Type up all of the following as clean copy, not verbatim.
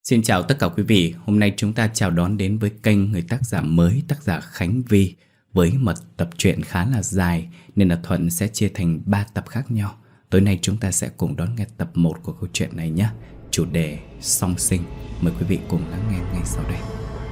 Xin chào tất cả quý vị, hôm nay chúng ta chào đón đến với kênh người tác giả mới, tác giả Khánh Vy. Với một tập truyện khá là dài nên là Thuận sẽ chia thành 3 tập khác nhau. Tối nay chúng ta sẽ cùng đón nghe tập 1 của câu chuyện này nhé. Chủ đề song sinh. Mời quý vị cùng lắng nghe ngay sau đây.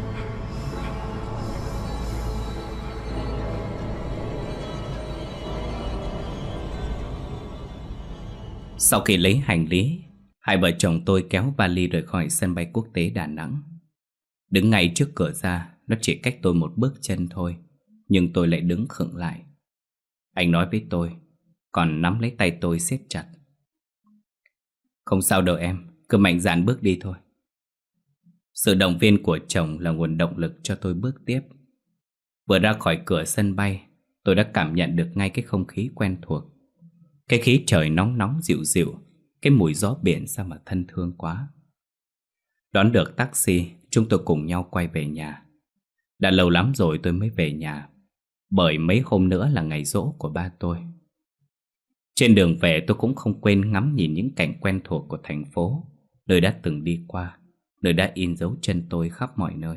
Sau khi lấy hành lý, hai vợ chồng tôi kéo vali rời khỏi sân bay quốc tế Đà Nẵng. Đứng ngay trước cửa ra, nó chỉ cách tôi một bước chân thôi, nhưng tôi lại đứng khựng lại. Anh nói với tôi, còn nắm lấy tay tôi siết chặt. Không sao đâu em, cứ mạnh dạn bước đi thôi. Sự động viên của chồng là nguồn động lực cho tôi bước tiếp. Vừa ra khỏi cửa sân bay, tôi đã cảm nhận được ngay cái không khí quen thuộc. Cái khí trời nóng nóng dịu dịu, cái mùi gió biển sao mà thân thương quá. Đón được taxi, chúng tôi cùng nhau quay về nhà. Đã lâu lắm rồi tôi mới về nhà, bởi mấy hôm nữa là ngày giỗ của ba tôi. Trên đường về tôi cũng không quên ngắm nhìn những cảnh quen thuộc của thành phố, nơi đã từng đi qua, nơi đã in dấu chân tôi khắp mọi nơi.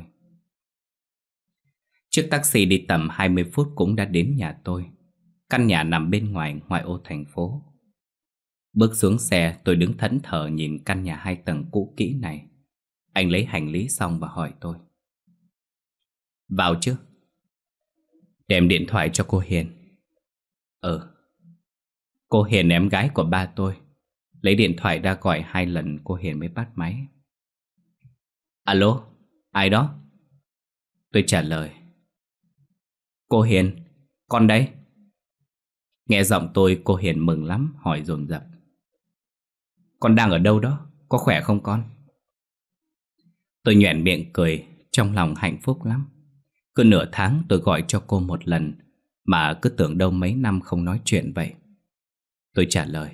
Chiếc taxi đi tầm 20 phút cũng đã đến nhà tôi. Căn nhà nằm bên ngoài ngoại ô thành phố. Bước xuống xe, tôi đứng thẫn thờ nhìn căn nhà 2 tầng cũ kỹ này. Anh lấy hành lý xong và hỏi tôi, vào chứ? Đem điện thoại cho cô Hiền. Cô Hiền em gái của ba tôi. Lấy điện thoại ra gọi 2 lần cô Hiền mới bắt máy. Alo, ai đó? Tôi trả lời, cô Hiền, con đây. Nghe giọng tôi, cô Hiền mừng lắm, hỏi dồn dập, con đang ở đâu đó, có khỏe không con? Tôi nhoẻn miệng cười, trong lòng hạnh phúc lắm. Cứ nửa tháng tôi gọi cho cô một lần, mà cứ tưởng đâu mấy năm không nói chuyện vậy. Tôi trả lời,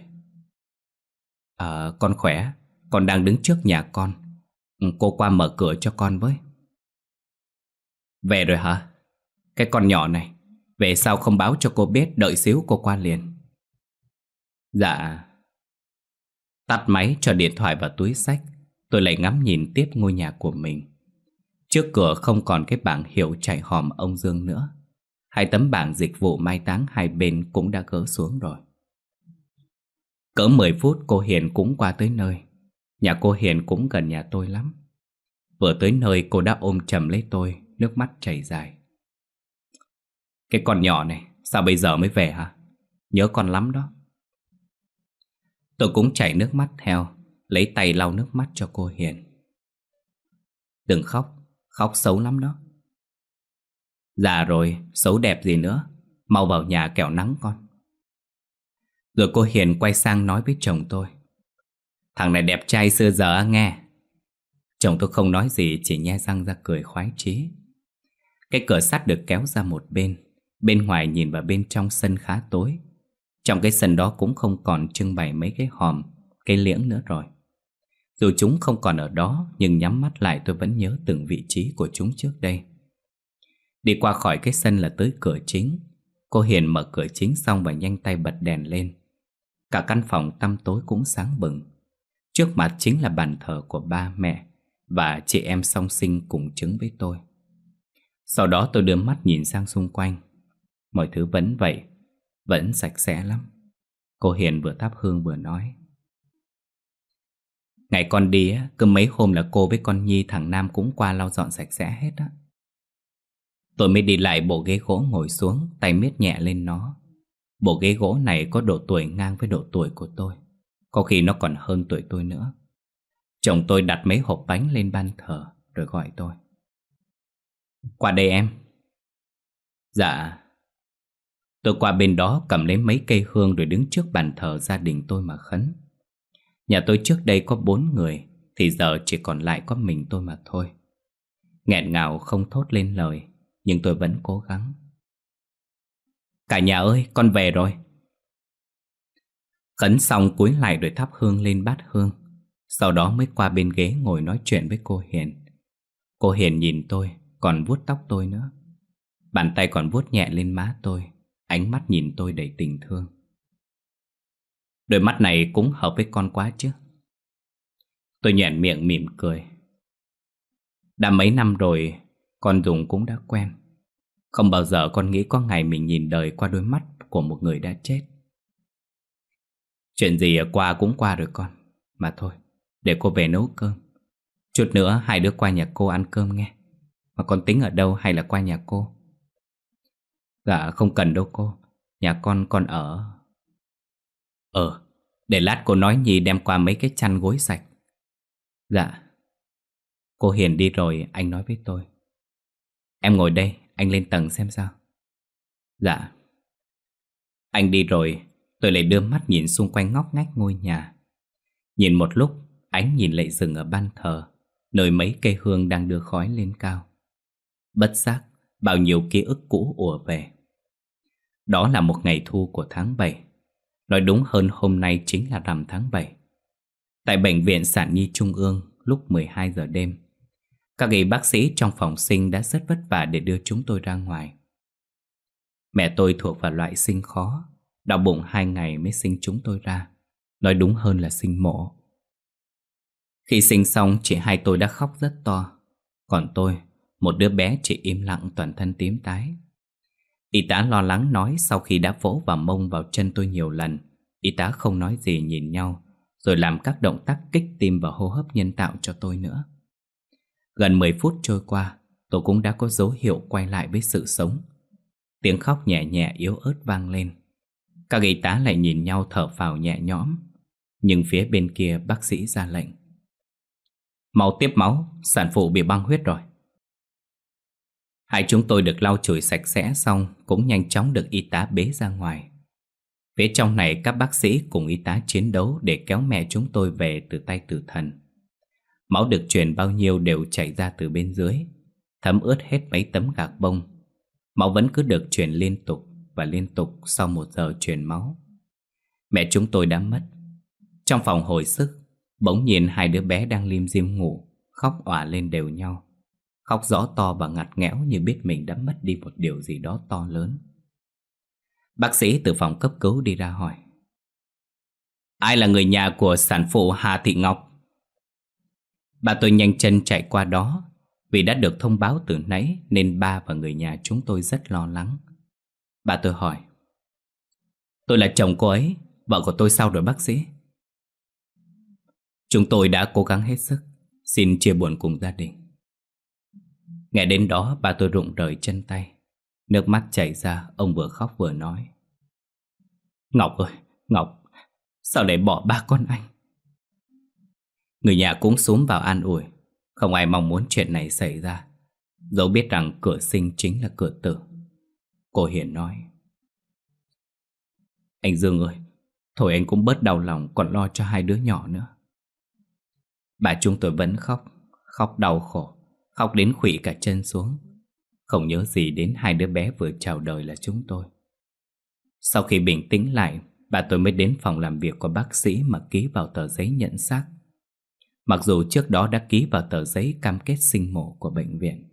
con khỏe, con đang đứng trước nhà con. Cô qua mở cửa cho con với. Về rồi hả? Cái con nhỏ này, về sao không báo cho cô biết, đợi xíu cô qua liền. Dạ. Tắt máy cho điện thoại vào túi xách, tôi lại ngắm nhìn tiếp ngôi nhà của mình. Trước cửa không còn cái bảng hiệu chạy hòm ông Dương nữa. 2 tấm bảng dịch vụ mai táng hai bên cũng đã gỡ xuống rồi. Cỡ 10 phút cô Hiền cũng qua tới nơi. Nhà cô Hiền cũng gần nhà tôi lắm. Vừa tới nơi cô đã ôm chầm lấy tôi, nước mắt chảy dài. Cái con nhỏ này, sao bây giờ mới về hả? Nhớ con lắm đó. Tôi cũng chảy nước mắt theo, lấy tay lau nước mắt cho cô Hiền. Đừng khóc, khóc xấu lắm đó. Dạ rồi, xấu đẹp gì nữa, mau vào nhà kẻo nắng con. Rồi cô Hiền quay sang nói với chồng tôi, thằng này đẹp trai xưa giờ á nghe. Chồng tôi không nói gì, chỉ nhe răng ra cười khoái chí. Cái cửa sắt được kéo ra một bên. Bên ngoài nhìn vào bên trong sân khá tối. Trong cái sân đó cũng không còn trưng bày mấy cái hòm, cây liễng nữa rồi. Dù chúng không còn ở đó, nhưng nhắm mắt lại tôi vẫn nhớ từng vị trí của chúng trước đây. Đi qua khỏi cái sân là tới cửa chính. Cô Hiền mở cửa chính xong và nhanh tay bật đèn lên. Cả căn phòng tăm tối cũng sáng bừng. Trước mặt chính là bàn thờ của ba mẹ và chị em song sinh cùng chứng với tôi. Sau đó tôi đưa mắt nhìn sang xung quanh. Mọi thứ vẫn vậy, vẫn sạch sẽ lắm. Cô Hiền vừa thắp hương vừa nói, ngày con đi á, cứ mấy hôm là cô với con Nhi thằng Nam cũng qua lau dọn sạch sẽ hết á. Tôi mới đi lại bộ ghế gỗ ngồi xuống, tay miết nhẹ lên nó. Bộ ghế gỗ này có độ tuổi ngang với độ tuổi của tôi, có khi nó còn hơn tuổi tôi nữa. Chồng tôi đặt mấy hộp bánh lên ban thờ rồi gọi tôi, qua đây em. Dạ. Tôi qua bên đó cầm lấy mấy cây hương rồi đứng trước bàn thờ gia đình tôi mà khấn. Nhà tôi trước đây có 4 người, thì giờ chỉ còn lại có mình tôi mà thôi. Nghẹn ngào không thốt lên lời, nhưng tôi vẫn cố gắng. Cả nhà ơi, con về rồi. Khấn xong cúi lại rồi thắp hương lên bát hương. Sau đó mới qua bên ghế ngồi nói chuyện với cô Hiền. Cô Hiền nhìn tôi, còn vuốt tóc tôi nữa. Bàn tay còn vuốt nhẹ lên má tôi, ánh mắt nhìn tôi đầy tình thương. Đôi mắt này cũng hợp với con quá chứ. Tôi nhoẻn miệng mỉm cười. Đã mấy năm rồi, con dùng cũng đã quen. Không bao giờ con nghĩ có ngày mình nhìn đời qua đôi mắt của một người đã chết. Chuyện gì qua cũng qua rồi con. Mà thôi, để cô về nấu cơm. Chút nữa hai đứa qua nhà cô ăn cơm nghe. Mà con tính ở đâu hay là qua nhà cô? Dạ không cần đâu cô. Nhà con ở... Để lát cô nói Nhi đem qua mấy cái chăn gối sạch. Dạ. Cô Hiền đi rồi, anh nói với tôi. Em ngồi đây, anh lên tầng xem sao. Dạ. Anh đi rồi, tôi lại đưa mắt nhìn xung quanh ngóc ngách ngôi nhà. Nhìn một lúc, ánh nhìn lại dừng ở ban thờ, nơi mấy cây hương đang đưa khói lên cao. Bất giác, bao nhiêu ký ức cũ ùa về. Đó là một ngày thu của tháng 7. Nói đúng hơn hôm nay chính là rằm tháng 7. Tại Bệnh viện Sản Nhi Trung ương lúc 12 giờ đêm, các y bác sĩ trong phòng sinh đã rất vất vả để đưa chúng tôi ra ngoài. Mẹ tôi thuộc vào loại sinh khó, đau bụng 2 ngày mới sinh chúng tôi ra. Nói đúng hơn là sinh mổ. Khi sinh xong, chị hai tôi đã khóc rất to. Còn tôi, một đứa bé chỉ im lặng toàn thân tím tái. Y tá lo lắng nói sau khi đã vỗ vào mông vào chân tôi nhiều lần, y tá không nói gì nhìn nhau, rồi làm các động tác kích tim và hô hấp nhân tạo cho tôi nữa. Gần 10 phút trôi qua, tôi cũng đã có dấu hiệu quay lại với sự sống. Tiếng khóc nhẹ nhẹ yếu ớt vang lên. Các y tá lại nhìn nhau thở phào nhẹ nhõm. Nhưng phía bên kia bác sĩ ra lệnh. Mau tiếp máu, sản phụ bị băng huyết rồi. Hai chúng tôi được lau chùi sạch sẽ xong cũng nhanh chóng được y tá bế ra ngoài. Phía trong này các bác sĩ cùng y tá chiến đấu để kéo mẹ chúng tôi về từ tay tử thần. Máu được truyền bao nhiêu đều chảy ra từ bên dưới, thấm ướt hết mấy tấm gạc bông. Máu vẫn cứ được truyền liên tục và liên tục sau 1 giờ truyền máu. Mẹ chúng tôi đã mất. Trong phòng hồi sức, bỗng nhiên hai đứa bé đang lim dim ngủ, khóc òa lên đều nhau. Khóc rõ to và ngặt nghẽo như biết mình đã mất đi một điều gì đó to lớn. Bác sĩ từ phòng cấp cứu đi ra hỏi. Ai là người nhà của sản phụ Hà Thị Ngọc? Bà tôi nhanh chân chạy qua đó. Vì đã được thông báo từ nãy nên ba và người nhà chúng tôi rất lo lắng. Bà tôi hỏi. Tôi là chồng cô ấy, vợ của tôi sao rồi bác sĩ? Chúng tôi đã cố gắng hết sức, xin chia buồn cùng gia đình. Nghe đến đó bà tôi rụng rời chân tay. Nước mắt chảy ra, ông vừa khóc vừa nói. Ngọc ơi, Ngọc, sao lại bỏ ba con anh? Người nhà cũng xúm vào an ủi. Không ai mong muốn chuyện này xảy ra, dẫu biết rằng cửa sinh chính là cửa tử. Cô Hiền nói. Anh Dương ơi, thôi anh cũng bớt đau lòng, còn lo cho hai đứa nhỏ nữa. Bà chúng tôi vẫn khóc, khóc đau khổ, khóc đến khuỵu cả chân xuống. Không nhớ gì đến hai đứa bé vừa chào đời là chúng tôi. Sau khi bình tĩnh lại, bà tôi mới đến phòng làm việc của bác sĩ mà ký vào tờ giấy nhận xác. Mặc dù trước đó đã ký vào tờ giấy cam kết sinh mổ của bệnh viện.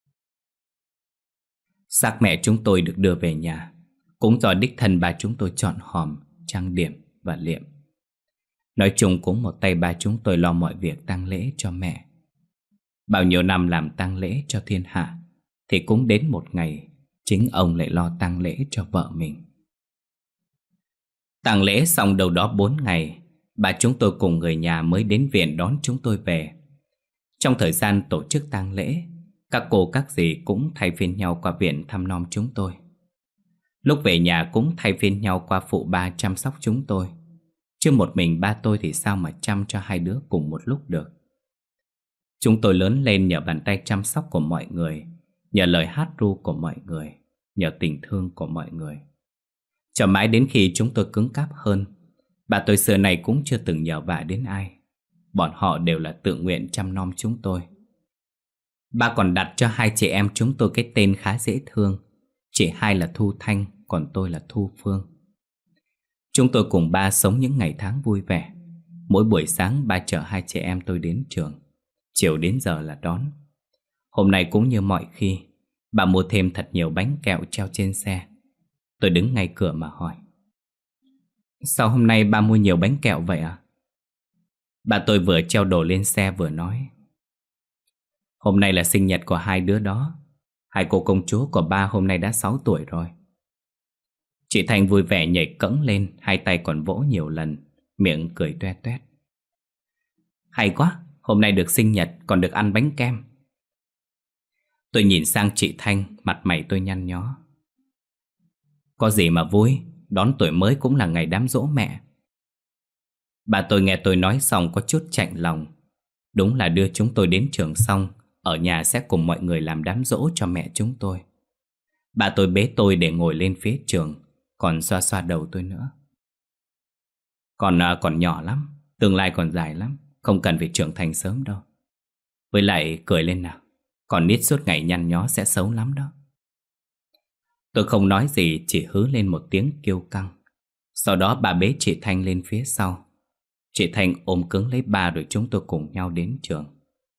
Xác mẹ chúng tôi được đưa về nhà, cũng do đích thân bà chúng tôi chọn hòm, trang điểm và liệm. Nói chung cũng một tay bà chúng tôi lo mọi việc tang lễ cho mẹ. Bao nhiêu năm làm tang lễ cho thiên hạ, thì cũng đến một ngày chính ông lại lo tang lễ cho vợ mình. Tang lễ xong đâu đó 4 ngày, bà chúng tôi cùng người nhà mới đến viện đón chúng tôi về. Trong thời gian tổ chức tang lễ, các cô các dì cũng thay phiên nhau qua viện thăm nom chúng tôi. Lúc về nhà cũng thay phiên nhau qua phụ ba chăm sóc chúng tôi. Chứ một mình ba tôi thì sao mà chăm cho hai đứa cùng một lúc được. Chúng tôi lớn lên nhờ bàn tay chăm sóc của mọi người, nhờ lời hát ru của mọi người, nhờ tình thương của mọi người. Cho mãi đến khi chúng tôi cứng cáp hơn, bà tôi xưa này cũng chưa từng nhờ vả đến ai. Bọn họ đều là tự nguyện chăm nom chúng tôi. Ba còn đặt cho hai chị em chúng tôi cái tên khá dễ thương. Chị hai là Thu Thanh, còn tôi là Thu Phương. Chúng tôi cùng ba sống những ngày tháng vui vẻ. Mỗi buổi sáng ba chở hai chị em tôi đến trường, chiều đến giờ là đón. Hôm nay cũng như mọi khi, bà mua thêm thật nhiều bánh kẹo treo trên xe. Tôi đứng ngay cửa mà hỏi. Sao hôm nay ba mua nhiều bánh kẹo vậy à? Bà tôi vừa treo đồ lên xe vừa nói. Hôm nay là sinh nhật của hai đứa đó. Hai cô công chúa của ba hôm nay đã 6 tuổi rồi. Chị Thanh vui vẻ nhảy cẫng lên, hai tay còn vỗ nhiều lần, miệng cười toe toét. Hay quá, hôm nay được sinh nhật còn được ăn bánh kem. Tôi nhìn sang chị Thanh, mặt mày tôi nhăn nhó. Có gì mà vui, đón tuổi mới cũng là ngày đám giỗ mẹ. Bà tôi nghe tôi nói xong có chút chạnh lòng. Đúng là đưa chúng tôi đến trường xong, ở nhà sẽ cùng mọi người làm đám giỗ cho mẹ chúng tôi. Bà tôi bế tôi để ngồi lên phía trường, còn xoa xoa đầu tôi nữa. Còn nhỏ lắm, tương lai còn dài lắm, không cần phải trưởng thành sớm đâu. Với lại cười lên nào, còn nít suốt ngày nhăn nhó sẽ xấu lắm đó. Tôi không nói gì, chỉ hứ lên một tiếng kiêu căng. Sau đó bà bế chị Thanh lên phía sau. Chị Thanh ôm cứng lấy ba rồi chúng tôi cùng nhau đến trường.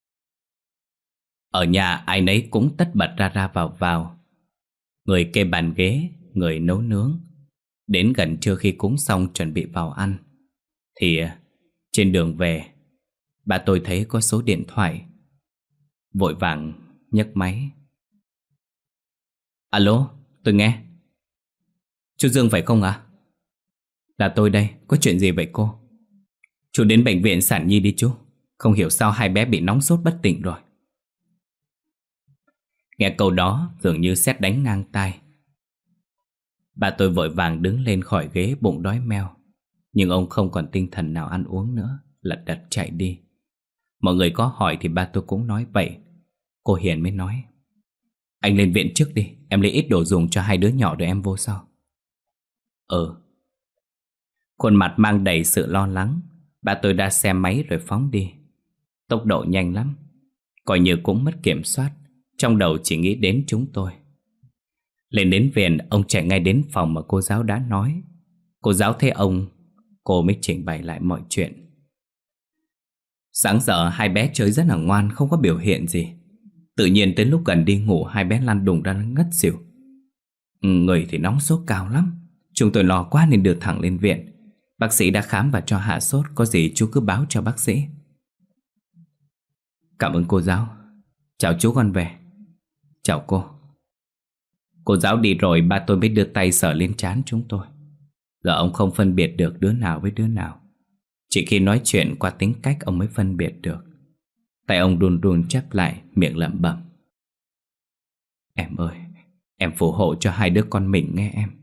Ở nhà ai nấy cũng tất bật ra ra vào vào. Người kê bàn ghế, người nấu nướng. Đến gần trưa khi cúng xong chuẩn bị vào ăn thì trên đường về, bà tôi thấy có số điện thoại, vội vàng nhấc máy. Alo, tôi nghe. Chú Dương phải không ạ? Là tôi đây, có chuyện gì vậy cô? Chú đến bệnh viện sản nhi đi chú. Không hiểu sao hai bé bị nóng sốt bất tỉnh rồi. Nghe câu đó dường như sét đánh ngang tai. Bà tôi vội vàng đứng lên khỏi ghế, bụng đói meo. Nhưng ông không còn tinh thần nào ăn uống nữa, lật đật chạy đi. Mọi người có hỏi thì ba tôi cũng nói vậy. Cô Hiền mới nói: Anh lên viện trước đi, em lấy ít đồ dùng cho hai đứa nhỏ rồi em vô sau. Ừ. Khuôn mặt mang đầy sự lo lắng, ba tôi đã xe máy rồi phóng đi. Tốc độ nhanh lắm, coi như cũng mất kiểm soát. Trong đầu chỉ nghĩ đến chúng tôi. Lên đến viện, ông chạy ngay đến phòng mà cô giáo đã nói. Cô giáo thấy ông, cô mới trình bày lại mọi chuyện. Sáng giờ hai bé chơi rất là ngoan, không có biểu hiện gì. Tự nhiên tới lúc gần đi ngủ, hai bé lăn đùng ra ngất xỉu. Người thì nóng sốt cao lắm. Chúng tôi lo quá nên đưa thẳng lên viện. Bác sĩ đã khám và cho hạ sốt. Có gì chú cứ báo cho bác sĩ. Cảm ơn cô giáo. Chào chú, con về. Chào cô. Cô giáo đi rồi, ba tôi mới đưa tay sờ lên trán chúng tôi. Giờ ông không phân biệt được đứa nào với đứa nào. Chỉ khi nói chuyện qua tính cách ông mới phân biệt được. Tay ông run run chắp lại, miệng lẩm bẩm: Em ơi, em phù hộ cho hai đứa con mình nghe em.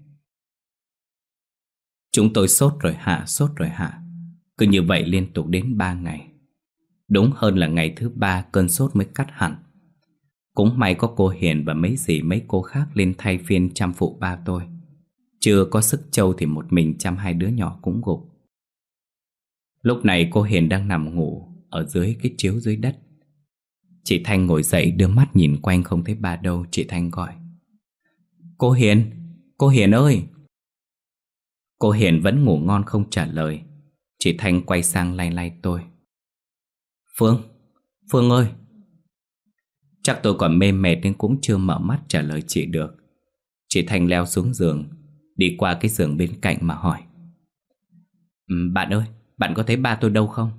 Chúng tôi sốt rồi hạ, sốt rồi hạ. Cứ như vậy liên tục đến 3 ngày. Đúng hơn là ngày thứ 3 cơn sốt mới cắt hẳn. Cũng may có cô Hiền và mấy cô khác lên thay phiên chăm phụ ba tôi. Chưa có sức trâu thì một mình chăm hai đứa nhỏ cũng gục. Lúc này cô Hiền đang nằm ngủ ở dưới cái chiếu dưới đất. Chị Thanh ngồi dậy đưa mắt nhìn quanh không thấy bà đâu. Chị Thanh gọi: Cô Hiền, cô Hiền ơi. Cô Hiền vẫn ngủ ngon không trả lời. Chị Thanh quay sang lay lay tôi: Phương, Phương ơi. Chắc tôi còn mê mệt nên cũng chưa mở mắt trả lời chị được. Chị Thanh leo xuống giường, đi qua cái giường bên cạnh mà hỏi: Bạn ơi, bạn có thấy ba tôi đâu không?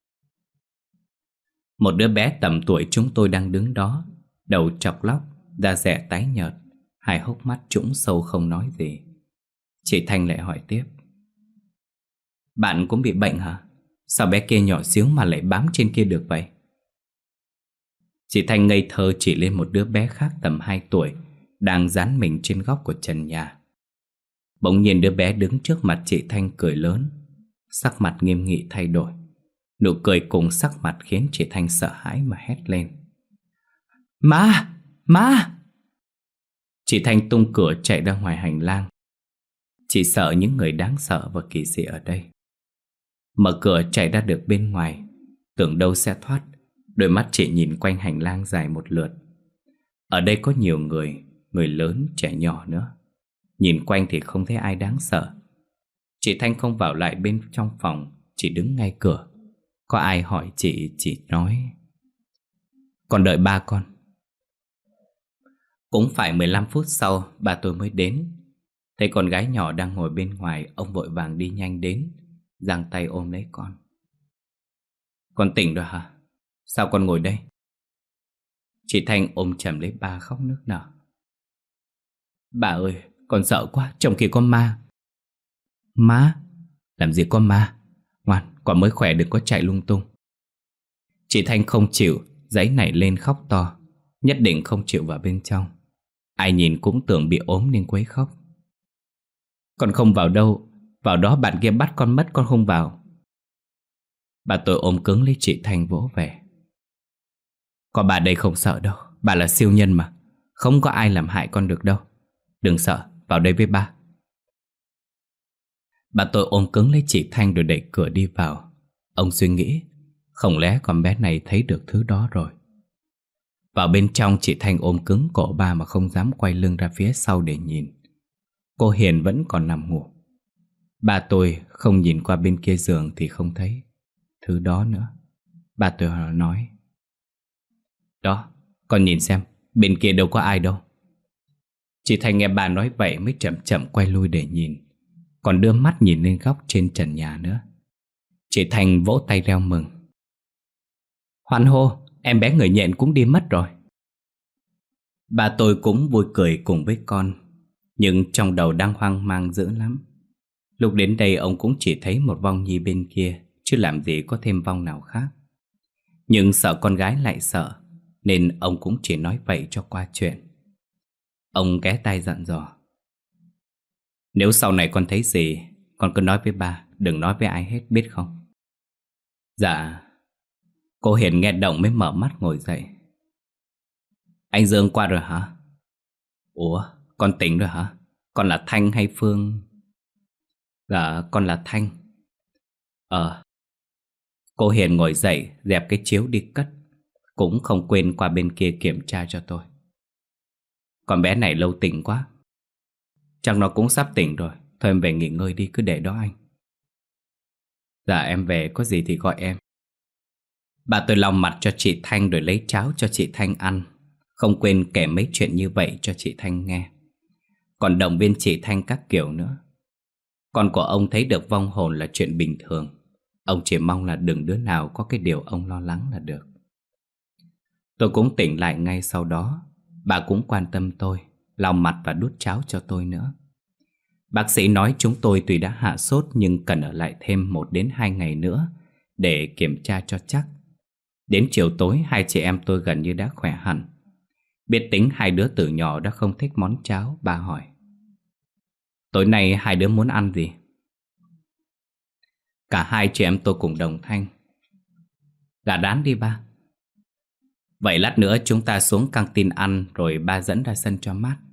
Một đứa bé tầm tuổi chúng tôi đang đứng đó, đầu trọc lóc, da dẻ tái nhợt, hai hốc mắt trũng sâu không nói gì. Chị Thanh lại hỏi tiếp: Bạn cũng bị bệnh hả? Sao bé kia nhỏ xíu mà lại bám trên kia được vậy? Chị Thanh ngây thơ chỉ lên một đứa bé khác tầm 2 tuổi đang dán mình trên góc của trần nhà. Bỗng nhiên đứa bé đứng trước mặt chị Thanh cười lớn, sắc mặt nghiêm nghị thay đổi. Nụ cười cùng sắc mặt khiến chị Thanh sợ hãi mà hét lên: Ma! Ma! Chị Thanh tung cửa chạy ra ngoài hành lang. Chị sợ những người đáng sợ và kỳ dị ở đây. Mở cửa chạy ra được bên ngoài, tưởng đâu sẽ thoát. Đôi mắt chị nhìn quanh hành lang dài một lượt. Ở đây có nhiều người, người lớn, trẻ nhỏ nữa. Nhìn quanh thì không thấy ai đáng sợ. Chị Thanh không vào lại bên trong phòng, chỉ đứng ngay cửa. Có ai hỏi chị nói: Con đợi ba con. Cũng phải 15 phút sau ba tôi mới đến. Thấy con gái nhỏ đang ngồi bên ngoài, ông vội vàng đi nhanh đến, giang tay ôm lấy con. Con tỉnh rồi hả? Sao con ngồi đây? Chị Thanh ôm chầm lấy ba khóc nức nở. Bà ơi, con sợ quá, trong kia có ma. Ma? Làm gì có ma? Ngoan, con mới khỏe đừng có chạy lung tung. Chị Thanh không chịu, giãy nảy lên khóc to. Nhất định không chịu vào bên trong. Ai nhìn cũng tưởng bị ốm nên quấy khóc. Con không vào đâu, vào đó bạn kia bắt con mất, con không vào. Bà tôi ôm cứng lấy chị Thanh vỗ về. Có bà đây không sợ đâu, bà là siêu nhân mà. Không có ai làm hại con được đâu. Đừng sợ, vào đây với ba. Bà tôi ôm cứng lấy chị Thanh rồi đẩy cửa đi vào. Ông suy nghĩ, không lẽ con bé này thấy được thứ đó rồi. Vào bên trong, chị Thanh ôm cứng cổ ba mà không dám quay lưng ra phía sau để nhìn. Cô Hiền vẫn còn nằm ngủ. Ba tôi không nhìn qua bên kia giường thì không thấy thứ đó nữa. Ba tôi nói, đó, con nhìn xem, bên kia đâu có ai đâu. Chị Thanh nghe bà nói vậy mới chậm chậm quay lui để nhìn, còn đưa mắt nhìn lên góc trên trần nhà nữa. Chị Thanh vỗ tay reo mừng. Hoan hô, em bé người nhện cũng đi mất rồi. Ba tôi cũng vui cười cùng với con, nhưng trong đầu đang hoang mang dữ lắm. Lúc đến đây ông cũng chỉ thấy một vong nhi bên kia, chứ làm gì có thêm vong nào khác. Nhưng sợ con gái lại sợ, nên ông cũng chỉ nói vậy cho qua chuyện. Ông ghé tai dặn dò. Nếu sau này con thấy gì, con cứ nói với ba, đừng nói với ai hết, biết không? Dạ. Cô Hiền nghe động mới mở mắt ngồi dậy. Anh Dương qua rồi hả? Ủa, con tỉnh rồi hả? Con là Thanh hay Phương? Dạ, con là Thanh. Cô Hiền ngồi dậy, dẹp cái chiếu đi cất, cũng không quên qua bên kia kiểm tra cho tôi. Con bé này lâu tỉnh quá. Chắc nó cũng sắp tỉnh rồi. Thôi em về nghỉ ngơi đi, cứ để đó anh. Dạ em về, có gì thì gọi em. Bà tôi lau mặt cho chị Thanh rồi lấy cháo cho chị Thanh ăn, không quên kể mấy chuyện như vậy cho chị Thanh nghe, còn động viên chị Thanh các kiểu nữa. Con của ông thấy được vong hồn là chuyện bình thường. Ông chỉ mong là đừng đứa nào có cái điều ông lo lắng là được. Tôi cũng tỉnh lại ngay sau đó. Bà cũng quan tâm tôi, lau mặt và đút cháo cho tôi nữa. Bác sĩ nói chúng tôi tuy đã hạ sốt nhưng cần ở lại thêm 1 đến 2 ngày nữa để kiểm tra cho chắc. Đến chiều tối, hai chị em tôi gần như đã khỏe hẳn. Biết tính hai đứa từ nhỏ đã không thích món cháo, bà hỏi: tối nay hai đứa muốn ăn gì? Cả hai chị em tôi cùng đồng thanh: gà rán đi ba. Vậy lát nữa chúng ta xuống căng tin ăn, rồi ba dẫn ra sân cho mát.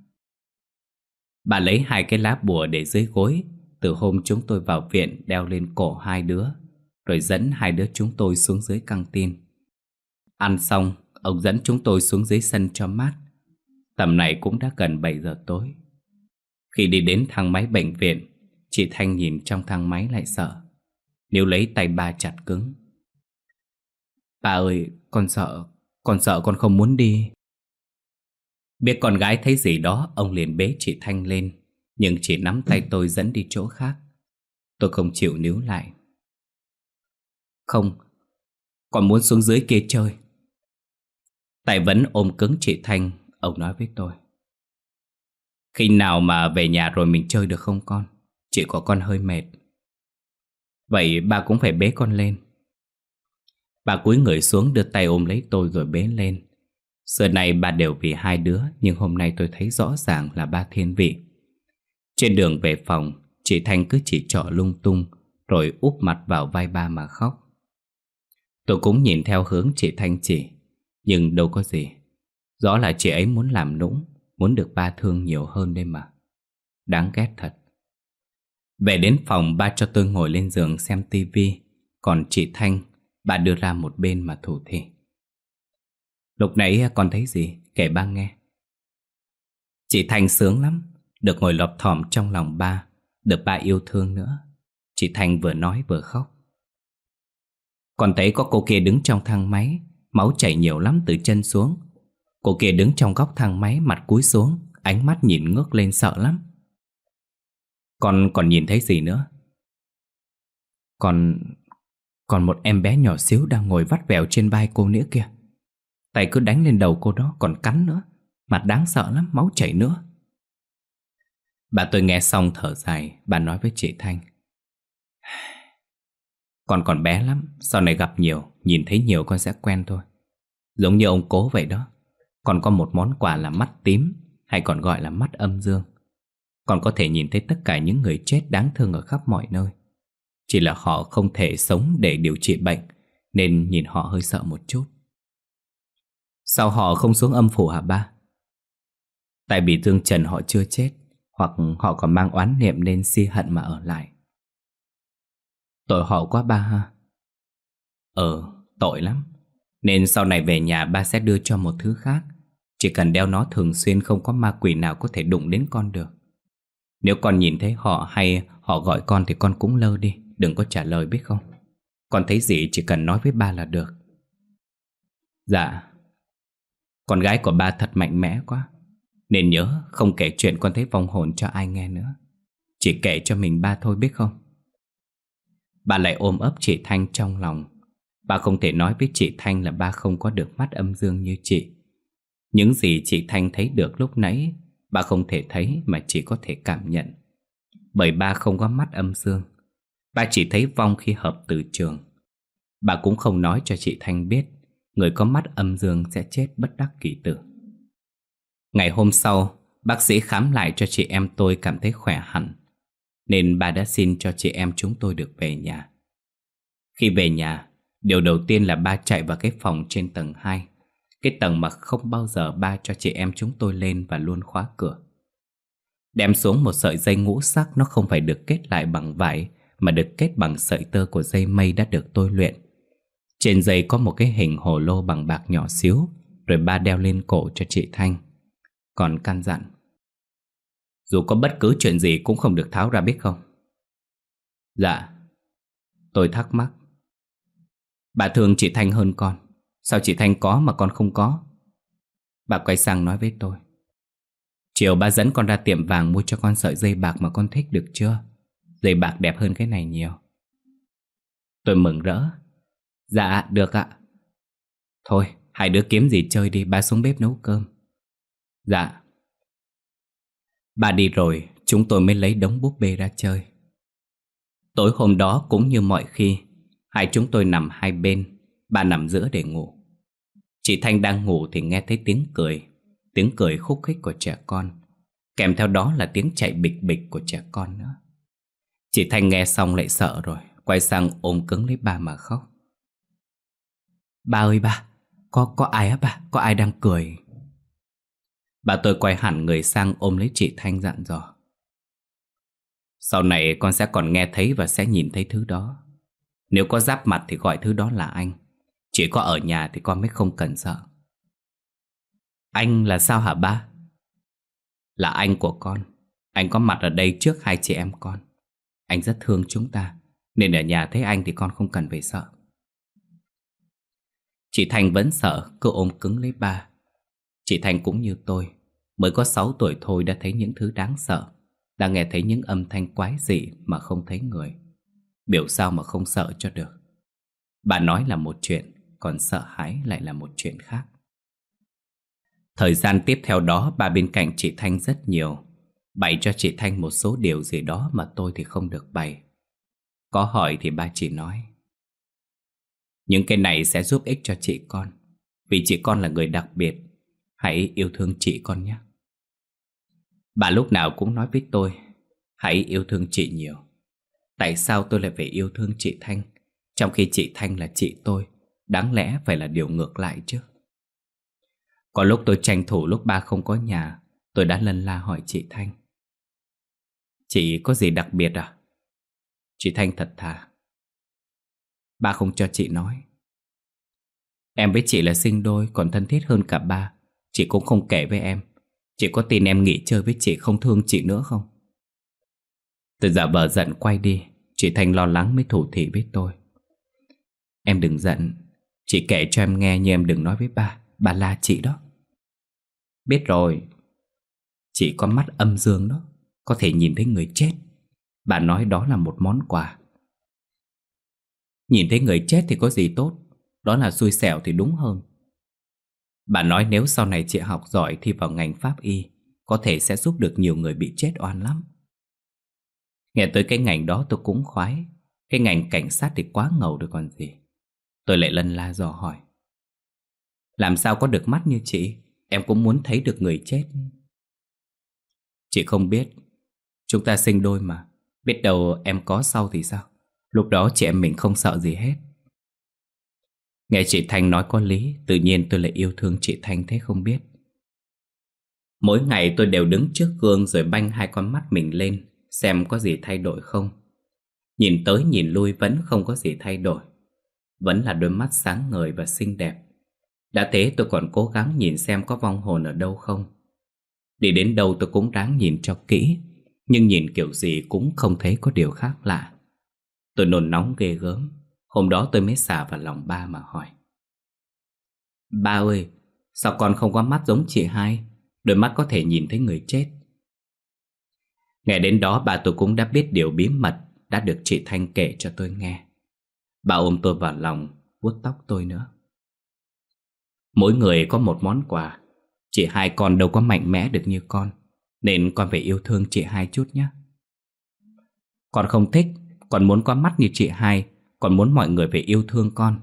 Bà lấy 2 cái lá bùa để dưới gối, từ hôm chúng tôi vào viện đeo lên cổ hai đứa, rồi dẫn hai đứa chúng tôi xuống dưới căng tin. Ăn xong, ông dẫn chúng tôi xuống dưới sân cho mát. Tầm này cũng đã gần 7 giờ tối. Khi đi đến thang máy bệnh viện, chị Thanh nhìn trong thang máy lại sợ, níu lấy tay ba chặt cứng. Ba ơi, con sợ con không muốn đi. Biết con gái thấy gì đó, ông liền bế chị Thanh lên, nhưng chỉ nắm tay tôi dẫn đi chỗ khác. Tôi không chịu níu lại. Không, con muốn xuống dưới kia chơi. Tay vẫn ôm cứng chị Thanh, ông nói với tôi: khi nào mà về nhà rồi mình chơi được không con? Chị của con hơi mệt. Vậy ba cũng phải bế con lên. Bà cúi người xuống đưa tay ôm lấy tôi rồi bế lên. Xưa nay ba đều vì hai đứa, nhưng hôm nay tôi thấy rõ ràng là ba thiên vị. Trên đường về phòng, chị Thanh cứ chỉ trỏ lung tung, rồi úp mặt vào vai ba mà khóc. Tôi cũng nhìn theo hướng chị Thanh chỉ, nhưng đâu có gì. Rõ là chị ấy muốn làm nũng, muốn được ba thương nhiều hơn đây mà. Đáng ghét thật. Về đến phòng, ba cho tôi ngồi lên giường xem tivi, còn chị Thanh, bà đưa ra một bên mà thủ thỉ. Lúc nãy con thấy gì? Kể ba nghe. Chị Thanh sướng lắm, được ngồi lọp thỏm trong lòng ba, được ba yêu thương nữa. Chị Thanh vừa nói vừa khóc. Con thấy có cô kia đứng trong thang máy, máu chảy nhiều lắm từ chân xuống. Cô kia đứng trong góc thang máy, mặt cúi xuống, ánh mắt nhìn ngước lên sợ lắm. Con còn nhìn thấy gì nữa? Còn một em bé nhỏ xíu đang ngồi vắt vẻo trên vai cô nữa kìa. Tay cứ đánh lên đầu cô đó, còn cắn nữa. Mặt đáng sợ lắm, máu chảy nữa. Bà tôi nghe xong thở dài. Bà nói với chị Thanh: con còn bé lắm, sau này gặp nhiều, nhìn thấy nhiều con sẽ quen thôi. Giống như ông Cố vậy đó. Con có một món quà là mắt tím, hay còn gọi là mắt âm dương. Con có thể nhìn thấy tất cả những người chết đáng thương ở khắp mọi nơi. Chỉ là họ không thể sống để điều trị bệnh, nên nhìn họ hơi sợ một chút. Sao họ không xuống âm phủ hả ba? Tại vì Dương Trần họ chưa chết, hoặc họ còn mang oán niệm nên si hận mà ở lại. Tội họ quá ba ha. Tội lắm. Nên sau này về nhà ba sẽ đưa cho một thứ khác. Chỉ cần đeo nó thường xuyên, không có ma quỷ nào có thể đụng đến con được. Nếu con nhìn thấy họ hay họ gọi con thì con cũng lơ đi, đừng có trả lời biết không. Con thấy gì chỉ cần nói với ba là được. Dạ. Con gái của ba thật mạnh mẽ quá, nên nhớ không kể chuyện con thấy vong hồn cho ai nghe nữa. Chỉ kể cho mình ba thôi biết không. Ba lại ôm ấp chị Thanh trong lòng. Ba không thể nói với chị Thanh là ba không có được mắt âm dương như chị. Những gì chị Thanh thấy được lúc nãy, ba không thể thấy mà chỉ có thể cảm nhận. Bởi ba không có mắt âm dương. Ba chỉ thấy vong khi hợp từ trường. Ba cũng không nói cho chị Thanh biết người có mắt âm dương sẽ chết bất đắc kỳ tử. Ngày hôm sau, bác sĩ khám lại cho chị em tôi cảm thấy khỏe hẳn, nên ba đã xin cho chị em chúng tôi được về nhà. Khi về nhà, điều đầu tiên là ba chạy vào cái phòng trên tầng 2, cái tầng mà không bao giờ ba cho chị em chúng tôi lên và luôn khóa cửa. Đem xuống một sợi dây ngũ sắc, nó không phải được kết lại bằng vải mà được kết bằng sợi tơ của dây mây đã được tôi luyện. Trên dây có một cái hình hồ lô bằng bạc nhỏ xíu, rồi ba đeo lên cổ cho chị Thanh. Còn căn dặn: dù có bất cứ chuyện gì cũng không được tháo ra biết không? Dạ. Tôi thắc mắc: bà thương chị Thanh hơn con, sao chị Thanh có mà con không có? Bà quay sang nói với tôi: chiều ba dẫn con ra tiệm vàng mua cho con sợi dây bạc mà con thích được chưa? Dây bạc đẹp hơn cái này nhiều. Tôi mừng rỡ: dạ được ạ. Thôi hai đứa kiếm gì chơi đi, ba xuống bếp nấu cơm. Dạ. Ba đi rồi chúng tôi mới lấy đống búp bê ra chơi. Tối hôm đó cũng như mọi khi, hai chúng tôi nằm hai bên, ba nằm giữa để ngủ. Chị Thanh đang ngủ thì nghe thấy tiếng cười khúc khích của trẻ con, kèm theo đó là tiếng chạy bịch bịch của trẻ con nữa. Chị Thanh nghe xong lại sợ rồi, quay sang ôm cứng lấy ba mà khóc. Ba ơi ba, có ai á ba, có ai đang cười? Bà tôi quay hẳn người sang ôm lấy chị Thanh dặn dò: sau này con sẽ còn nghe thấy và sẽ nhìn thấy thứ đó. Nếu có giáp mặt thì gọi thứ đó là anh. Chỉ có ở nhà thì con mới không cần sợ. Anh là sao hả ba? Là anh của con. Anh có mặt ở đây trước hai chị em con. Anh rất thương chúng ta, nên ở nhà thấy anh thì con không cần phải sợ. Chị Thanh vẫn sợ, cứ ôm cứng lấy ba. Chị Thanh cũng như tôi, mới có 6 tuổi thôi đã thấy những thứ đáng sợ, đã nghe thấy những âm thanh quái dị mà không thấy người. Biểu sao mà không sợ cho được. Bà nói là một chuyện, còn sợ hãi lại là một chuyện khác. Thời gian tiếp theo đó, bà bên cạnh chị Thanh rất nhiều, bày cho chị Thanh một số điều gì đó mà tôi thì không được bày. Có hỏi thì bà chỉ nói: những cái này sẽ giúp ích cho chị con, vì chị con là người đặc biệt. Hãy yêu thương chị con nhé. Bà lúc nào cũng nói với tôi: hãy yêu thương chị nhiều. Tại sao tôi lại phải yêu thương chị Thanh, trong khi chị Thanh là chị tôi? Đáng lẽ phải là điều ngược lại chứ. Có lúc tôi tranh thủ lúc ba không có nhà, tôi đã lân la hỏi chị Thanh: chị có gì đặc biệt à? Chị Thanh thật thà: ba không cho chị nói. Em với chị là sinh đôi, còn thân thiết hơn cả ba. Chị cũng không kể với em. Chị có tin em nghỉ chơi với chị không thương chị nữa không? Tôi giả vờ giận quay đi. Chị Thanh lo lắng mới thủ thỉ với tôi: em đừng giận. Chị kể cho em nghe nhưng em đừng nói với ba. Ba la chị đó. Biết rồi. Chị có mắt âm dương đó, có thể nhìn thấy người chết. Bà nói đó là một món quà. Nhìn thấy người chết thì có gì tốt, đó là xui xẻo thì đúng hơn. Bà nói nếu sau này chị học giỏi thi vào ngành pháp y, có thể sẽ giúp được nhiều người bị chết oan lắm. Nghe tới cái ngành đó tôi cũng khoái. Cái ngành cảnh sát thì quá ngầu rồi còn gì. Tôi lại lân la dò hỏi: làm sao có được mắt như chị? Em cũng muốn thấy được người chết. Chị không biết, chúng ta sinh đôi mà. Biết đâu em có sau thì sao? Lúc đó chị em mình không sợ gì hết. Nghe chị Thanh nói có lý, tự nhiên tôi lại yêu thương chị Thanh thế không biết. Mỗi ngày tôi đều đứng trước gương rồi banh hai con mắt mình lên, xem có gì thay đổi không. Nhìn tới nhìn lui vẫn không có gì thay đổi. Vẫn là đôi mắt sáng ngời và xinh đẹp. Đã thế tôi còn cố gắng nhìn xem có vong hồn ở đâu không. Đi đến đâu tôi cũng ráng nhìn cho kỹ, nhưng nhìn kiểu gì cũng không thấy có điều khác lạ. Tôi nôn nóng ghê gớm. Hôm đó tôi mới xả vào lòng ba mà hỏi: ba ơi, sao con không có mắt giống chị hai? Đôi mắt có thể nhìn thấy người chết. Nghe đến đó bà tôi cũng đã biết điều bí mật đã được chị Thanh kể cho tôi nghe. Bà ôm tôi vào lòng, vuốt tóc tôi nữa. Mỗi người có một món quà. Chị hai con đâu có mạnh mẽ được như con, nên con phải yêu thương chị hai chút nhé. Con không thích, con muốn có mắt như chị hai. Con muốn mọi người phải yêu thương con.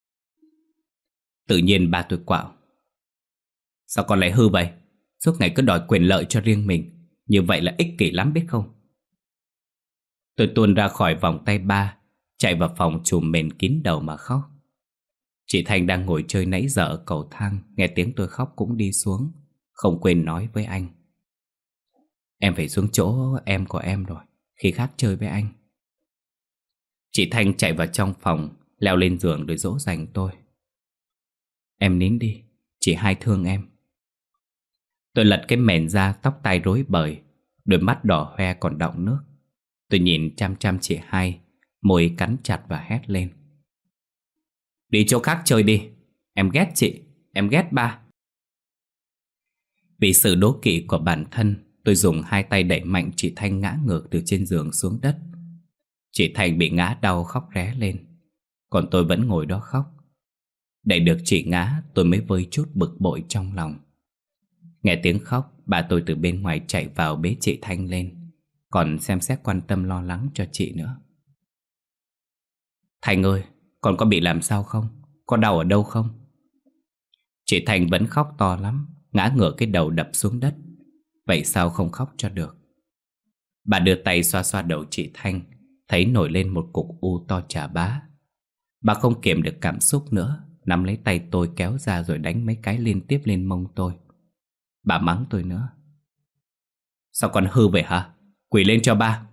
Tự nhiên ba tôi quạo: sao con lại hư vậy? Suốt ngày cứ đòi quyền lợi cho riêng mình. Như vậy là ích kỷ lắm biết không? Tôi tuôn ra khỏi vòng tay ba, chạy vào phòng trùm mền kín đầu mà khóc. Chị Thanh đang ngồi chơi nãy giờ ở cầu thang, nghe tiếng tôi khóc cũng đi xuống, không quên nói với anh: em phải xuống chỗ em của em rồi, khi khác chơi với anh. Chị Thanh chạy vào trong phòng, leo lên giường rồi dỗ dành tôi: em nín đi, chị hai thương em. Tôi lật cái mền ra, tóc tai rối bời, đôi mắt đỏ hoe còn đọng nước. Tôi nhìn chăm chăm chị hai, môi cắn chặt và hét lên: đi chỗ khác chơi đi, em ghét chị, em ghét ba. Vì sự đố kỵ của bản thân, tôi dùng hai tay đẩy mạnh chị Thanh ngã ngược từ trên giường xuống đất. Chị Thanh bị ngã đau khóc ré lên, còn tôi vẫn ngồi đó khóc. Đẩy được chị ngã, tôi mới vơi chút bực bội trong lòng. Nghe tiếng khóc, bà tôi từ bên ngoài chạy vào bế chị Thanh lên, còn xem xét quan tâm lo lắng cho chị nữa. Thanh ơi, con có bị làm sao không? Có đau ở đâu không? Chị Thanh vẫn khóc to lắm, ngã ngửa cái đầu đập xuống đất. Vậy sao không khóc cho được? Bà đưa tay xoa xoa đầu chị Thanh, thấy nổi lên một cục u to chà bá. Bà không kiềm được cảm xúc nữa, nắm lấy tay tôi kéo ra rồi đánh mấy cái liên tiếp lên mông tôi. Bà mắng tôi nữa: sao con hư vậy hả? Quỳ lên cho ba.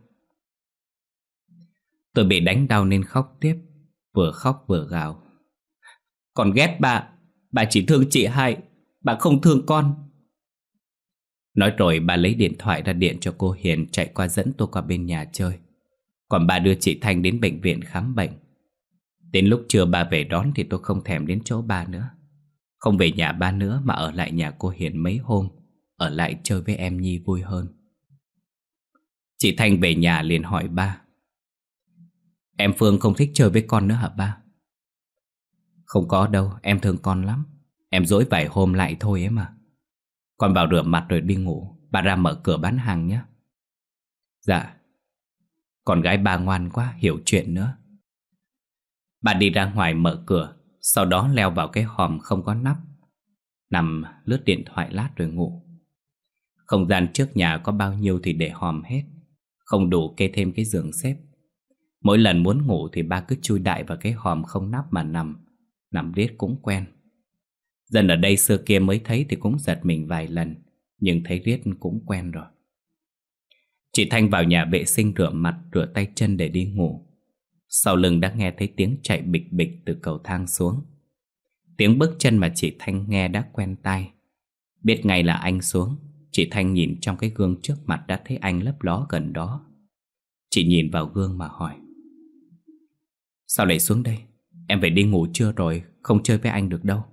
Tôi bị đánh đau nên khóc tiếp, vừa khóc vừa gào: con ghét bà chỉ thương chị hai, bà không thương con. Nói rồi bà lấy điện thoại ra điện cho cô Hiền chạy qua dẫn tôi qua bên nhà chơi. Còn bà đưa chị Thanh đến bệnh viện khám bệnh. Đến lúc trưa bà về đón thì tôi không thèm đến chỗ bà nữa. Không về nhà ba nữa mà ở lại nhà cô Hiền mấy hôm, ở lại chơi với em Nhi vui hơn. Chị Thanh về nhà liền hỏi ba: em Phương không thích chơi với con nữa hả ba? Không có đâu, em thương con lắm. Em dỗi vài hôm lại thôi ấy mà. Con vào rửa mặt rồi đi ngủ, bà ra mở cửa bán hàng nhé. Dạ. Con gái bà ngoan quá, hiểu chuyện nữa. Bà đi ra ngoài mở cửa, sau đó leo vào cái hòm không có nắp, nằm lướt điện thoại lát rồi ngủ. Không gian trước nhà có bao nhiêu thì để hòm hết, không đủ kê thêm cái giường xếp. Mỗi lần muốn ngủ thì ba cứ chui đại vào cái hòm không nắp mà nằm riết cũng quen. Dân ở đây xưa kia mới thấy thì cũng giật mình vài lần, nhưng thấy riết cũng quen rồi. Chị Thanh vào nhà vệ sinh rửa mặt, rửa tay chân để đi ngủ. Sau lưng đã nghe thấy tiếng chạy bịch bịch từ cầu thang xuống. Tiếng bước chân mà chị Thanh nghe đã quen tai. Biết ngay là anh xuống. Chị Thanh nhìn trong cái gương trước mặt đã thấy anh lấp ló gần đó. Chị nhìn vào gương mà hỏi: sao lại xuống đây? Em phải đi ngủ trưa rồi, không chơi với anh được đâu.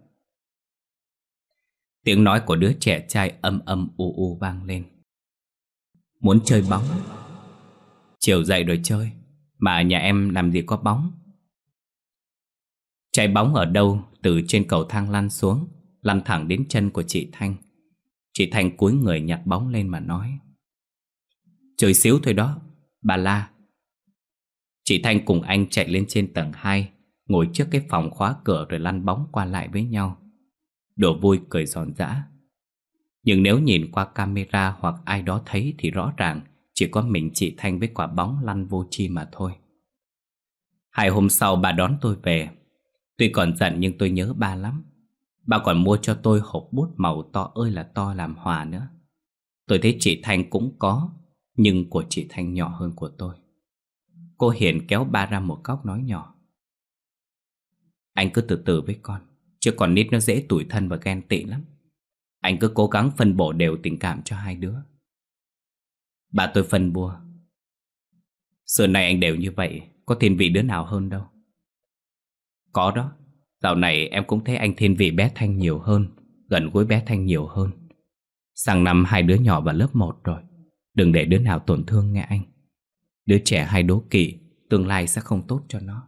Tiếng nói của đứa trẻ trai âm âm u u vang lên: muốn chơi bóng. Chiều dậy rồi chơi, mà nhà em làm gì có bóng. Trái bóng ở đâu từ trên cầu thang lăn xuống, lăn thẳng đến chân của chị Thanh. Chị Thanh cúi người nhặt bóng lên mà nói: "Chơi xíu thôi đó, bà la." Chị Thanh cùng anh chạy lên trên tầng 2, ngồi trước cái phòng khóa cửa rồi lăn bóng qua lại với nhau. Đùa vui cười giòn giã. Nhưng nếu nhìn qua camera hoặc ai đó thấy thì rõ ràng chỉ có mình chị Thanh với quả bóng lăn vô tri mà thôi. 2 hôm sau ba đón tôi về. Tuy còn giận nhưng tôi nhớ ba lắm. Ba còn mua cho tôi hộp bút màu to ơi là to làm hòa nữa. Tôi thấy chị Thanh cũng có, nhưng của chị Thanh nhỏ hơn của tôi. Cô Hiền kéo ba ra một góc nói nhỏ: "Anh cứ từ từ với con, chứ còn nít nó dễ tủi thân và ghen tị lắm. Anh cứ cố gắng phân bổ đều tình cảm cho hai đứa." Bà tôi phân bua: "Xưa nay anh đều như vậy, có thiên vị đứa nào hơn đâu." "Có đó, dạo này em cũng thấy anh thiên vị bé Thanh nhiều hơn, gần gũi bé Thanh nhiều hơn. Sang năm hai đứa nhỏ vào lớp 1 rồi, đừng để đứa nào tổn thương nghe anh. Đứa trẻ hay đố kỵ, tương lai sẽ không tốt cho nó."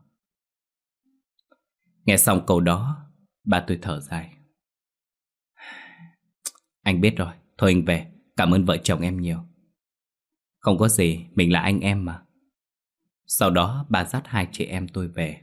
Nghe xong câu đó, bà tôi thở dài: "Anh biết rồi, thôi anh về, cảm ơn vợ chồng em nhiều." "Không có gì, mình là anh em mà." Sau đó bà dắt hai chị em tôi về.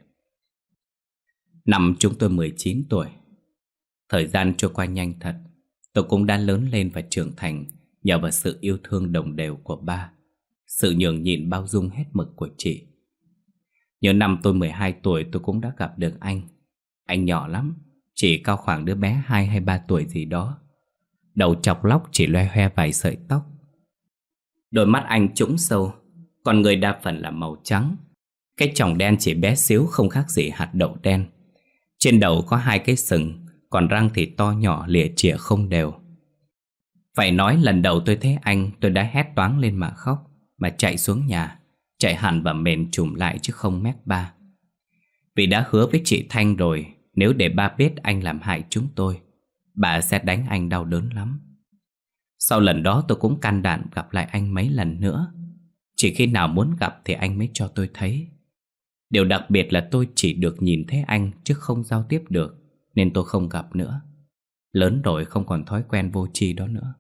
Năm chúng tôi 19 tuổi. Thời gian trôi qua nhanh thật. Tôi cũng đã lớn lên và trưởng thành nhờ vào sự yêu thương đồng đều của ba, sự nhường nhịn bao dung hết mực của chị. Nhớ năm tôi 12 tuổi tôi cũng đã gặp được anh. Anh nhỏ lắm, chỉ cao khoảng đứa bé 2 hay 3 tuổi gì đó. Đầu chọc lóc chỉ loe hoe vài sợi tóc. Đôi mắt anh trũng sâu, con người đa phần là màu trắng. Cái chòm đen chỉ bé xíu không khác gì hạt đậu đen. Trên đầu có 2 cái sừng, còn răng thì to nhỏ lìa chĩa không đều. Phải nói lần đầu tôi thấy anh, tôi đã hét toáng lên mà khóc, mà chạy xuống nhà, chạy hẳn và mền trùm lại chứ không mét ba. Vì đã hứa với chị Thanh rồi, nếu để ba biết anh làm hại chúng tôi, bà sẽ đánh anh đau đớn lắm. Sau lần đó tôi cũng can đảm gặp lại anh mấy lần nữa. Chỉ khi nào muốn gặp thì anh mới cho tôi thấy. Điều đặc biệt là tôi chỉ được nhìn thấy anh chứ không giao tiếp được, nên tôi không gặp nữa. Lớn rồi không còn thói quen vô tri đó nữa.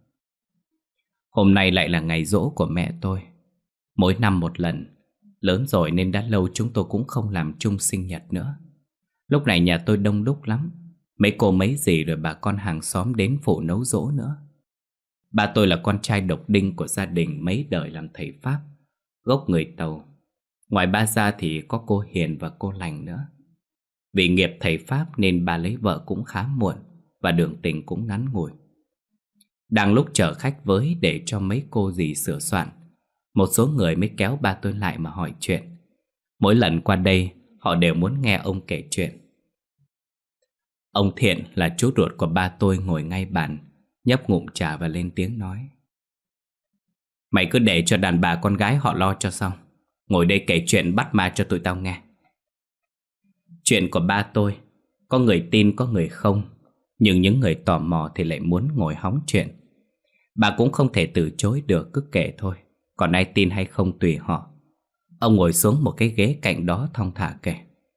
Hôm nay lại là ngày giỗ của mẹ tôi. Mỗi năm một lần. Lớn rồi nên đã lâu chúng tôi cũng không làm chung sinh nhật nữa. Lúc này nhà tôi đông đúc lắm. Mấy cô mấy dì rồi bà con hàng xóm đến phụ nấu giỗ nữa. Ba tôi là con trai độc đinh của gia đình mấy đời làm thầy Pháp, gốc người Tàu. Ngoài ba ra thì có cô Hiền và cô Lành nữa. Vì nghiệp thầy Pháp nên bà lấy vợ cũng khá muộn, và đường tình cũng ngắn ngủi. Đang lúc chờ khách với để cho mấy cô dì sửa soạn, một số người mới kéo ba tôi lại mà hỏi chuyện. Mỗi lần qua đây họ đều muốn nghe ông kể chuyện. Ông Thiện là chú ruột của ba tôi ngồi ngay bàn, nhấp ngụm trà và lên tiếng nói: "Mày cứ để cho đàn bà con gái họ lo cho xong. Ngồi đây kể chuyện bắt ma cho tụi tao nghe." Chuyện của ba tôi, có người tin có người không, nhưng những người tò mò thì lại muốn ngồi hóng chuyện. Bà cũng không thể từ chối được, cứ kể thôi, còn ai tin hay không tùy họ. Ông ngồi xuống một cái ghế cạnh đó thong thả kể: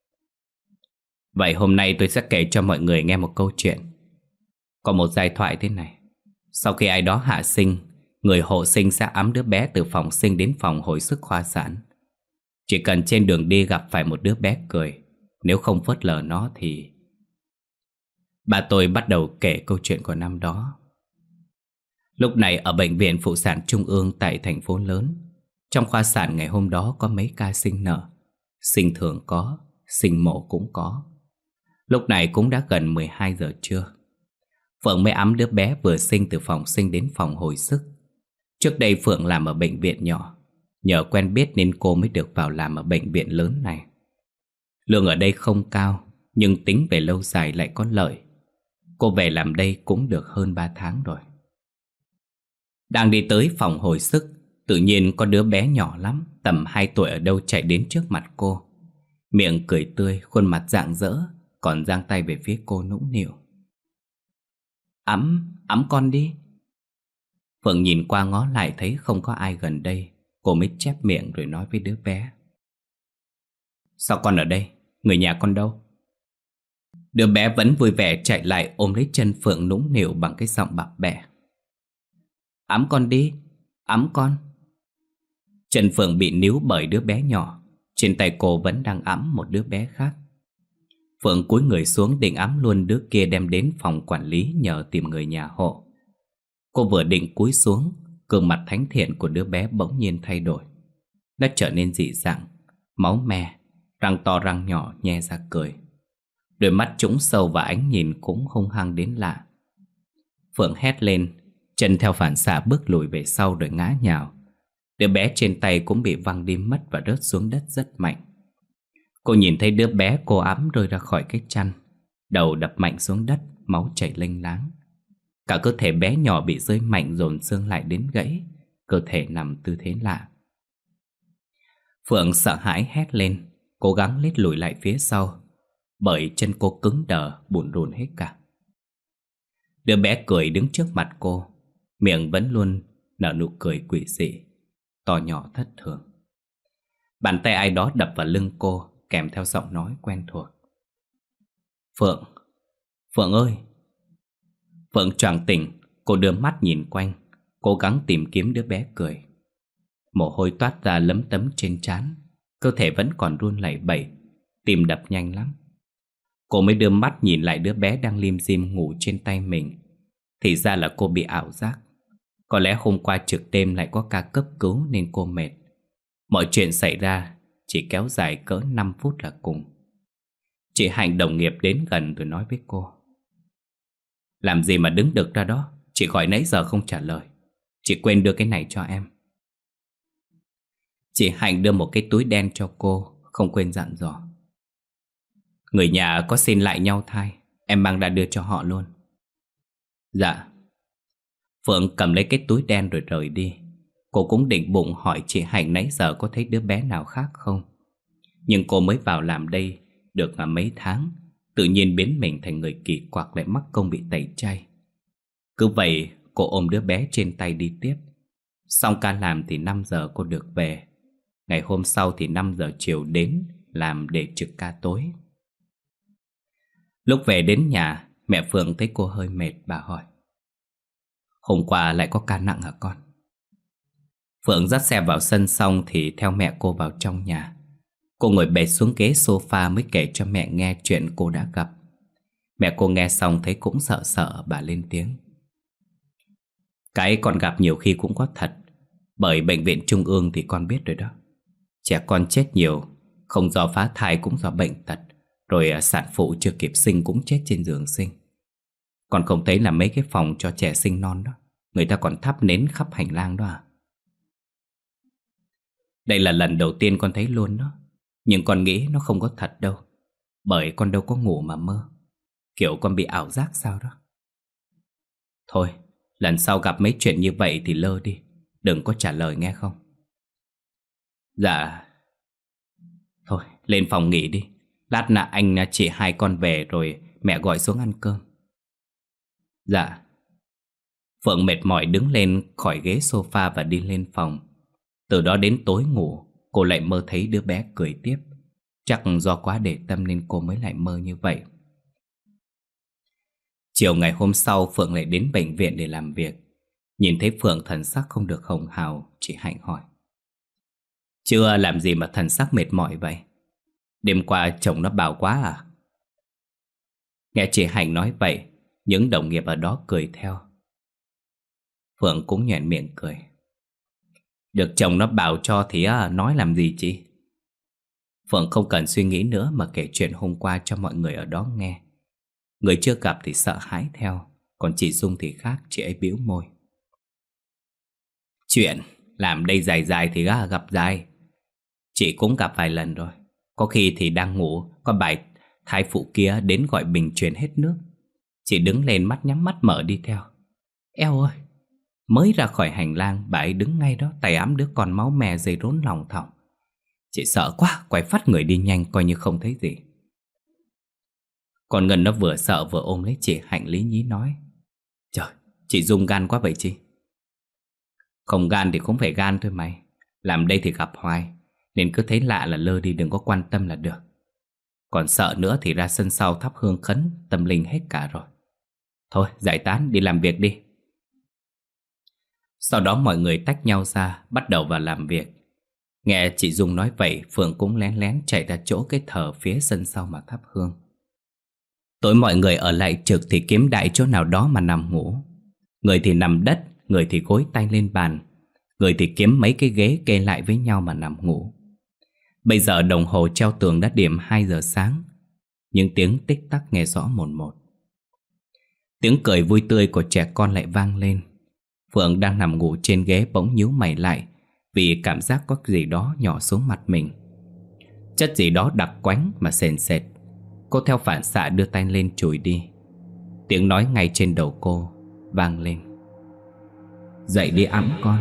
"Vậy hôm nay tôi sẽ kể cho mọi người nghe một câu chuyện. Có một giai thoại thế này. Sau khi ai đó hạ sinh, người hộ sinh sẽ ẵm đứa bé từ phòng sinh đến phòng hồi sức khoa sản. Chỉ cần trên đường đi gặp phải một đứa bé cười, nếu không phớt lờ nó thì..." Bà tôi bắt đầu kể câu chuyện của năm đó. Lúc này ở bệnh viện phụ sản trung ương tại thành phố lớn, trong khoa sản ngày hôm đó có mấy ca sinh nở. Sinh thường có, sinh mổ cũng có. Lúc này cũng đã gần 12 giờ trưa. Phượng mới ẵm đứa bé vừa sinh từ phòng sinh đến phòng hồi sức. Trước đây Phượng làm ở bệnh viện nhỏ, nhờ quen biết nên cô mới được vào làm ở bệnh viện lớn này. Lương ở đây không cao, nhưng tính về lâu dài lại có lợi. Cô về làm đây cũng được hơn 3 tháng rồi. Đang đi tới phòng hồi sức, tự nhiên có đứa bé nhỏ lắm, tầm 2 tuổi ở đâu chạy đến trước mặt cô. Miệng cười tươi, khuôn mặt rạng rỡ, còn giang tay về phía cô nũng nịu: Ẵm con đi." Phượng nhìn qua ngó lại thấy không có ai gần đây, cô mới chép miệng rồi nói với đứa bé: "Sao con ở đây? Người nhà con đâu?" Đứa bé vẫn vui vẻ chạy lại ôm lấy chân Phượng nũng nịu bằng cái giọng bập bẹ. Ẵm con đi, ẵm con. Chân Phượng bị níu bởi đứa bé nhỏ. Trên tay cô vẫn đang ẵm một đứa bé khác. Phượng cúi người xuống định ẵm luôn đứa kia đem đến phòng quản lý nhờ tìm người nhà hộ. Cô vừa định cúi xuống, gương mặt thánh thiện của đứa bé bỗng nhiên thay đổi. Nó trở nên dị dạng, máu me, răng to răng nhỏ nhe ra cười. Đôi mắt trũng sâu và ánh nhìn cũng hung hăng đến lạ. Phượng hét lên, chân theo phản xạ bước lùi về sau rồi ngã nhào. Đứa bé trên tay cũng bị văng đi mất và rớt xuống đất rất mạnh. Cô nhìn thấy đứa bé cô ẵm rơi ra khỏi cái chăn, đầu đập mạnh xuống đất, máu chảy lênh láng. Cả cơ thể bé nhỏ bị rơi mạnh dồn xương lại đến gãy, cơ thể nằm tư thế lạ. Phượng sợ hãi hét lên, cố gắng lết lùi lại phía sau, bởi chân cô cứng đờ, bủn rủn hết cả. Đứa bé cười đứng trước mặt cô, miệng vẫn luôn nở nụ cười quỷ dị, to nhỏ thất thường. Bàn tay ai đó đập vào lưng cô, kèm theo giọng nói quen thuộc. Phượng, Phượng ơi! Phượng choàng tỉnh, cô đưa mắt nhìn quanh, cố gắng tìm kiếm đứa bé cười. Mồ hôi toát ra lấm tấm trên trán, cơ thể vẫn còn run lẩy bẩy, tim đập nhanh lắm. Cô mới đưa mắt nhìn lại đứa bé đang lim dim ngủ trên tay mình. Thì ra là cô bị ảo giác. Có lẽ hôm qua trực đêm lại có ca cấp cứu nên cô mệt. Mọi chuyện xảy ra chỉ kéo dài cỡ 5 phút là cùng. Chị Hạnh đồng nghiệp đến gần rồi nói với cô. Làm gì mà đứng đực ra đó, chị gọi nãy giờ không trả lời. Chị quên đưa cái này cho em. Chị Hạnh đưa một cái túi đen cho cô, không quên dặn dò. Người nhà có xin lại nhau thai, em mang ra đưa cho họ luôn. Dạ. Phượng cầm lấy cái túi đen rồi rời đi. Cô cũng định bụng hỏi chị Hạnh nãy giờ có thấy đứa bé nào khác không. Nhưng cô mới vào làm đây được mấy tháng, tự nhiên biến mình thành người kỳ quặc, lại mắc công bị tẩy chay. Cứ vậy cô ôm đứa bé trên tay đi tiếp. Xong ca làm thì 5 giờ cô được về. Ngày hôm sau thì 5 giờ chiều đến làm để trực ca tối. Lúc về đến nhà, mẹ Phượng thấy cô hơi mệt, bà hỏi. Hôm qua lại có ca nặng hả con? Phượng dắt xe vào sân xong thì theo mẹ cô vào trong nhà. Cô ngồi bệt xuống ghế sofa mới kể cho mẹ nghe chuyện cô đã gặp. Mẹ cô nghe xong thấy cũng sợ sợ, bà lên tiếng. Cái con gặp nhiều khi cũng có thật. Bởi bệnh viện trung ương thì con biết rồi đó. Trẻ con chết nhiều, không do phá thai cũng do bệnh tật. Rồi sản phụ chưa kịp sinh cũng chết trên giường sinh. Con không thấy là mấy cái phòng cho trẻ sinh non đó, người ta còn thắp nến khắp hành lang đó à? Đây là lần đầu tiên con thấy luôn đó. Nhưng con nghĩ nó không có thật đâu. Bởi con đâu có ngủ mà mơ. Kiểu con bị ảo giác sao đó. Thôi, lần sau gặp mấy chuyện như vậy thì lơ đi, đừng có trả lời nghe không? Dạ. Thôi, lên phòng nghỉ đi. Lát nữa anh chị hai con về rồi mẹ gọi xuống ăn cơm. Dạ. Phượng mệt mỏi đứng lên khỏi ghế sofa và đi lên phòng. Từ đó đến tối ngủ, cô lại mơ thấy đứa bé cười tiếp. Chắc do quá để tâm nên cô mới lại mơ như vậy. Chiều ngày hôm sau, Phượng lại đến bệnh viện để làm việc. Nhìn thấy Phượng thần sắc không được hồng hào, chị Hạnh hỏi. Chưa làm gì mà thần sắc mệt mỏi vậy? Đêm qua chồng nó bạo quá à? Nghe chị Hạnh nói vậy, những đồng nghiệp ở đó cười theo. Phượng cũng nhoẻn miệng cười. Được chồng nó bảo cho thì nói làm gì chị? Phượng không cần suy nghĩ nữa mà kể chuyện hôm qua cho mọi người ở đó nghe. Người chưa gặp thì sợ hãi theo, còn chị Dung thì khác, chị ấy bĩu môi. Chuyện làm đây dài dài thì gặp dài. Chị cũng gặp vài lần rồi. Có khi thì đang ngủ, có bài thai phụ kia đến gọi bình truyền hết nước. Chị đứng lên mắt nhắm mắt mở đi theo. Eo ơi! Mới ra khỏi hành lang, bà ấy đứng ngay đó, tay ẵm đứa con máu me dây rốn lòng thòng. Chị sợ quá, quay phát người đi nhanh coi như không thấy gì. Con Ngân nó vừa sợ vừa ôm lấy chị Hạnh lý nhí nói. Trời, chị Dung gan quá vậy chị. Không gan thì cũng phải gan thôi mày. Làm đây thì gặp hoài, nên cứ thấy lạ là lơ đi, đừng có quan tâm là được. Còn sợ nữa thì ra sân sau thắp hương khấn tâm linh hết cả rồi. Thôi giải tán đi làm việc đi. Sau đó mọi người tách nhau ra, bắt đầu vào làm việc. Nghe chị Dung nói vậy, Phượng cũng lén lén chạy ra chỗ cái thờ phía sân sau mà thắp hương. Tối mọi người ở lại trực thì kiếm đại chỗ nào đó mà nằm ngủ. Người thì nằm đất, người thì gối tay lên bàn, người thì kiếm mấy cái ghế kê lại với nhau mà nằm ngủ. Bây giờ đồng hồ treo tường đã điểm 2 giờ sáng, nhưng tiếng tích tắc nghe rõ mồn một. Tiếng cười vui tươi của trẻ con lại vang lên. Phượng đang nằm ngủ trên ghế bỗng nhíu mày lại, vì cảm giác có gì đó nhỏ xuống mặt mình. Chất gì đó đặc quánh mà sền sệt. Cô theo phản xạ đưa tay lên chùi đi. Tiếng nói ngay trên đầu cô vang lên: "Dậy đi ẵm con."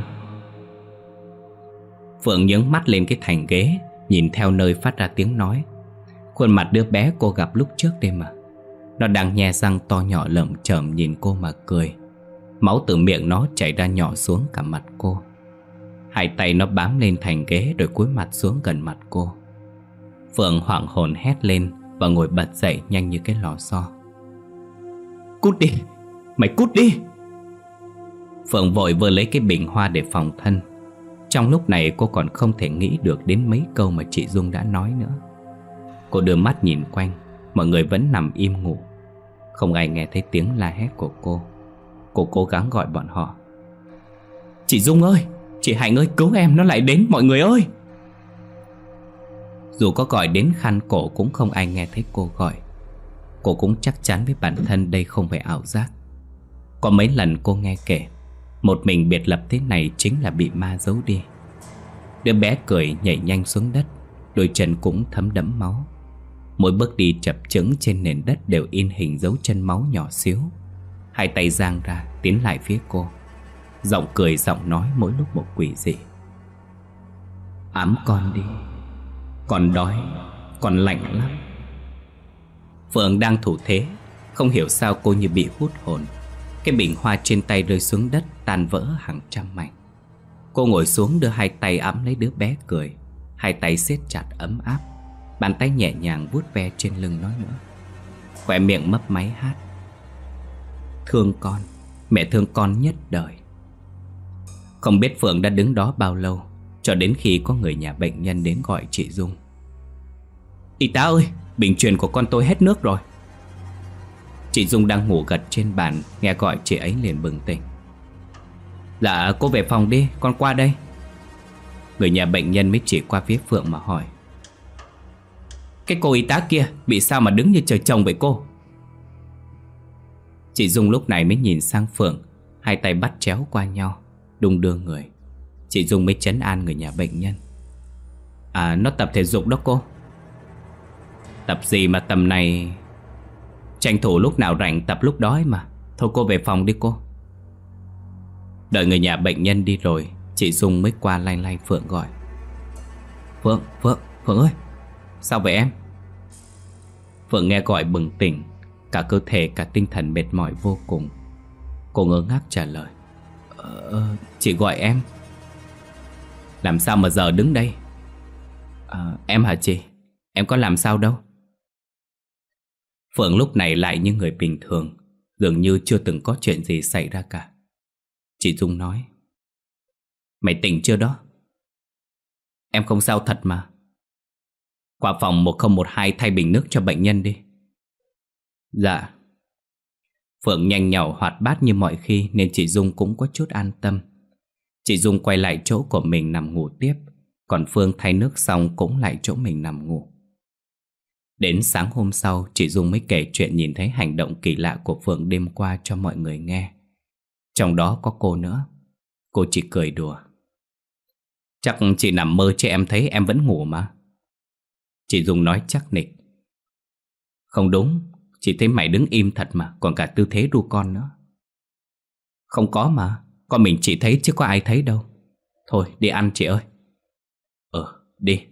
Phượng nhướng mắt lên cái thành ghế, nhìn theo nơi phát ra tiếng nói. Khuôn mặt đứa bé cô gặp lúc trước đây mà. Nó đang nhe răng to nhỏ lởm chởm nhìn cô mà cười. Máu từ miệng nó chảy ra nhỏ xuống cả mặt cô. Hai tay nó bám lên thành ghế rồi cúi mặt xuống gần mặt cô. Phượng hoảng hồn hét lên và ngồi bật dậy nhanh như cái lò xo. "Cút đi! Mày cút đi!" Phượng vội vơ lấy cái bình hoa để phòng thân. Trong lúc này cô còn không thể nghĩ được đến mấy câu mà chị Dung đã nói nữa. Cô đưa mắt nhìn quanh, mọi người vẫn nằm im ngủ. Không ai nghe thấy tiếng la hét của cô. Cô cố gắng gọi bọn họ: "Chị Dung ơi! Chị Hạnh ơi, cứu em, nó lại đến mọi người ơi!" Dù có gọi đến khăn cổ cũng không ai nghe thấy cô gọi. Cô cũng chắc chắn với bản thân đây không phải ảo giác. Có mấy lần cô nghe kể, một mình biệt lập thế này chính là bị ma giấu đi. Đứa bé cười nhảy nhanh xuống đất, đôi chân cũng thấm đẫm máu. Mỗi bước đi chập chững trên nền đất đều in hình dấu chân máu nhỏ xíu. Hai tay giang ra tiến lại phía cô, giọng cười giọng nói mỗi lúc một quỷ dị: "Ẵm con đi, con đói, con lạnh lắm." Phượng đang thủ thế, không hiểu sao cô như bị hút hồn. Cái bình hoa trên tay rơi xuống đất tan vỡ hàng trăm mảnh. Cô ngồi xuống đưa hai tay ẵm lấy đứa bé cười. Hai tay siết chặt ấm áp, bàn tay nhẹ nhàng vuốt ve trên lưng nó nữa. Khóe miệng mấp máy hát: "Thương con, mẹ thương con nhất đời." Không biết Phượng đã đứng đó bao lâu, cho đến khi có người nhà bệnh nhân đến gọi chị Dung: "Y tá ơi, bình truyền của con tôi hết nước rồi." Chị Dung đang ngủ gật trên bàn, nghe gọi chị ấy liền bừng tỉnh: "Dạ cô về phòng đi, con qua đây." Người nhà bệnh nhân mới chỉ qua phía Phượng mà hỏi: "Cái cô y tá kia bị sao mà đứng như trời trồng vậy cô?" Chị Dung lúc này mới nhìn sang Phượng, hai tay bắt chéo qua nhau, đung đưa người. Chị Dung mới trấn an người nhà bệnh nhân: Nó tập thể dục đó cô." "Tập gì mà tầm này? Tranh thủ lúc nào rảnh tập lúc đó ấy mà. Thôi cô về phòng đi cô." Đợi người nhà bệnh nhân đi rồi, chị Dung mới qua lay lay Phượng gọi: Phượng ơi, sao vậy em?" Phượng nghe gọi bừng tỉnh, cả cơ thể cả tinh thần mệt mỏi vô cùng. Cô ngơ ngác trả lời: Chị gọi em." "Làm sao mà giờ đứng đây?" Em hả chị? Em có làm sao đâu." Phượng lúc này lại như người bình thường, dường như chưa từng có chuyện gì xảy ra cả. Chị Dung nói: "Mày tỉnh chưa đó?" "Em không sao thật mà." "Qua phòng 1012 thay bình nước cho bệnh nhân đi." "Dạ." Phượng nhanh nhảu hoạt bát như mọi khi nên chị Dung cũng có chút an tâm. Chị Dung quay lại chỗ của mình nằm ngủ tiếp, còn Phương thay nước xong cũng lại chỗ mình nằm ngủ. Đến sáng hôm sau, chị Dung mới kể chuyện nhìn thấy hành động kỳ lạ của Phượng đêm qua cho mọi người nghe. Trong đó có cô nữa. Cô chỉ cười đùa: "Chắc chị nằm mơ chứ em thấy em vẫn ngủ mà." Chị Dung nói chắc nịch: "Không đúng, chị thấy mày đứng im thật mà, còn cả tư thế ru con nữa." "Không có mà, con mình chị thấy chứ có ai thấy đâu. Thôi đi ăn chị ơi." Đi."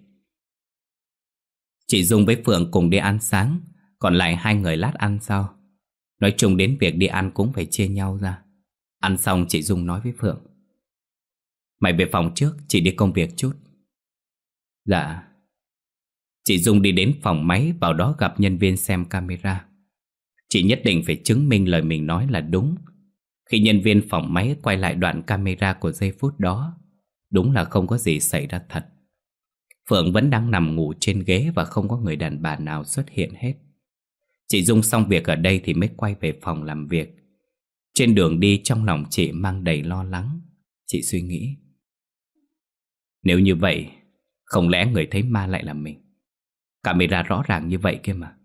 Chị Dung với Phượng cùng đi ăn sáng, còn lại hai người lát ăn sau. Nói chung đến việc đi ăn cũng phải chia nhau ra. Ăn xong chị Dung nói với Phượng: "Mày về phòng trước, chị đi công việc chút." "Dạ." Chị Dung đi đến phòng máy, vào đó gặp nhân viên xem camera. Chị nhất định phải chứng minh lời mình nói là đúng. Khi nhân viên phòng máy quay lại đoạn camera của giây phút đó, đúng là không có gì xảy ra thật. Phượng vẫn đang nằm ngủ trên ghế và không có người đàn bà nào xuất hiện hết. Chị Dung xong việc ở đây thì mới quay về phòng làm việc. Trên đường đi trong lòng chị mang đầy lo lắng. Chị suy nghĩ, nếu như vậy, không lẽ người thấy ma lại là mình? Camera rõ ràng như vậy kia mà.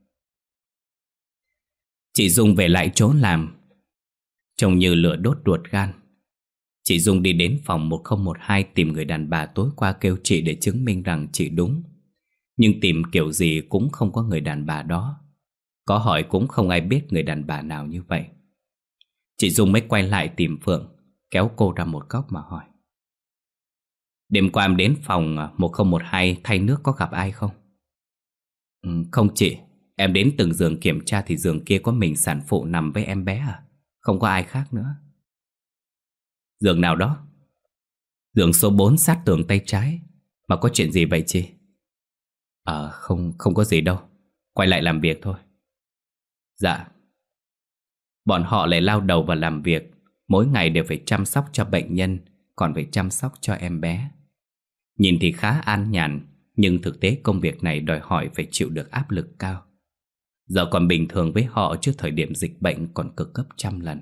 Chị Dung về lại chỗ làm, trông như lửa đốt ruột gan. Chị Dung đi đến phòng 1012 tìm người đàn bà tối qua kêu chị để chứng minh rằng chị đúng. Nhưng tìm kiểu gì cũng không có người đàn bà đó. Có hỏi cũng không ai biết người đàn bà nào như vậy. Chị Dung mới quay lại tìm Phượng, kéo cô ra một góc mà hỏi, đêm qua em đến phòng 1012 thay nước có gặp ai không? Không chị, em đến từng giường kiểm tra thì giường kia có mình sản phụ nằm với em bé à? Không có ai khác nữa. Giường nào đó? Giường số 4 sát tường tay trái. Mà có chuyện gì vậy chị? Không có gì đâu. Quay lại làm việc thôi. Dạ. Bọn họ lại lao đầu vào làm việc. Mỗi ngày đều phải chăm sóc cho bệnh nhân, còn phải chăm sóc cho em bé. Nhìn thì khá an nhàn, nhưng thực tế công việc này đòi hỏi phải chịu được áp lực cao. Giờ còn bình thường với họ, chứ thời điểm dịch bệnh còn cực gấp trăm lần.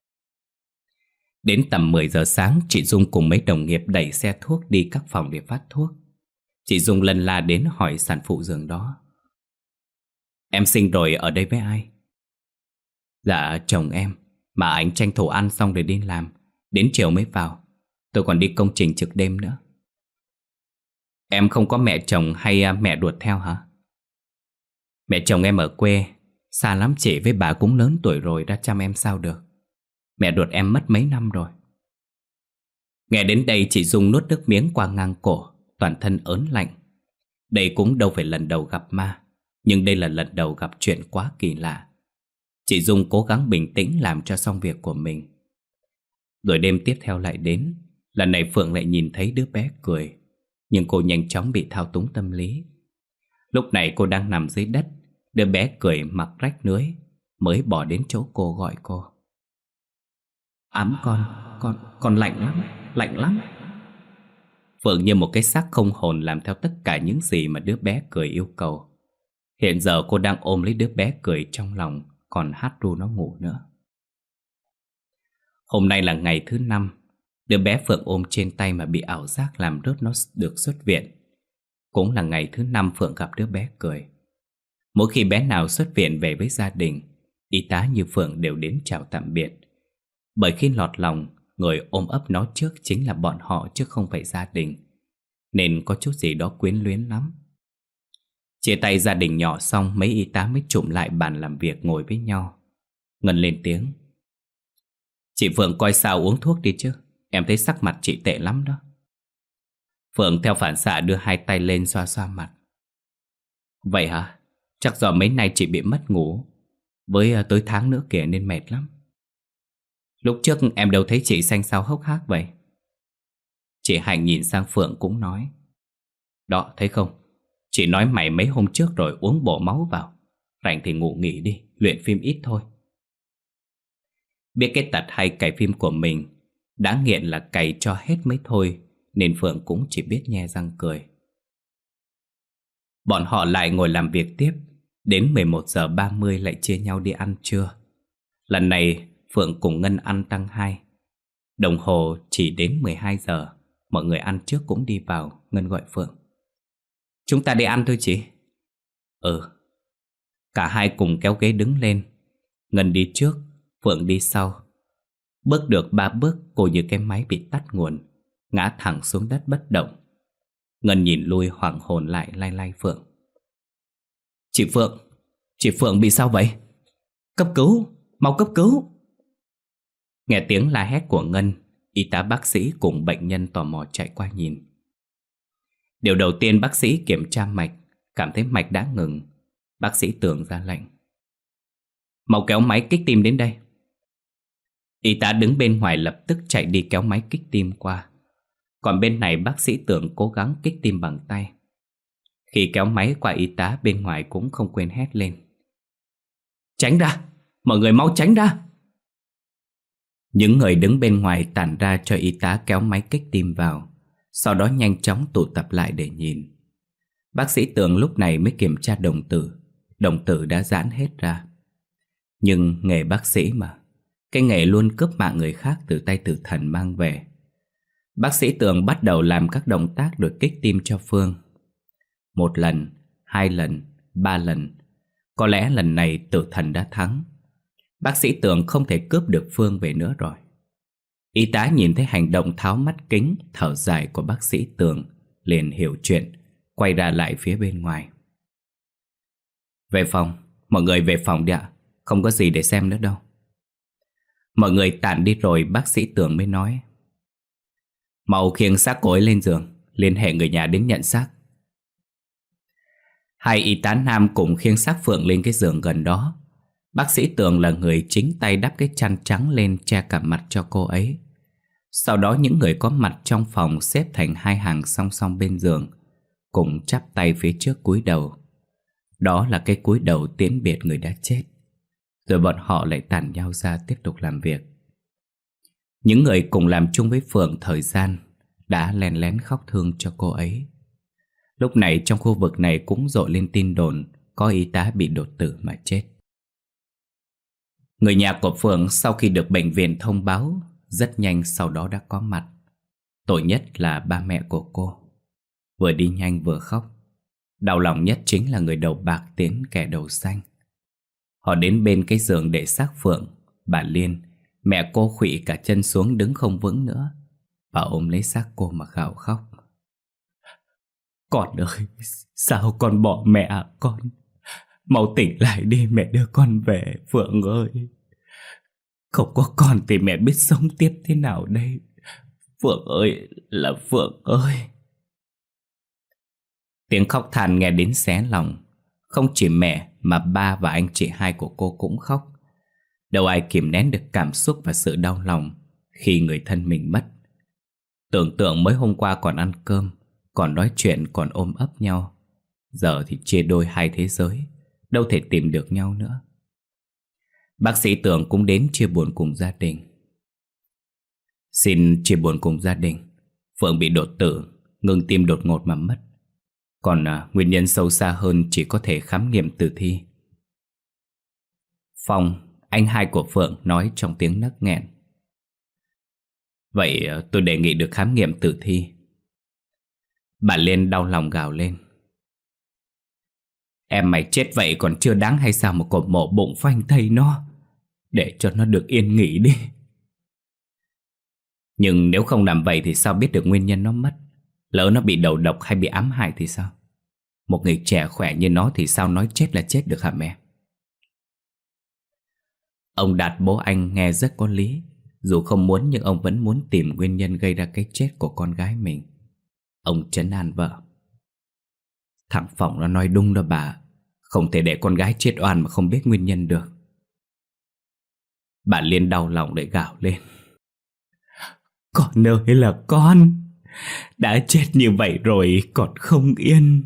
Đến tầm 10 giờ sáng, chị Dung cùng mấy đồng nghiệp đẩy xe thuốc đi các phòng để phát thuốc. Chị Dung lần la đến hỏi sản phụ giường đó, em sinh rồi ở đây với ai? Dạ chồng em, mà anh tranh thủ ăn xong rồi đi làm, đến chiều mới vào. Tôi còn đi công trình trực đêm nữa. Em không có mẹ chồng hay mẹ ruột theo hả? Mẹ chồng em ở quê, xa lắm chị, với bà cũng lớn tuổi rồi, ra chăm em sao được. Mẹ ruột em mất mấy năm rồi. Nghe đến đây chị Dung nuốt nước miếng qua ngang cổ, toàn thân ớn lạnh. Đây cũng đâu phải lần đầu gặp ma, nhưng đây là lần đầu gặp chuyện quá kỳ lạ. Chị Dung cố gắng bình tĩnh làm cho xong việc của mình. Rồi đêm tiếp theo lại đến. Lần này Phượng lại nhìn thấy đứa bé cười, nhưng cô nhanh chóng bị thao túng tâm lý. Lúc này cô đang nằm dưới đất, đứa bé cười mặc rách rưới mới bỏ đến chỗ cô gọi cô. Ẵm con lạnh lắm, lạnh lắm. Phượng như một cái xác không hồn làm theo tất cả những gì mà đứa bé cười yêu cầu. Hiện giờ cô đang ôm lấy đứa bé cười trong lòng, còn hát ru nó ngủ nữa. Hôm nay là ngày thứ 5. Đứa bé Phượng ôm trên tay mà bị ảo giác làm rớt nó được xuất viện. Cũng là ngày thứ 5 Phượng gặp đứa bé cười. Mỗi khi bé nào xuất viện về với gia đình, y tá như Phượng đều đến chào tạm biệt. Bởi khi lọt lòng, người ôm ấp nó trước chính là bọn họ chứ không phải gia đình, nên có chút gì đó quyến luyến lắm. Chia tay gia đình nhỏ xong, mấy y tá mới chụm lại bàn làm việc ngồi với nhau. Ngân lên tiếng, chị Phượng coi sao uống thuốc đi chứ, em thấy sắc mặt chị tệ lắm đó. Phượng theo phản xạ đưa hai tay lên xoa xoa mặt. Vậy hả? Chắc do mấy nay chị bị mất ngủ, với tới tháng nữa kìa nên mệt lắm. Lúc trước em đâu thấy chị xanh xao hốc hác vậy. Chị Hạnh nhìn sang Phượng cũng nói, đó thấy không, chị nói mày mấy hôm trước rồi, uống bổ máu vào. Rảnh thì ngủ nghỉ đi, luyện phim ít thôi. Biết cái tật hay cày phim của mình, đã nghiện là cày cho hết mới thôi, nên Phượng cũng chỉ biết nhe răng cười. Bọn họ lại ngồi làm việc tiếp. Đến 11 giờ 30 lại chia nhau đi ăn trưa. Lần này Phượng cùng Ngân ăn tăng 2. Đồng hồ chỉ đến 12 giờ. Mọi người ăn trước cũng đi vào. Ngân gọi Phượng, chúng ta đi ăn thôi chị. Ừ. Cả hai cùng kéo ghế đứng lên. Ngân đi trước, Phượng đi sau. Bước được 3 bước, cô như cái máy bị tắt nguồn, ngã thẳng xuống đất bất động. Ngân nhìn lui hoảng hồn lại lay lay Phượng. Chị Phượng bị sao vậy? Cấp cứu, mau cấp cứu. Nghe tiếng la hét của Ngân, y tá bác sĩ cùng bệnh nhân tò mò chạy qua nhìn. Điều đầu tiên bác sĩ kiểm tra mạch, cảm thấy mạch đã ngừng. Bác sĩ Tường ra lệnh, mau kéo máy kích tim đến đây. Y tá đứng bên ngoài lập tức chạy đi kéo máy kích tim qua. Còn bên này bác sĩ Tường cố gắng kích tim bằng tay. Khi kéo máy qua, y tá bên ngoài cũng không quên hét lên: "Tránh ra! Mọi người mau tránh ra!" Những người đứng bên ngoài tản ra cho y tá kéo máy kích tim vào, sau đó nhanh chóng tụ tập lại để nhìn. Bác sĩ Tường lúc này mới kiểm tra đồng tử. Đồng tử đã giãn hết ra. Nhưng nghề bác sĩ mà, cái nghề luôn cướp mạng người khác từ tay tử thần mang về. Bác sĩ Tường bắt đầu làm các động tác đột kích tim cho Phương. 1 lần, 2 lần, 3 lần. Có lẽ lần này tử thần đã thắng. Bác sĩ Tường không thể cướp được Phương về nữa rồi. Y tá nhìn thấy hành động tháo mắt kính, thở dài của bác sĩ Tường, liền hiểu chuyện, quay ra lại phía bên ngoài. "Về phòng, mọi người về phòng đi ạ. Không có gì để xem nữa đâu." Mọi người tản đi rồi, bác sĩ Tường mới nói: "Mau khiêng xác cô ấy lên giường, liên hệ người nhà đến nhận xác." Hai y tá nam cùng khiêng xác Phượng lên cái giường gần đó. Bác sĩ Tường là người chính tay đắp cái chăn trắng lên che cả mặt cho cô ấy. Sau đó những người có mặt trong phòng xếp thành 2 hàng song song bên giường, cùng chắp tay phía trước cúi đầu. Đó là cái cúi đầu tiễn biệt người đã chết. Rồi bọn họ lại tản nhau ra tiếp tục làm việc. Những người cùng làm chung với Phượng thời gian đã lén lén khóc thương cho cô ấy. Lúc này trong khu vực này cũng rộ lên tin đồn có y tá bị đột tử mà chết. Người nhà của Phượng sau khi được bệnh viện thông báo, rất nhanh sau đó đã có mặt. Tội nhất là ba mẹ của cô, vừa đi nhanh vừa khóc. Đau lòng nhất chính là người đầu bạc tiến kẻ đầu xanh. Họ đến bên cái giường để xác Phượng. Bà Liên, mẹ cô khuỵu cả chân xuống đứng không vững nữa. Bà ôm lấy xác cô mà gào khóc: "Con ơi, sao con bỏ mẹ à con? Mau tỉnh lại đi, mẹ đưa con về, Phượng ơi. Không có con thì mẹ biết sống tiếp thế nào đây? Phượng ơi, là Phượng ơi." Tiếng khóc than nghe đến xé lòng. Không chỉ mẹ mà ba và anh chị hai của cô cũng khóc. Đâu ai kìm nén được cảm xúc và sự đau lòng khi người thân mình mất. Tưởng tượng mới hôm qua còn ăn cơm, còn nói chuyện, còn ôm ấp nhau, giờ thì chia đôi hai thế giới, đâu thể tìm được nhau nữa. Bác sĩ Tường cũng đến chia buồn cùng gia đình. "Xin chia buồn cùng gia đình. Phượng bị đột tử, ngừng tim đột ngột mà mất. Còn nguyên nhân sâu xa hơn chỉ có thể khám nghiệm tử thi." Phong, anh hai của Phượng, nói trong tiếng nấc nghẹn: "Vậy tôi đề nghị được khám nghiệm tử thi." Bà Liên đau lòng gào lên: "Em mày chết vậy còn chưa đáng hay sao mà còn mổ bụng phanh thây nó, để cho nó được yên nghỉ đi." "Nhưng nếu không làm vậy thì sao biết được nguyên nhân nó mất? Lỡ nó bị đầu độc hay bị ám hại thì sao? Một người trẻ khỏe như nó thì sao nói chết là chết được hả mẹ?" Ông Đạt, bố anh, nghe rất có lý. Dù không muốn nhưng ông vẫn muốn tìm nguyên nhân gây ra cái chết của con gái mình. Ông trấn an vợ: "Thằng Phỏng nó nói đúng đó bà. Không thể để con gái chết oan mà không biết nguyên nhân được." Bà Liên đau lòng để gào lên: "Con ơi là con, đã chết như vậy rồi còn không yên."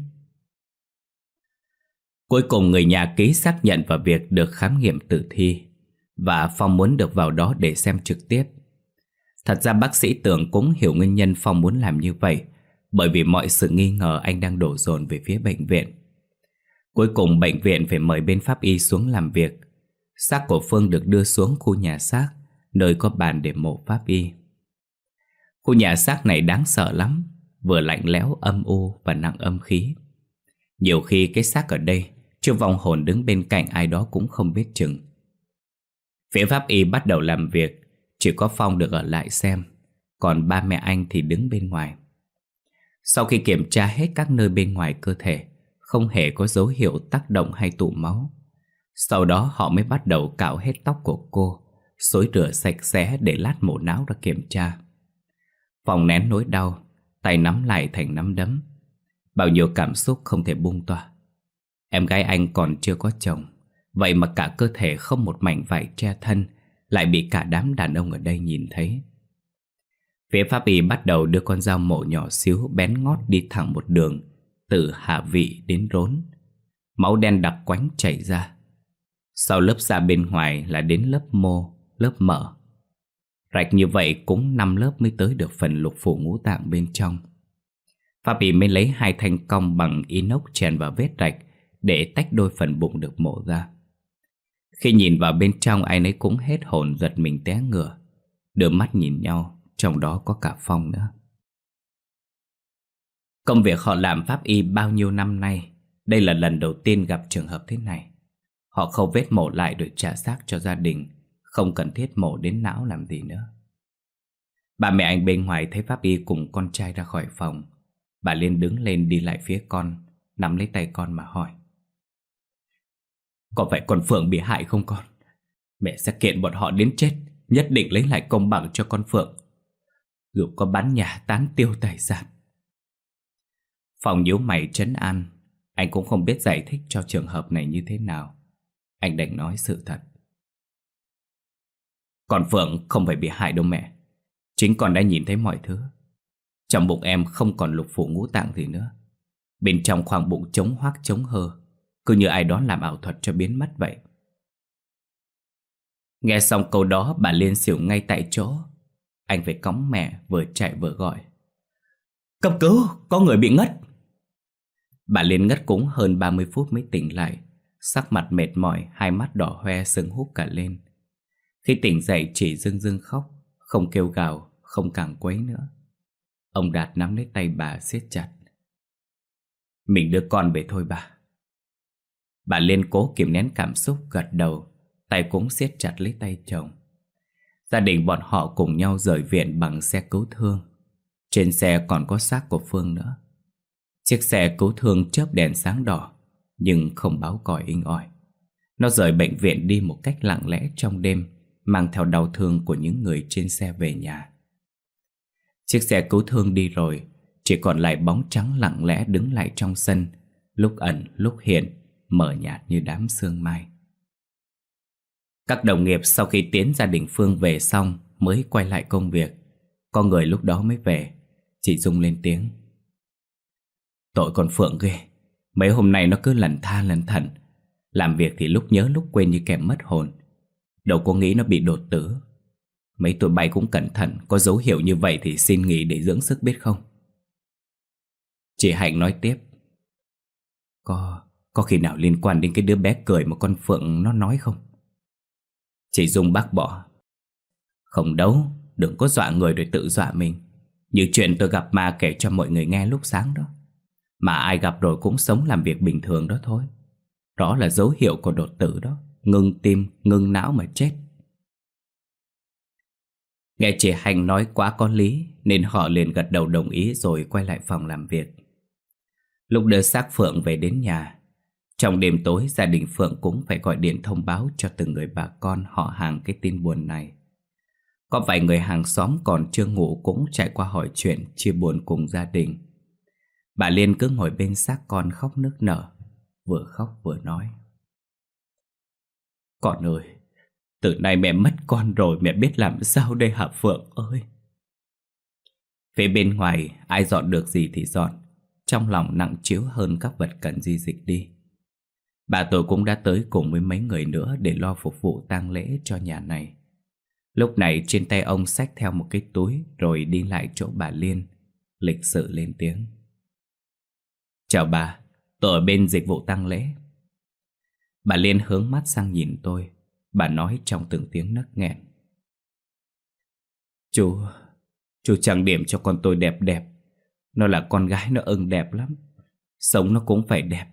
Cuối cùng người nhà ký xác nhận vào việc được khám nghiệm tử thi, và Phong muốn được vào đó để xem trực tiếp. Thật ra bác sĩ Tường cũng hiểu nguyên nhân Phong muốn làm như vậy, bởi vì mọi sự nghi ngờ anh đang đổ dồn về phía bệnh viện. Cuối cùng bệnh viện phải mời bên pháp y xuống làm việc. Xác của Phương được đưa xuống khu nhà xác, nơi có bàn để mổ pháp y. Khu nhà xác này đáng sợ lắm, vừa lạnh lẽo, âm u và nặng âm khí. Nhiều khi cái xác ở đây, chưa vong hồn đứng bên cạnh ai đó cũng không biết chừng. Phía pháp y bắt đầu làm việc, chỉ có Phong được ở lại xem, còn ba mẹ anh thì đứng bên ngoài. Sau khi kiểm tra hết các nơi bên ngoài cơ thể, không hề có dấu hiệu tác động hay tụ máu. Sau đó họ mới bắt đầu cạo hết tóc của cô, xối rửa sạch sẽ để lát mổ não ra kiểm tra. Phong nén nỗi đau, tay nắm lại thành nắm đấm. Bao nhiêu cảm xúc không thể buông tỏa. Em gái anh còn chưa có chồng, vậy mà cả cơ thể không một mảnh vải che thân, lại bị cả đám đàn ông ở đây nhìn thấy. Phía pháp y bắt đầu đưa con dao mổ nhỏ xíu bén ngót đi thẳng một đường, từ hạ vị đến rốn. Máu đen đặc quánh chảy ra. Sau lớp da bên ngoài là đến lớp mô, lớp mỡ. Rạch như vậy cũng 5 lớp mới tới được phần lục phủ ngũ tạng bên trong. Pháp y mới lấy 2 thanh cong bằng inox chèn vào vết rạch để tách đôi phần bụng được mổ ra. Khi nhìn vào bên trong, ai nấy cũng hết hồn, giật mình té ngửa, đưa mắt nhìn nhau, trong đó có cả Phong nữa. Công việc họ làm pháp y bao nhiêu năm nay, đây là lần đầu tiên gặp trường hợp thế này. Họ khâu vết mổ lại rồi trả xác cho gia đình, không cần thiết mổ đến não làm gì nữa. Bà mẹ anh bên ngoài thấy pháp y cùng con trai ra khỏi phòng. Bà Liên đứng lên đi lại phía con, nắm lấy tay con mà hỏi: "Có phải con Phượng bị hại không con? Mẹ sẽ kiện bọn họ đến chết, nhất định lấy lại công bằng cho con Phượng, dù có bán nhà tán tiêu tài sản." Phong nhíu mày trấn an. Anh cũng không biết giải thích cho trường hợp này như thế nào. Anh đành nói sự thật: "Con Phượng không phải bị hại đâu mẹ. Chính con đã nhìn thấy mọi thứ. Trong bụng em không còn lục phủ ngũ tạng gì nữa. Bên trong khoang bụng trống hoác trống hơ, cứ như ai đó làm ảo thuật cho biến mất vậy." Nghe xong câu đó, bà Liên xỉu ngay tại chỗ. Anh phải cõng mẹ, vừa chạy vừa gọi: "Cấp cứu, có người bị ngất." Bà Liên ngất cũng hơn 30 phút mới tỉnh lại, sắc mặt mệt mỏi, hai mắt đỏ hoe sưng húp cả lên. Khi tỉnh dậy chỉ rưng rưng khóc, không kêu gào, không càng quấy nữa. Ông Đạt nắm lấy tay bà siết chặt: "Mình đưa con về thôi bà." Bà Liên cố kìm nén cảm xúc gật đầu, tay cũng siết chặt lấy tay chồng. Gia đình bọn họ cùng nhau rời viện bằng xe cứu thương. Trên xe còn có xác của Phương nữa. Chiếc xe cứu thương chớp đèn sáng đỏ, nhưng không báo còi inh ỏi. Nó rời bệnh viện đi một cách lặng lẽ trong đêm, mang theo đau thương của những người trên xe về nhà. Chiếc xe cứu thương đi rồi, chỉ còn lại bóng trắng lặng lẽ đứng lại trong sân, lúc ẩn lúc hiện, mờ nhạt như đám sương mai. Các đồng nghiệp sau khi tiễn gia đình Phương về xong mới quay lại công việc. Có người lúc đó mới về. Chị Dung lên tiếng: "Tội con Phượng ghê. Mấy hôm nay nó cứ lẩn tha lẩn thẩn, làm việc thì lúc nhớ lúc quên như kẻ mất hồn. Đâu có nghĩ nó bị đột tử. Mấy tụi bay cũng cẩn thận, có dấu hiệu như vậy thì xin nghỉ để dưỡng sức biết không." Chị Hạnh nói tiếp: Có khi nào liên quan đến cái đứa bé cười mà con Phượng nó nói không?" Chị Dung bác bỏ: "Không đâu, đừng có dọa người rồi tự dọa mình. Như chuyện tôi gặp ma kể cho mọi người nghe lúc sáng đó. Mà ai gặp rồi cũng sống làm việc bình thường đó thôi. Đó là dấu hiệu của đột tử đó, ngưng tim, ngưng não mà chết." Nghe chị Hạnh nói quá có lý, nên họ liền gật đầu đồng ý rồi quay lại phòng làm việc. Lúc đưa xác Phượng về đến nhà, trong đêm tối gia đình Phượng cũng phải gọi điện thông báo cho từng người bà con họ hàng cái tin buồn này. Có vài người hàng xóm còn chưa ngủ cũng chạy qua hỏi chuyện, chia buồn cùng gia đình. Bà Liên cứ ngồi bên xác con khóc nức nở, vừa khóc vừa nói: "Con ơi, từ nay mẹ mất con rồi, mẹ biết làm sao đây hả Phượng ơi?" Phía bên ngoài ai dọn được gì thì dọn, trong lòng nặng trĩu hơn các vật cần di dịch đi. Bà tôi cũng đã tới cùng với mấy người nữa để lo phục vụ tang lễ cho nhà này. Lúc này trên tay ông xách theo một cái túi rồi đi lại chỗ bà Liên, lịch sự lên tiếng: "Chào bà, tôi ở bên dịch vụ tang lễ." Bà Liên hướng mắt sang nhìn tôi. Bà nói trong từng tiếng nấc nghẹn: Chú trang điểm cho con tôi đẹp đẹp. Nó là con gái, nó ưng đẹp lắm. Sống nó cũng phải đẹp.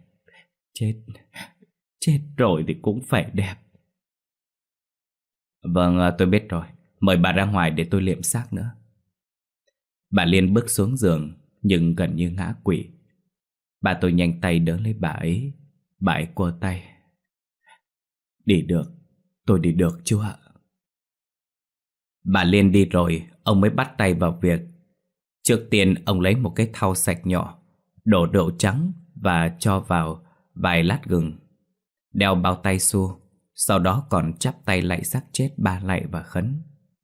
Chết rồi thì cũng phải đẹp." "Vâng, tôi biết rồi. Mời bà ra ngoài để tôi liệm xác nữa." Bà Liên bước xuống giường, nhưng gần như ngã quỵ. Bà tôi nhanh tay đỡ lấy bà ấy. Bà ấy quơ tay: "Đi được, tôi đi được chú ạ." Bà Liên đi rồi, ông mới bắt tay vào việc. Trước tiên ông lấy một cái thau sạch nhỏ, đổ đậu trắng và cho vào vài lát gừng, đeo bao tay xu. Sau đó còn chắp tay lạy xác chết 3 lạy và khấn: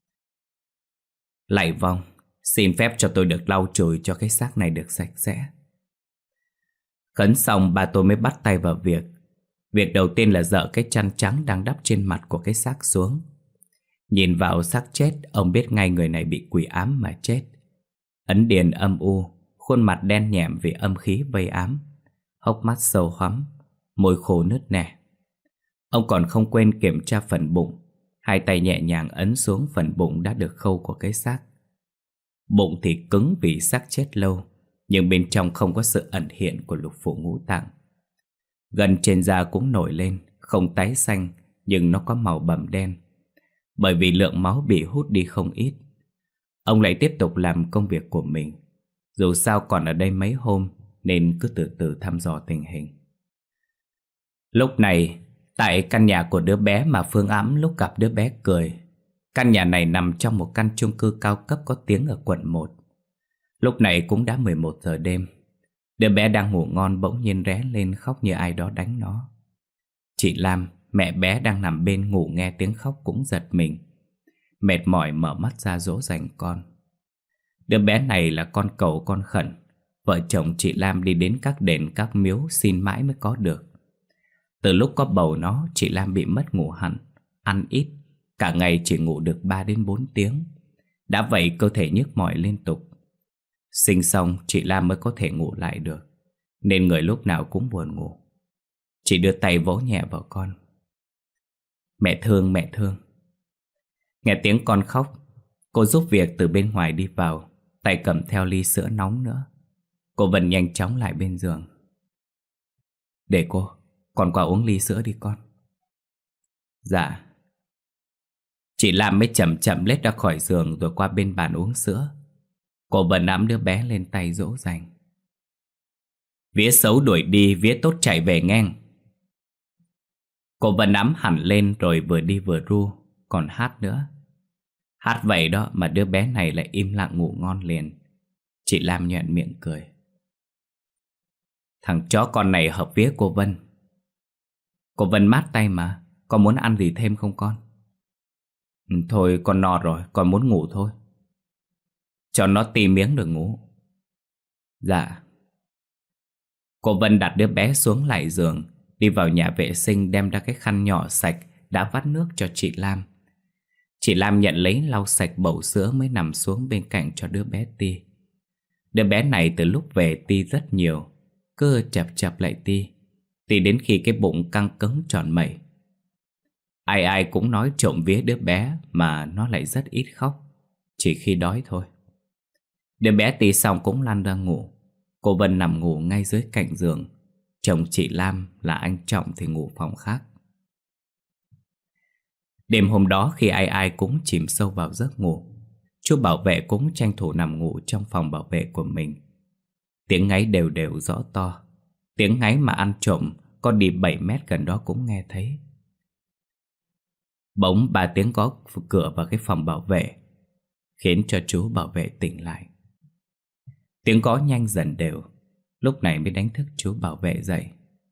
"Lạy vong, xin phép cho tôi được lau chùi cho cái xác này được sạch sẽ." Khấn xong ba tôi mới bắt tay vào việc. Việc đầu tiên là dỡ cái chăn trắng đang đắp trên mặt của cái xác xuống. Nhìn vào xác chết, ông biết ngay người này bị quỷ ám mà chết. Ấn điền âm u, khuôn mặt đen nhẹm vì âm khí vây ám, hốc mắt sâu hoắm, môi khô nứt nẻ. Ông còn không quên kiểm tra phần bụng, hai tay nhẹ nhàng ấn xuống phần bụng đã được khâu của cái xác. Bụng thì cứng vì xác chết lâu, nhưng bên trong không có sự ẩn hiện của lục phủ ngũ tạng. Gân trên da cũng nổi lên, không tái xanh, nhưng nó có màu bầm đen, bởi vì lượng máu bị hút đi không ít. Ông lại tiếp tục làm công việc của mình. Dù sao còn ở đây mấy hôm, nên cứ từ từ thăm dò tình hình. Lúc này, tại căn nhà của đứa bé mà Phương ẵm lúc gặp đứa bé cười. Căn nhà này nằm trong một căn chung cư cao cấp có tiếng ở quận 1. Lúc này cũng đã 11 giờ đêm. Đứa bé đang ngủ ngon bỗng nhiên ré lên khóc như ai đó đánh nó. Chị Lam, mẹ bé đang nằm bên ngủ nghe tiếng khóc cũng giật mình. Mệt mỏi mở mắt ra dỗ dành con. Đứa bé này là con cẩu con khẩn. Vợ chồng chị Lam đi đến các đền các miếu xin mãi mới có được. Từ lúc có bầu nó, chị Lam bị mất ngủ hẳn, ăn ít, cả ngày chỉ ngủ được 3 đến 4 tiếng. Đã vậy cơ thể nhức mỏi liên tục. Sinh xong chị Lam mới có thể ngủ lại được, nên người lúc nào cũng buồn ngủ. Chị đưa tay vỗ nhẹ vào con. Mẹ thương, mẹ thương. Nghe tiếng con khóc, cô giúp việc từ bên ngoài đi vào, tay cầm theo ly sữa nóng nữa. Cô Vân nhanh chóng lại bên giường. Để cô, con qua uống ly sữa đi con. Dạ. Chị Lam mới chậm chậm lết ra khỏi giường rồi qua bên bàn uống sữa. Cô Vân nắm đứa bé lên tay dỗ dành. Vía xấu đuổi đi, vía tốt chạy về ngang. Cô Vân nắm hẳn lên rồi vừa đi vừa ru, còn hát nữa. Hát vậy đó mà đứa bé này lại im lặng ngủ ngon liền. Chị Lam nhoẻn miệng cười. Thằng chó con này hợp vía cô Vân. Cô Vân mát tay mà, con muốn ăn gì thêm không con? Thôi con no rồi, con muốn ngủ thôi. Cho nó tí miếng rồi ngủ. Dạ. Cô Vân đặt đứa bé xuống lại giường, đi vào nhà vệ sinh đem ra cái khăn nhỏ sạch đã vắt nước cho chị Lam. Chị Lam nhận lấy lau sạch bầu sữa mới nằm xuống bên cạnh cho đứa bé Ti. Đứa bé này từ lúc về Ti rất nhiều, cứ chập chập lại Ti. Ti đến khi cái bụng căng cứng tròn mẩy. Ai ai cũng nói trộm vía đứa bé mà nó lại rất ít khóc, chỉ khi đói thôi. Đứa bé Ti xong cũng lăn ra ngủ. Cô Vân nằm ngủ ngay dưới cạnh giường. Chồng chị Lam là anh Trọng thì ngủ phòng khác. Đêm hôm đó khi ai ai cũng chìm sâu vào giấc ngủ, chú bảo vệ cũng tranh thủ nằm ngủ trong phòng bảo vệ của mình. Tiếng ngáy đều đều rõ to. Tiếng ngáy mà ăn trộm có đi 7 mét gần đó cũng nghe thấy. Bỗng 3 tiếng gõ cửa vào cái phòng bảo vệ khiến cho chú bảo vệ tỉnh lại. Tiếng gõ nhanh dần đều, lúc này mới đánh thức chú bảo vệ dậy.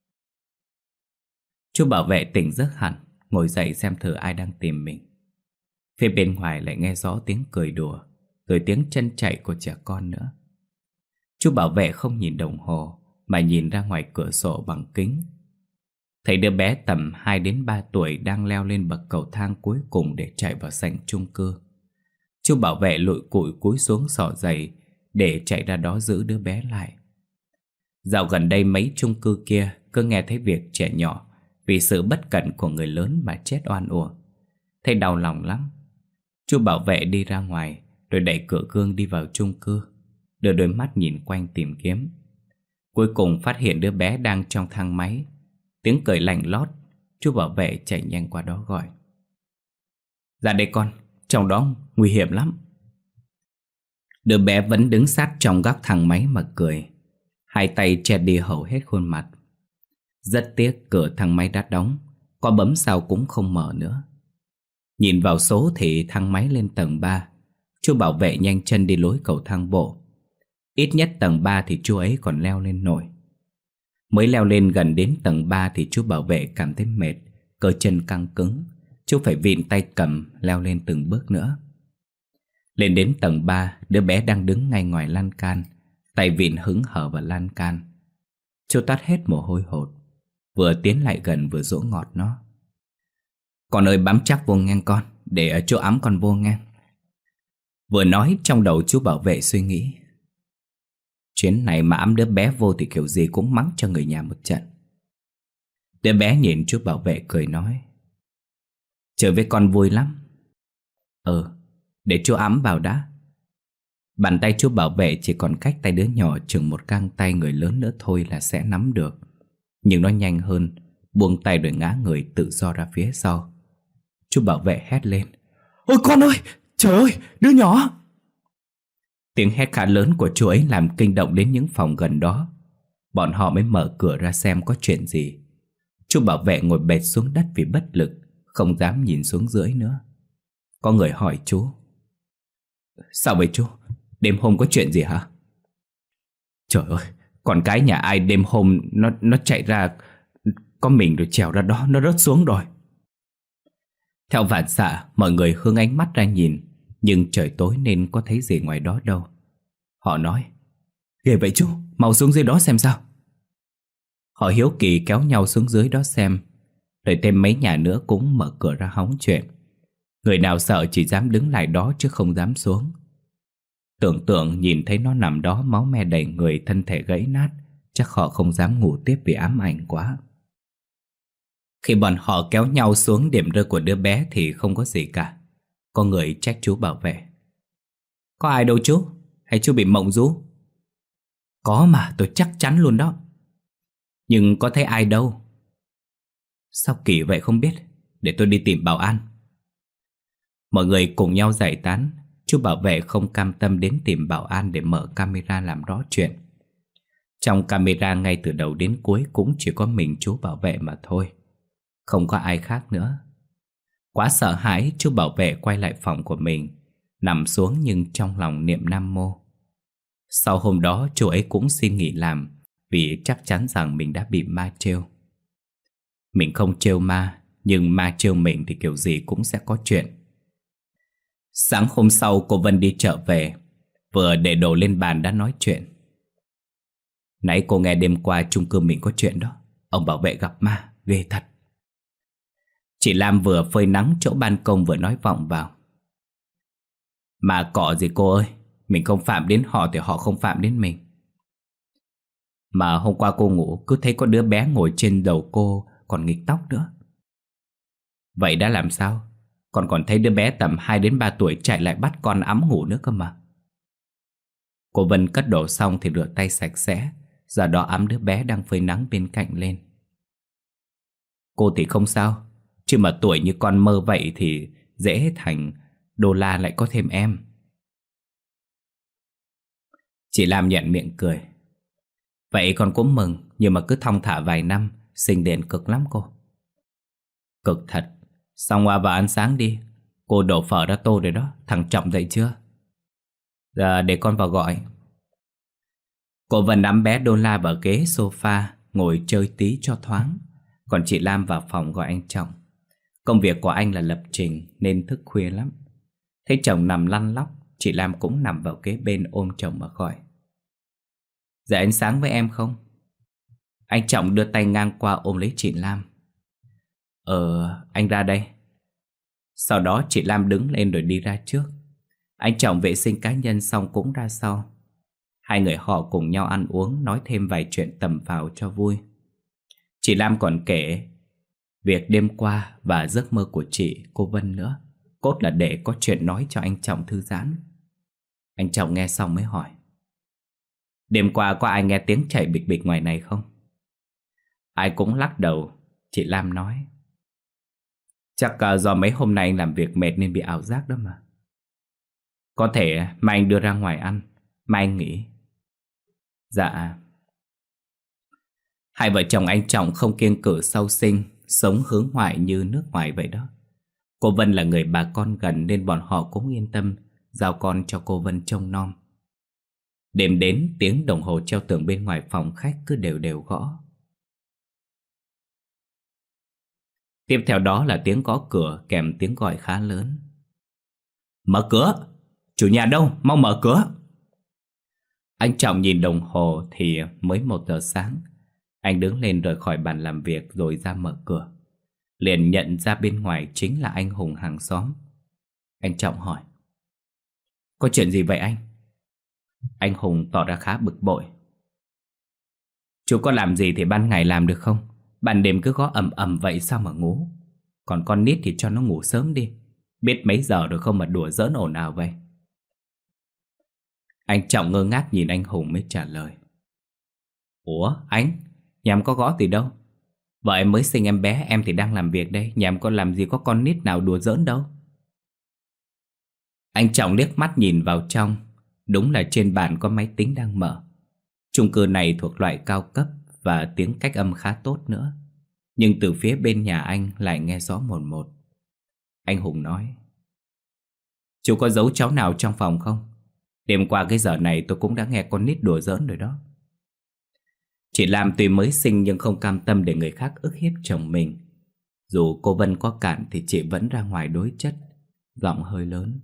Chú bảo vệ tỉnh giấc hẳn, ngồi dậy xem thử ai đang tìm mình. Phía bên ngoài lại nghe rõ tiếng cười đùa, rồi tiếng chân chạy của trẻ con nữa. Chú bảo vệ không nhìn đồng hồ mà nhìn ra ngoài cửa sổ bằng kính. Thấy đứa bé tầm 2 đến 3 tuổi đang leo lên bậc cầu thang cuối cùng để chạy vào sảnh chung cư. Chú bảo vệ lụi cụi cúi xuống xỏ giày để chạy ra đó giữ đứa bé lại. Dạo gần đây mấy chung cư kia cứ nghe thấy việc trẻ nhỏ vì sự bất cẩn của người lớn mà chết oan uổng. Thấy đau lòng lắm. Chú bảo vệ đi ra ngoài rồi đẩy cửa gương đi vào chung cư, đưa đôi mắt nhìn quanh tìm kiếm. Cuối cùng phát hiện đứa bé đang trong thang máy. Tiếng cười lành lót. Chú bảo vệ chạy nhanh qua đó gọi. Ra đây con, trong đó nguy hiểm lắm. Đứa bé vẫn đứng sát trong góc thang máy mà cười, hai tay che đi hầu hết khuôn mặt. Rất tiếc cửa thang máy đã đóng, có bấm sao cũng không mở nữa. Nhìn vào số thì thang máy lên tầng 3. Chú bảo vệ nhanh chân đi lối cầu thang bộ. Ít nhất tầng 3 thì chú ấy còn leo lên nổi. Mới leo lên gần đến tầng 3 thì chú bảo vệ cảm thấy mệt, cơ chân căng cứng. Chú phải vịn tay cầm leo lên từng bước nữa. Lên đến tầng 3, đứa bé đang đứng ngay ngoài lan can, tay vịn hững hờ vào lan can. Chú tắt hết mồ hôi hột, vừa tiến lại gần vừa dỗ ngọt nó. Con ơi, bám chắc vô ngang con, để ở chỗ ấm con vô ngang. Vừa nói trong đầu chú bảo vệ suy nghĩ, chuyến này mà ấm đứa bé vô thì kiểu gì cũng mắng cho người nhà một trận. Đứa bé nhìn chú bảo vệ cười nói, chơi với con vui lắm. Để chú ấm vào đã. Bàn tay chú bảo vệ chỉ còn cách tay đứa nhỏ chừng một gang tay người lớn nữa thôi là sẽ nắm được. Nhưng nó nhanh hơn, buông tay rồi ngã người tự do ra phía sau. Chú bảo vệ hét lên, ôi con ơi, trời ơi, đứa nhỏ. Tiếng hét khá lớn của chú ấy làm kinh động đến những phòng gần đó. Bọn họ mới mở cửa ra xem có chuyện gì. Chú bảo vệ ngồi bệt xuống đất vì bất lực, không dám nhìn xuống dưới nữa. Có người hỏi chú, sao vậy chú? Đêm hôm có chuyện gì hả? Trời ơi, con cái nhà ai đêm hôm nó chạy ra, có mình rồi trèo ra đó, nó rớt xuống rồi. Theo phản xạ, mọi người hướng ánh mắt ra nhìn, nhưng trời tối nên có thấy gì ngoài đó đâu. Họ nói, ghê vậy chú, mau xuống dưới đó xem sao. Họ hiếu kỳ kéo nhau xuống dưới đó xem. Rồi thêm mấy nhà nữa cũng mở cửa ra hóng chuyện. Người nào sợ chỉ dám đứng lại đó chứ không dám xuống. Tưởng tượng nhìn thấy nó nằm đó máu me đầy người, thân thể gãy nát, chắc họ không dám ngủ tiếp vì ám ảnh quá. Khi bọn họ kéo nhau xuống điểm rơi của đứa bé thì không có gì cả. Có người trách chú bảo vệ, có ai đâu chú, hay chú bị mộng du? Có mà, tôi chắc chắn luôn đó. Nhưng có thấy ai đâu. Sao kỳ vậy không biết, để tôi đi tìm bảo an. Mọi người cùng nhau giải tán. Chú bảo vệ không cam tâm đến tìm bảo an để mở camera làm rõ chuyện. Trong camera ngay từ đầu đến cuối cũng chỉ có mình chú bảo vệ mà thôi, không có ai khác nữa. Quá sợ hãi, chú bảo vệ quay lại phòng của mình, nằm xuống nhưng trong lòng niệm Nam Mô. Sau hôm đó chú ấy cũng xin nghỉ làm vì chắc chắn rằng mình đã bị ma trêu. Mình không trêu ma, nhưng ma trêu mình thì kiểu gì cũng sẽ có chuyện. Sáng hôm sau cô Vân đi chợ về, vừa để đồ lên bàn đã nói chuyện. Nãy cô nghe đêm qua chung cư mình có chuyện đó, ông bảo vệ gặp ma, ghê thật. Chị Lam vừa phơi nắng chỗ ban công vừa nói vọng vào, mà cọ gì cô ơi, mình không phạm đến họ thì họ không phạm đến mình. Mà hôm qua cô ngủ cứ thấy có đứa bé ngồi trên đầu cô còn nghịch tóc nữa. Vậy đã làm sao? Còn thấy đứa bé tầm 2 đến 3 tuổi chạy lại bắt con ẵm ngủ nữa cơ mà. Cô Vân cất đồ xong thì rửa tay sạch sẽ, giờ đó ẵm đứa bé đang phơi nắng bên cạnh lên. Cô thì không sao, chứ mà tuổi như con mơ vậy thì dễ thành đô la lại có thêm em. Chị Lam nhận miệng cười. Vậy con cũng mừng, nhưng mà cứ thong thả vài năm, sinh đền cực lắm cô. Cực thật. Xong qua vào ăn sáng đi. Cô đổ phở ra tô rồi đó. Thằng Trọng dậy chưa? Dạ để con vào gọi. Cô Vân nắm bé đô la vào ghế sofa, ngồi chơi tí cho thoáng. Còn chị Lam vào phòng gọi anh Trọng. Công việc của anh là lập trình nên thức khuya lắm. Thấy chồng nằm lăn lóc, chị Lam cũng nằm vào kế bên ôm chồng mà gọi. Dạ anh sáng với em không? Anh Trọng đưa tay ngang qua ôm lấy chị Lam. Anh ra đây. Sau đó chị Lam đứng lên rồi đi ra trước. Anh Trọng vệ sinh cá nhân xong cũng ra sau. Hai người họ cùng nhau ăn uống, nói thêm vài chuyện tầm phào cho vui. Chị Lam còn kể việc đêm qua và giấc mơ của chị, cô Vân nữa. Cốt là để có chuyện nói cho anh Trọng thư giãn. Anh Trọng nghe xong mới hỏi, đêm qua có ai nghe tiếng chảy bịch bịch ngoài này không? Ai cũng lắc đầu. Chị Lam nói, chắc do mấy hôm nay anh làm việc mệt nên bị ảo giác đó mà. Có thể mai anh đưa ra ngoài ăn, mai anh nghỉ. Dạ. Hai vợ chồng anh Trọng không kiêng cữ sau sinh, sống hướng ngoại như nước ngoài vậy đó. Cô Vân là người bà con gần nên bọn họ cũng yên tâm giao con cho cô Vân trông nom. Đêm đến, tiếng đồng hồ treo tường bên ngoài phòng khách cứ đều đều gõ. Tiếp theo đó là tiếng gõ cửa kèm tiếng gọi khá lớn. Mở cửa! Chủ nhà đâu? Mau mở cửa! Anh Trọng nhìn đồng hồ thì mới 1 giờ sáng. Anh đứng lên rời khỏi bàn làm việc rồi ra mở cửa. Liền nhận ra bên ngoài chính là anh Hùng hàng xóm. Anh Trọng hỏi: có chuyện gì vậy anh? Anh Hùng tỏ ra khá bực bội: chú có làm gì thì ban ngày làm được không? Ban đêm cứ gõ ầm ầm vậy sao mà ngủ? Còn con nít thì cho nó ngủ sớm đi. Biết mấy giờ rồi không mà đùa giỡn ồn ào vậy? Anh Trọng ngơ ngác nhìn anh Hùng mới trả lời: ủa anh, nhà em có gõ gì đâu. Vợ em mới sinh em bé, em thì đang làm việc đây. Nhà em có làm gì có con nít nào đùa giỡn đâu. Anh Trọng liếc mắt nhìn vào trong. Đúng là trên bàn có máy tính đang mở. Chung cư này thuộc loại cao cấp và tiếng cách âm khá tốt nữa. Nhưng từ phía bên nhà anh lại nghe rõ mồn một. Anh Hùng nói: chú có giấu cháu nào trong phòng không? Đêm qua cái giờ này tôi cũng đã nghe con nít đùa giỡn rồi đó. Chị Lam tuy mới sinh nhưng không cam tâm để người khác ức hiếp chồng mình. Dù cô Vân có cản thì chị vẫn ra ngoài đối chất, giọng hơi lớn: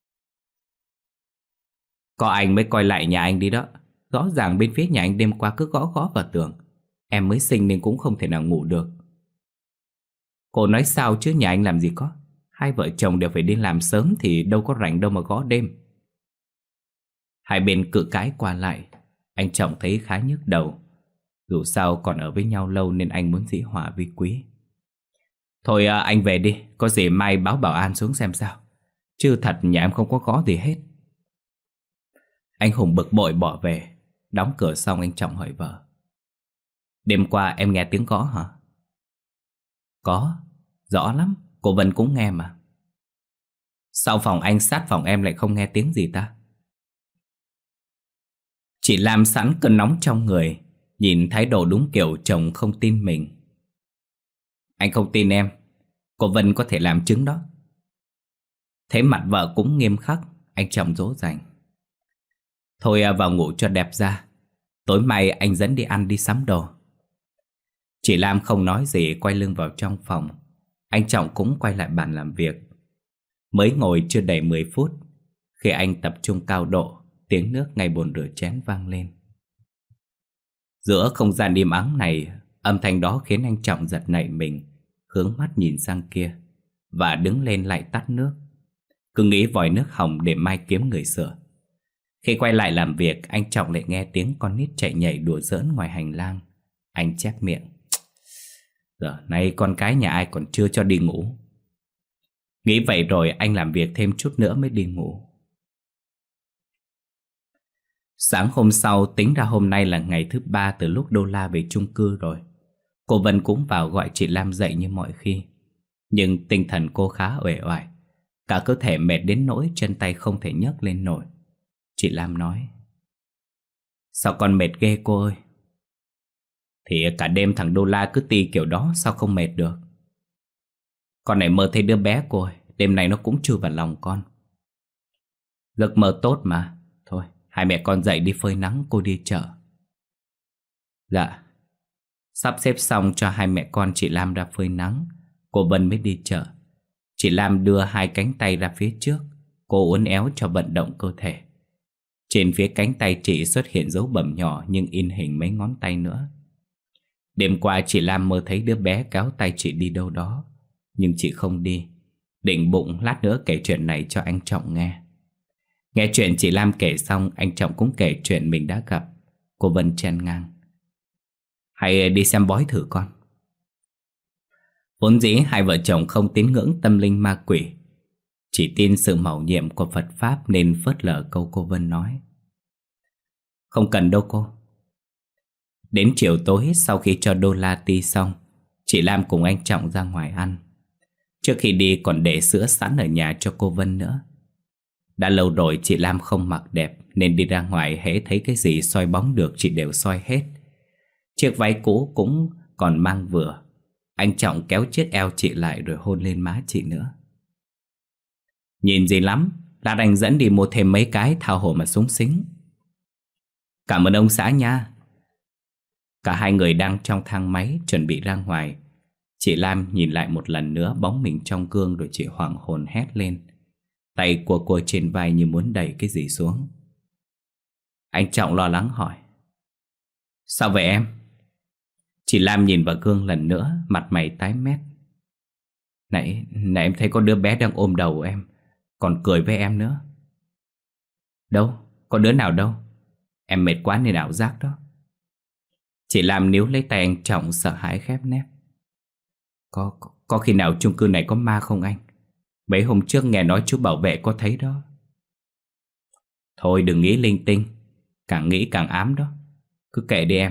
có anh mới coi lại nhà anh đi đó. Rõ ràng bên phía nhà anh đêm qua cứ gõ gõ vào tường. Em mới sinh nên cũng không thể nào ngủ được. Cô nói sao chứ, nhà anh làm gì có. Hai vợ chồng đều phải đi làm sớm thì đâu có rảnh đâu mà gõ đêm. Hai bên cự cãi qua lại. Anh Trọng thấy khá nhức đầu. Dù sao còn ở với nhau lâu nên anh muốn dĩ hòa vi quý. Thôi anh về đi, có gì mai báo bảo an xuống xem sao. Chứ thật nhà em không có gõ gì hết. Anh Hùng bực bội bỏ về. Đóng cửa xong anh Trọng hỏi vợ: đêm qua em nghe tiếng gõ hả? Có, rõ lắm, cô Vân cũng nghe mà. Sao phòng anh sát phòng em lại không nghe tiếng gì ta? Chị Lam sẵn cơn nóng trong người, nhìn thái độ đúng kiểu chồng không tin mình. Anh không tin em, cô Vân có thể làm chứng đó. Thế mặt vợ cũng nghiêm khắc. Anh Trọng dỗ dành: thôi vào ngủ cho đẹp da. Tối mai anh dẫn đi ăn đi sắm đồ. Chị Lam không nói gì, quay lưng vào trong phòng. Anh Trọng cũng quay lại bàn làm việc. Mới ngồi chưa đầy 10 phút, khi anh tập trung cao độ, tiếng nước ngay bồn rửa chén vang lên. Giữa không gian im ắng này, âm thanh đó khiến anh Trọng giật nảy mình, hướng mắt nhìn sang kia và đứng lên lại tắt nước. Cứ nghĩ vòi nước hỏng để mai kiếm người sửa. Khi quay lại làm việc, anh Trọng lại nghe tiếng con nít chạy nhảy đùa giỡn ngoài hành lang. Anh chép miệng: giờ này con cái nhà ai còn chưa cho đi ngủ. Nghĩ vậy rồi anh làm việc thêm chút nữa mới đi ngủ. Sáng hôm sau, tính ra hôm nay là ngày thứ 3 từ lúc Đô La về chung cư rồi. Cô Vân cũng vào gọi chị Lam dậy như mọi khi. Nhưng tinh thần cô khá uể oải. Cả cơ thể mệt đến nỗi chân tay không thể nhấc lên nổi. Chị Lam nói: sao con mệt ghê cô ơi? Thì cả đêm thằng Đô La cứ ti kiểu đó, sao không mệt được? Con này mơ thấy đứa bé cô ơi. Đêm nay nó cũng chui vào lòng con. Giấc mơ tốt mà. Thôi hai mẹ con dậy đi phơi nắng, cô đi chợ. Dạ. Sắp xếp xong cho hai mẹ con chị Lam ra phơi nắng, cô Vân mới đi chợ. Chị Lam đưa hai cánh tay ra phía trước. Cô uốn éo cho vận động cơ thể. Trên phía cánh tay chị xuất hiện dấu bầm nhỏ nhưng in hình mấy ngón tay nữa. Đêm qua chị Lam mơ thấy đứa bé kéo tay chị đi đâu đó, nhưng chị không đi. Định bụng lát nữa kể chuyện này cho anh Trọng nghe. Nghe chuyện chị Lam kể xong, anh Trọng cũng kể chuyện mình đã gặp. Cô Vân chen ngang: hay đi xem bói thử con. Vốn dĩ hai vợ chồng không tín ngưỡng tâm linh ma quỷ, chỉ tin sự mầu nhiệm của Phật Pháp nên phớt lờ câu cô Vân nói. Không cần đâu cô. Đến chiều tối sau khi cho Đô La ti xong, chị Lam cùng anh Trọng ra ngoài ăn. Trước khi đi còn để sữa sẵn ở nhà cho cô Vân nữa. Đã lâu rồi chị Lam không mặc đẹp nên đi ra ngoài hễ thấy cái gì soi bóng được chị đều soi hết. Chiếc váy cũ cũng còn mang vừa. Anh Trọng kéo chiếc eo chị lại rồi hôn lên má chị nữa. Nhìn gì lắm, lát anh dẫn đi mua thêm mấy cái thao hồ mà súng xính. Cảm ơn ông xã nha. Cả hai người đang trong thang máy chuẩn bị ra ngoài. Chị Lam nhìn lại một lần nữa bóng mình trong gương rồi chị hoảng hồn hét lên. Tay của cô trên vai như muốn đẩy cái gì xuống. Anh Trọng lo lắng hỏi: sao vậy em? Chị Lam nhìn vào gương lần nữa, mặt mày tái mét. Nãy em thấy có đứa bé đang ôm đầu em, còn cười với em nữa. Đâu, có đứa nào đâu. Em mệt quá nên ảo giác đó. Chị Lam níu lấy tay anh Trọng sợ hãi khép nép. Có khi nào chung cư này có ma không anh? Mấy hôm trước nghe nói chú bảo vệ có thấy đó. Thôi đừng nghĩ linh tinh, càng nghĩ càng ám đó. Cứ kệ đi em.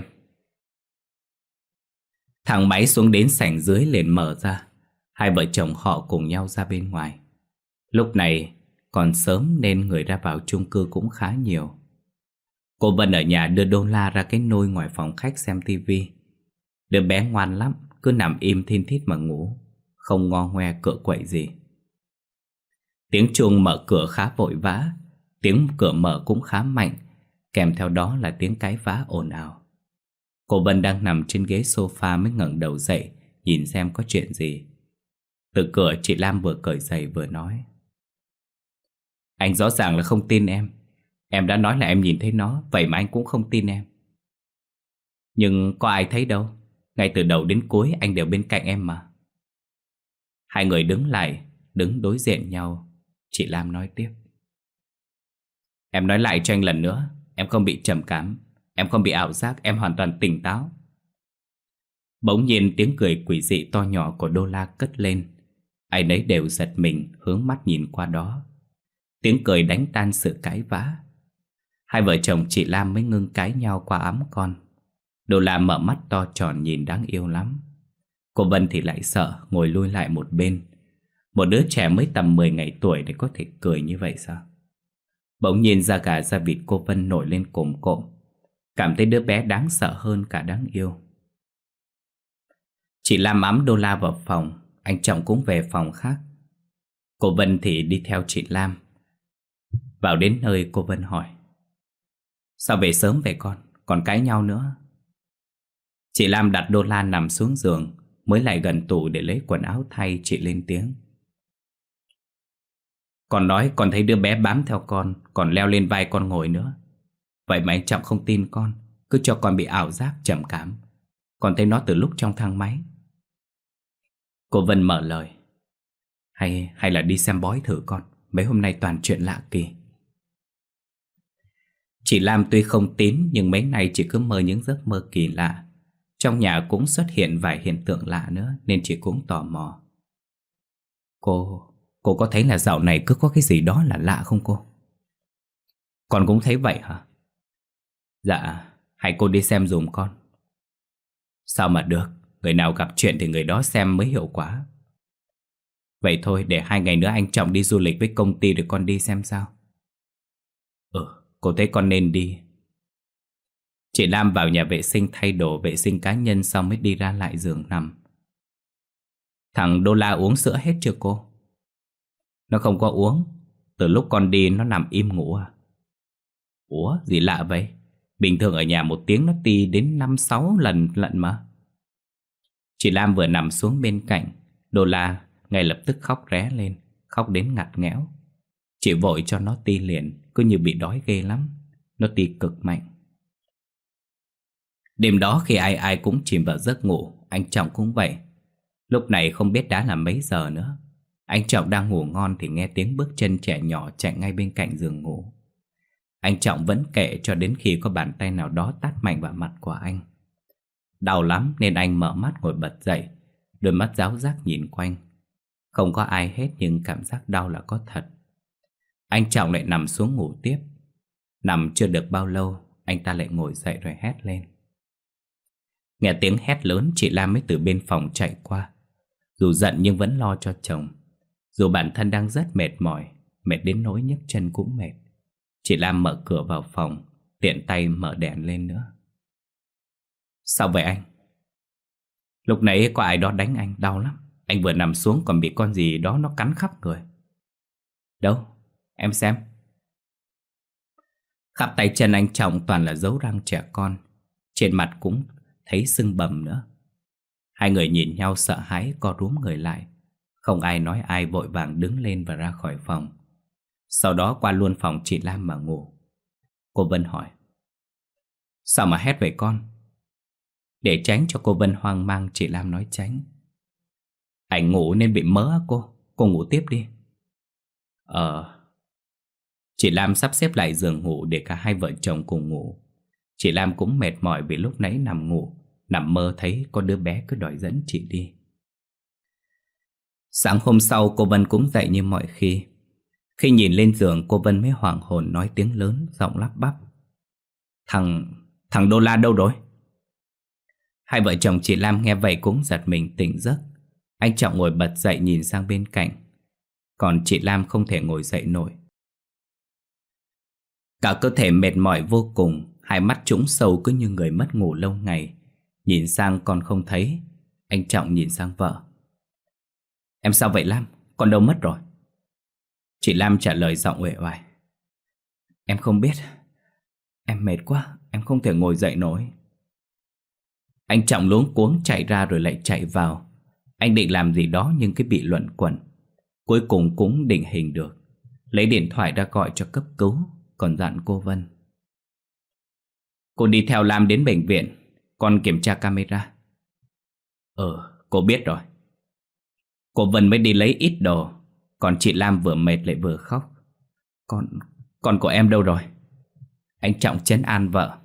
Thang máy xuống đến sảnh dưới liền mở ra. Hai vợ chồng họ cùng nhau ra bên ngoài. Lúc này còn sớm nên người ra vào chung cư cũng khá nhiều. Cô Vân ở nhà đưa Đô La ra cái nôi ngoài phòng khách xem tivi. Đứa bé ngoan lắm, cứ nằm im thin thít mà ngủ, không ngo ngoe cựa quậy gì. Tiếng chuông mở cửa khá vội vã, tiếng cửa mở cũng khá mạnh, kèm theo đó là tiếng cái vã ồn ào. Cô Vân đang nằm trên ghế sofa mới ngẩng đầu dậy, nhìn xem có chuyện gì. Từ cửa chị Lam vừa cởi giày vừa nói. Anh rõ ràng là không tin em. Em đã nói là em nhìn thấy nó, vậy mà anh cũng không tin em. Nhưng có ai thấy đâu. Ngay từ đầu đến cuối anh đều bên cạnh em mà. Hai người đứng lại, đứng đối diện nhau. Chị Lam nói tiếp. Em nói lại cho anh lần nữa. Em không bị trầm cảm, em không bị ảo giác, em hoàn toàn tỉnh táo. Bỗng nhiên tiếng cười quỷ dị to nhỏ của Đô La cất lên. Ai nấy đều giật mình hướng mắt nhìn qua đó. Tiếng cười đánh tan sự cãi vã. Hai vợ chồng chị Lam mới ngưng cãi nhau qua ẵm con. Đô La mở mắt to tròn nhìn đáng yêu lắm. Cô Vân thì lại sợ, ngồi lui lại một bên. Một đứa trẻ mới tầm 10 ngày tuổi để có thể cười như vậy sao? Bỗng nhiên da gà da vịt cô Vân nổi lên cồm cộm, cảm thấy đứa bé đáng sợ hơn cả đáng yêu. Chị Lam ẵm Đô La vào phòng, anh Trọng cũng về phòng khác. Cô Vân thì đi theo chị Lam. Vào đến nơi cô Vân hỏi. Sao về sớm vậy con, còn cãi nhau nữa? Chị Lam đặt Đô La nằm xuống giường, mới lại gần tủ để lấy quần áo thay. Chị lên tiếng. Con nói con thấy đứa bé bám theo con, còn leo lên vai con ngồi nữa. Vậy mà anh Trọng không tin con, cứ cho con bị ảo giác trầm cảm. Con thấy nó từ lúc trong thang máy. Cô Vân mở lời. Hay là đi xem bói thử con, mấy hôm nay toàn chuyện lạ kỳ. Chị Lam tuy không tín nhưng mấy nay chị cứ mơ những giấc mơ kỳ lạ. Trong nhà cũng xuất hiện vài hiện tượng lạ nữa nên chị cũng tò mò. Cô có thấy là dạo này cứ có cái gì đó là lạ không cô? Con cũng thấy vậy hả? Dạ, hãy cô đi xem giùm con. Sao mà được, người nào gặp chuyện thì người đó xem mới hiệu quả. Vậy thôi, để 2 ngày nữa anh Trọng đi du lịch với công ty rồi con đi xem sao. Cô thấy con nên đi. Chị Lam vào nhà vệ sinh thay đồ vệ sinh cá nhân xong mới đi ra lại giường nằm. Thằng Đô La uống sữa hết chưa cô? Nó không có uống. Từ lúc con đi nó nằm im ngủ à? Ủa gì lạ vậy? Bình thường ở nhà 1 tiếng nó ti đến 5-6 lần lận mà. Chị Lam vừa nằm xuống bên cạnh, Đô La ngay lập tức khóc ré lên, khóc đến ngặt nghẽo. Chị vội cho nó ti liền, cứ như bị đói ghê lắm. Nó ti cực mạnh. Đêm đó khi ai ai cũng chìm vào giấc ngủ, anh Trọng cũng vậy. Lúc này không biết đã là mấy giờ nữa. Anh Trọng đang ngủ ngon thì nghe tiếng bước chân trẻ nhỏ chạy ngay bên cạnh giường ngủ. Anh Trọng vẫn kệ cho đến khi có bàn tay nào đó tát mạnh vào mặt của anh. Đau lắm nên anh mở mắt ngồi bật dậy, đôi mắt ráo rác nhìn quanh. Không có ai hết nhưng cảm giác đau là có thật. Anh Trọng lại nằm xuống ngủ tiếp. Nằm chưa được bao lâu, anh ta lại ngồi dậy rồi hét lên. Nghe tiếng hét lớn, chị Lam mới từ bên phòng chạy qua. Dù giận nhưng vẫn lo cho chồng. Dù bản thân đang rất mệt mỏi, mệt đến nỗi nhấc chân cũng mệt. Chị Lam mở cửa vào phòng, tiện tay mở đèn lên nữa. Sao vậy anh? Lúc nãy có ai đó đánh anh, đau lắm. Anh vừa nằm xuống còn bị con gì đó nó cắn khắp người. Đâu? Em xem. Khắp tay chân anh Trọng toàn là dấu răng trẻ con. Trên mặt cũng thấy sưng bầm nữa. Hai người nhìn nhau sợ hãi co rúm người lại. Không ai nói ai, vội vàng đứng lên và ra khỏi phòng. Sau đó qua luôn phòng chị Lam mà ngủ. Cô Vân hỏi. Sao mà hét vậy con? Để tránh cho cô Vân hoang mang, chị Lam nói tránh. Anh ngủ nên bị mớ á cô. Cô ngủ tiếp đi. Chị Lam sắp xếp lại giường ngủ để cả hai vợ chồng cùng ngủ. Chị Lam cũng mệt mỏi vì lúc nãy nằm ngủ, nằm mơ thấy có đứa bé cứ đòi dẫn chị đi. Sáng hôm sau cô Vân cũng dậy như mọi khi. Khi nhìn lên giường, cô Vân mới hoảng hồn nói tiếng lớn, giọng lắp bắp. Thằng Đô La đâu rồi? Hai vợ chồng chị Lam nghe vậy cũng giật mình tỉnh giấc. Anh Trọng ngồi bật dậy nhìn sang bên cạnh. Còn chị Lam không thể ngồi dậy nổi. Cả cơ thể mệt mỏi vô cùng, hai mắt trũng sâu cứ như người mất ngủ lâu ngày. Nhìn sang con không thấy. Anh Trọng nhìn sang vợ. Em sao vậy Lam? Con đâu mất rồi? Chị Lam trả lời giọng uể oải. Em không biết. Em mệt quá, em không thể ngồi dậy nổi. Anh Trọng luống cuống chạy ra rồi lại chạy vào. Anh định làm gì đó nhưng cái bị luẩn quẩn. Cuối cùng cũng định hình được. Lấy điện thoại ra gọi cho cấp cứu. Còn dặn cô Vân. Cô đi theo Lam đến bệnh viện. Con kiểm tra camera. Cô biết rồi. Cô Vân mới đi lấy ít đồ. Còn chị Lam vừa mệt lại vừa khóc. Con của em đâu rồi? Anh Trọng trấn an vợ.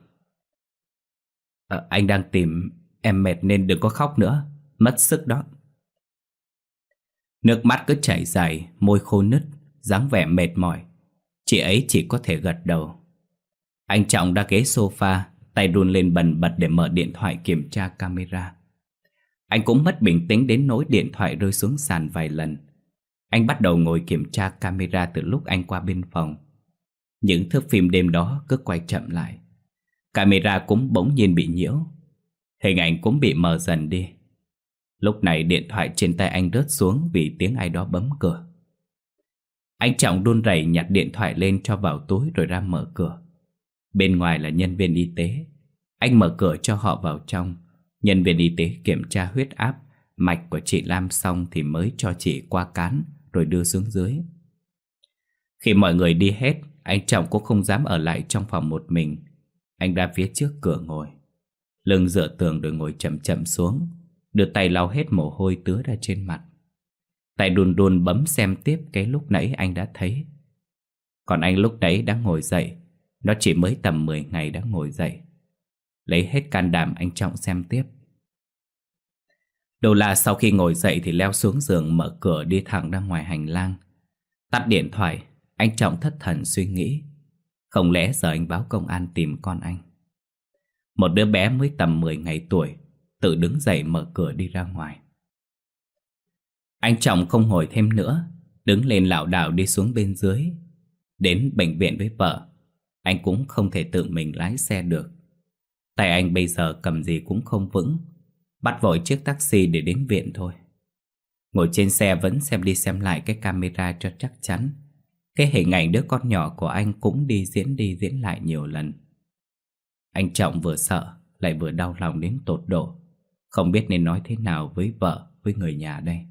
Anh đang tìm. Em mệt nên đừng có khóc nữa. Mất sức đó. Nước mắt cứ chảy dài, môi khô nứt, dáng vẻ mệt mỏi. Chị ấy chỉ có thể gật đầu. Anh Trọng ra ghế sofa, tay run lên bần bật để mở điện thoại kiểm tra camera. Anh cũng mất bình tĩnh đến nỗi điện thoại rơi xuống sàn vài lần. Anh bắt đầu ngồi kiểm tra camera từ lúc anh qua bên phòng. Những thước phim đêm đó cứ quay chậm lại. Camera cũng bỗng nhiên bị nhiễu. Hình ảnh cũng bị mờ dần đi. Lúc này điện thoại trên tay anh rớt xuống vì tiếng ai đó bấm cửa. Anh Trọng run rẩy nhặt điện thoại lên cho vào túi rồi ra mở cửa. Bên ngoài là nhân viên y tế. Anh mở cửa cho họ vào trong. Nhân viên y tế kiểm tra huyết áp, mạch của chị Lam xong thì mới cho chị qua cán rồi đưa xuống dưới. Khi mọi người đi hết, anh Trọng cũng không dám ở lại trong phòng một mình. Anh ra phía trước cửa ngồi. Lưng dựa tường rồi ngồi chậm chậm xuống, đưa tay lau hết mồ hôi tứa ra trên mặt. Tay đun đun bấm xem tiếp cái lúc nãy anh đã thấy. Còn anh lúc nãy đã ngồi dậy. Nó chỉ mới tầm 10 ngày đã ngồi dậy. Lấy hết can đảm anh Trọng xem tiếp. Đô La sau khi ngồi dậy thì leo xuống giường, mở cửa đi thẳng ra ngoài hành lang. Tắt điện thoại, anh Trọng thất thần suy nghĩ. Không lẽ giờ anh báo công an tìm con anh? Một đứa bé mới tầm 10 ngày tuổi tự đứng dậy mở cửa đi ra ngoài. Anh Trọng không ngồi thêm nữa, đứng lên lảo đảo đi xuống bên dưới. Đến bệnh viện với vợ. Anh cũng không thể tự mình lái xe được. Tay anh bây giờ cầm gì cũng không vững. Bắt vội chiếc taxi để đến viện thôi. Ngồi trên xe vẫn xem đi xem lại cái camera cho chắc chắn. Cái hình ảnh đứa con nhỏ của anh cũng đi diễn lại nhiều lần. Anh Trọng vừa sợ lại vừa đau lòng đến tột độ. Không biết nên nói thế nào với vợ, với người nhà đây.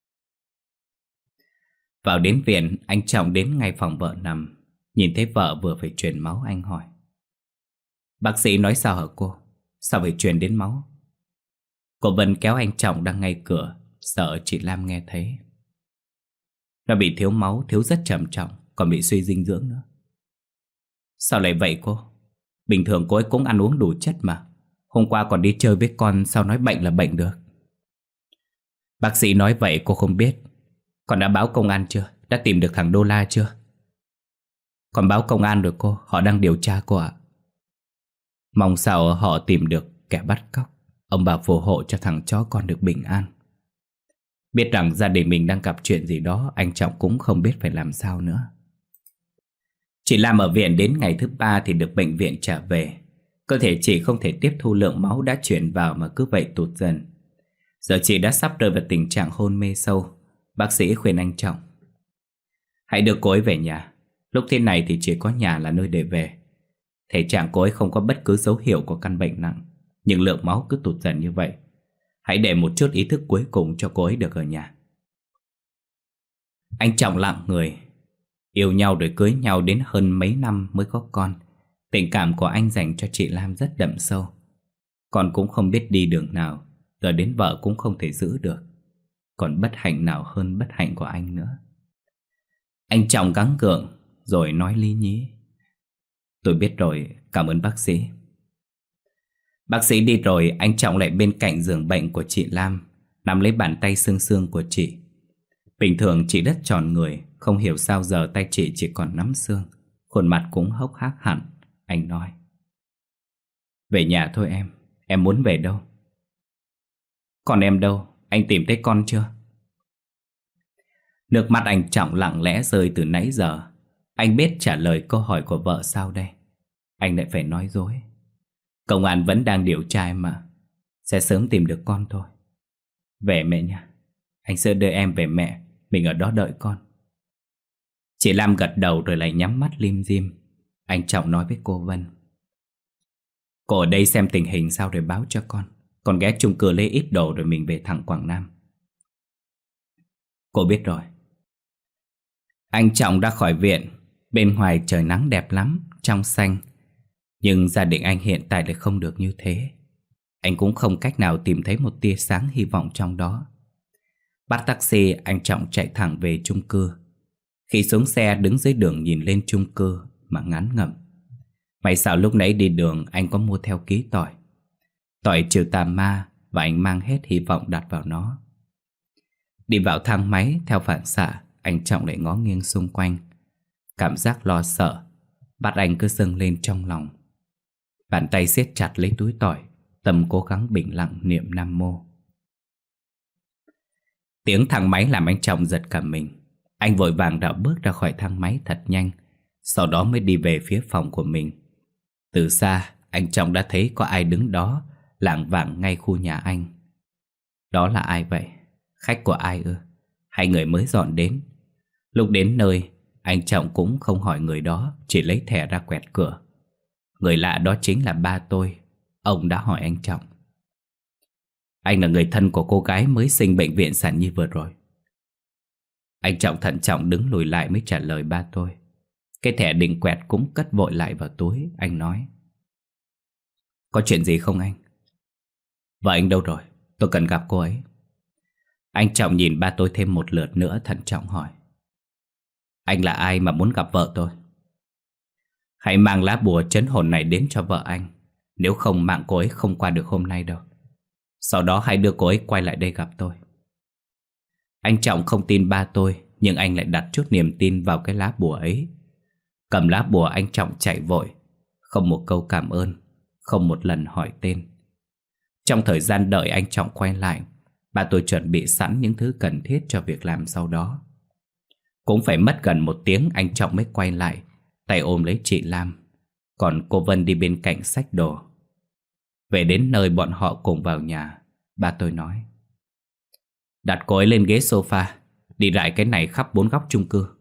Vào đến viện, anh Trọng đến ngay phòng vợ nằm. Nhìn thấy vợ vừa phải truyền máu, anh hỏi. Bác sĩ nói sao hả cô? Sao phải truyền đến máu? Cô Vân kéo anh Trọng đang ngay cửa, sợ chị Lam nghe thấy. Nó bị thiếu máu, thiếu rất trầm trọng, còn bị suy dinh dưỡng nữa. Sao lại vậy cô? Bình thường cô ấy cũng ăn uống đủ chất mà. Hôm qua còn đi chơi với con, sao nói bệnh là bệnh được? Bác sĩ nói vậy cô không biết. Con đã báo công an chưa? Đã tìm được thằng Đô La chưa? Con báo công an rồi cô, họ đang điều tra cô ạ. Mong sao họ tìm được kẻ bắt cóc. Ông bà phù hộ cho thằng chó con được bình an. Biết rằng gia đình mình đang gặp chuyện gì đó, anh Trọng cũng không biết phải làm sao nữa. Chị Lam ở viện đến ngày thứ 3 thì được bệnh viện trả về. Cơ thể chị không thể tiếp thu lượng máu đã chuyển vào mà cứ vậy tụt dần. Giờ chị đã sắp rơi vào tình trạng hôn mê sâu. Bác sĩ khuyên anh Trọng: hãy đưa cô ấy về nhà. Lúc thế này thì chỉ có nhà là nơi để về. Thể trạng cô ấy không có bất cứ dấu hiệu của căn bệnh nặng, nhưng lượng máu cứ tụt dần như vậy. Hãy để một chút ý thức cuối cùng cho cô ấy được ở nhà. Anh Trọng lặng người. Yêu nhau rồi cưới nhau đến hơn mấy năm mới có con. Tình cảm của anh dành cho chị Lam rất đậm sâu. Con cũng không biết đi đường nào, giờ đến vợ cũng không thể giữ được. Còn bất hạnh nào hơn bất hạnh của anh nữa. Anh Trọng gắng gượng rồi nói lý nhí. Tôi biết rồi, cảm ơn bác sĩ. Bác sĩ đi rồi, anh Trọng lại bên cạnh giường bệnh của chị Lam, nắm lấy bàn tay xương xương của chị. Bình thường chị rất tròn người, không hiểu sao giờ tay chị chỉ còn nắm xương, khuôn mặt cũng hốc hác hẳn. Anh nói: Về nhà thôi em muốn về đâu? Còn em đâu, anh tìm thấy con chưa? Nước mắt anh Trọng lặng lẽ rơi từ nãy giờ. Anh biết trả lời câu hỏi của vợ sao đây? Anh lại phải nói dối. Công an vẫn đang điều tra em mà. Sẽ sớm tìm được con thôi. Về mẹ nha. Anh sẽ đưa em về mẹ. Mình ở đó đợi con. Chị Lam gật đầu rồi lại nhắm mắt lim dim. Anh Trọng nói với cô Vân: Cô ở đây xem tình hình sao rồi báo cho con. Con ghé chung cư lấy ít đồ rồi mình về thẳng Quảng Nam. Cô biết rồi. Anh Trọng ra khỏi viện. Bên ngoài trời nắng đẹp lắm, trong xanh. Nhưng gia đình anh hiện tại lại không được như thế. Anh cũng không cách nào tìm thấy một tia sáng hy vọng trong đó. Bắt taxi, anh Trọng chạy thẳng về chung cư. Khi xuống xe đứng dưới đường nhìn lên chung cư mà ngán ngẩm. May sao lúc nãy đi đường anh có mua theo ký tỏi. Tỏi trừ tà ma và anh mang hết hy vọng đặt vào nó. Đi vào thang máy, theo phản xạ anh Trọng lại ngó nghiêng xung quanh. Cảm giác lo sợ bắt anh cứ dâng lên trong lòng. Bàn tay siết chặt lấy túi tỏi, tâm cố gắng bình lặng niệm Nam Mô. Tiếng thang máy làm anh Trọng giật cả mình. Anh vội vàng đảo bước ra khỏi thang máy thật nhanh, sau đó mới đi về phía phòng của mình. Từ xa anh Trọng đã thấy có ai đứng đó lảng vảng ngay khu nhà anh. Đó là ai vậy? Khách của ai ư? Hay người mới dọn đến? Lúc đến nơi, anh Trọng cũng không hỏi người đó, chỉ lấy thẻ ra quẹt cửa. Người lạ đó chính là ba tôi. Ông đã hỏi anh Trọng: Anh là người thân của cô gái mới sinh bệnh viện sản nhi vừa rồi? Anh Trọng thận trọng đứng lùi lại mới trả lời ba tôi. Cái thẻ định quẹt cũng cất vội lại vào túi. Anh nói: Có chuyện gì không anh? Vợ anh đâu rồi? Tôi cần gặp cô ấy. Anh Trọng nhìn ba tôi thêm một lượt nữa, thận trọng hỏi: Anh là ai mà muốn gặp vợ tôi? Hãy mang lá bùa trấn hồn này đến cho vợ anh. Nếu không mạng cô ấy không qua được hôm nay đâu. Sau đó hãy đưa cô ấy quay lại đây gặp tôi. Anh Trọng không tin ba tôi, nhưng anh lại đặt chút niềm tin vào cái lá bùa ấy. Cầm lá bùa anh Trọng chạy vội. Không một câu cảm ơn, không một lần hỏi tên. Trong thời gian đợi anh Trọng quay lại, ba tôi chuẩn bị sẵn những thứ cần thiết cho việc làm sau đó. Cũng phải mất gần 1 tiếng anh Trọng mới quay lại, tay ôm lấy chị Lam. Còn cô Vân đi bên cạnh xách đồ. Về đến nơi bọn họ cùng vào nhà. Ba tôi nói: Đặt cô ấy lên ghế sofa, đi rải cái này khắp 4 góc chung cư.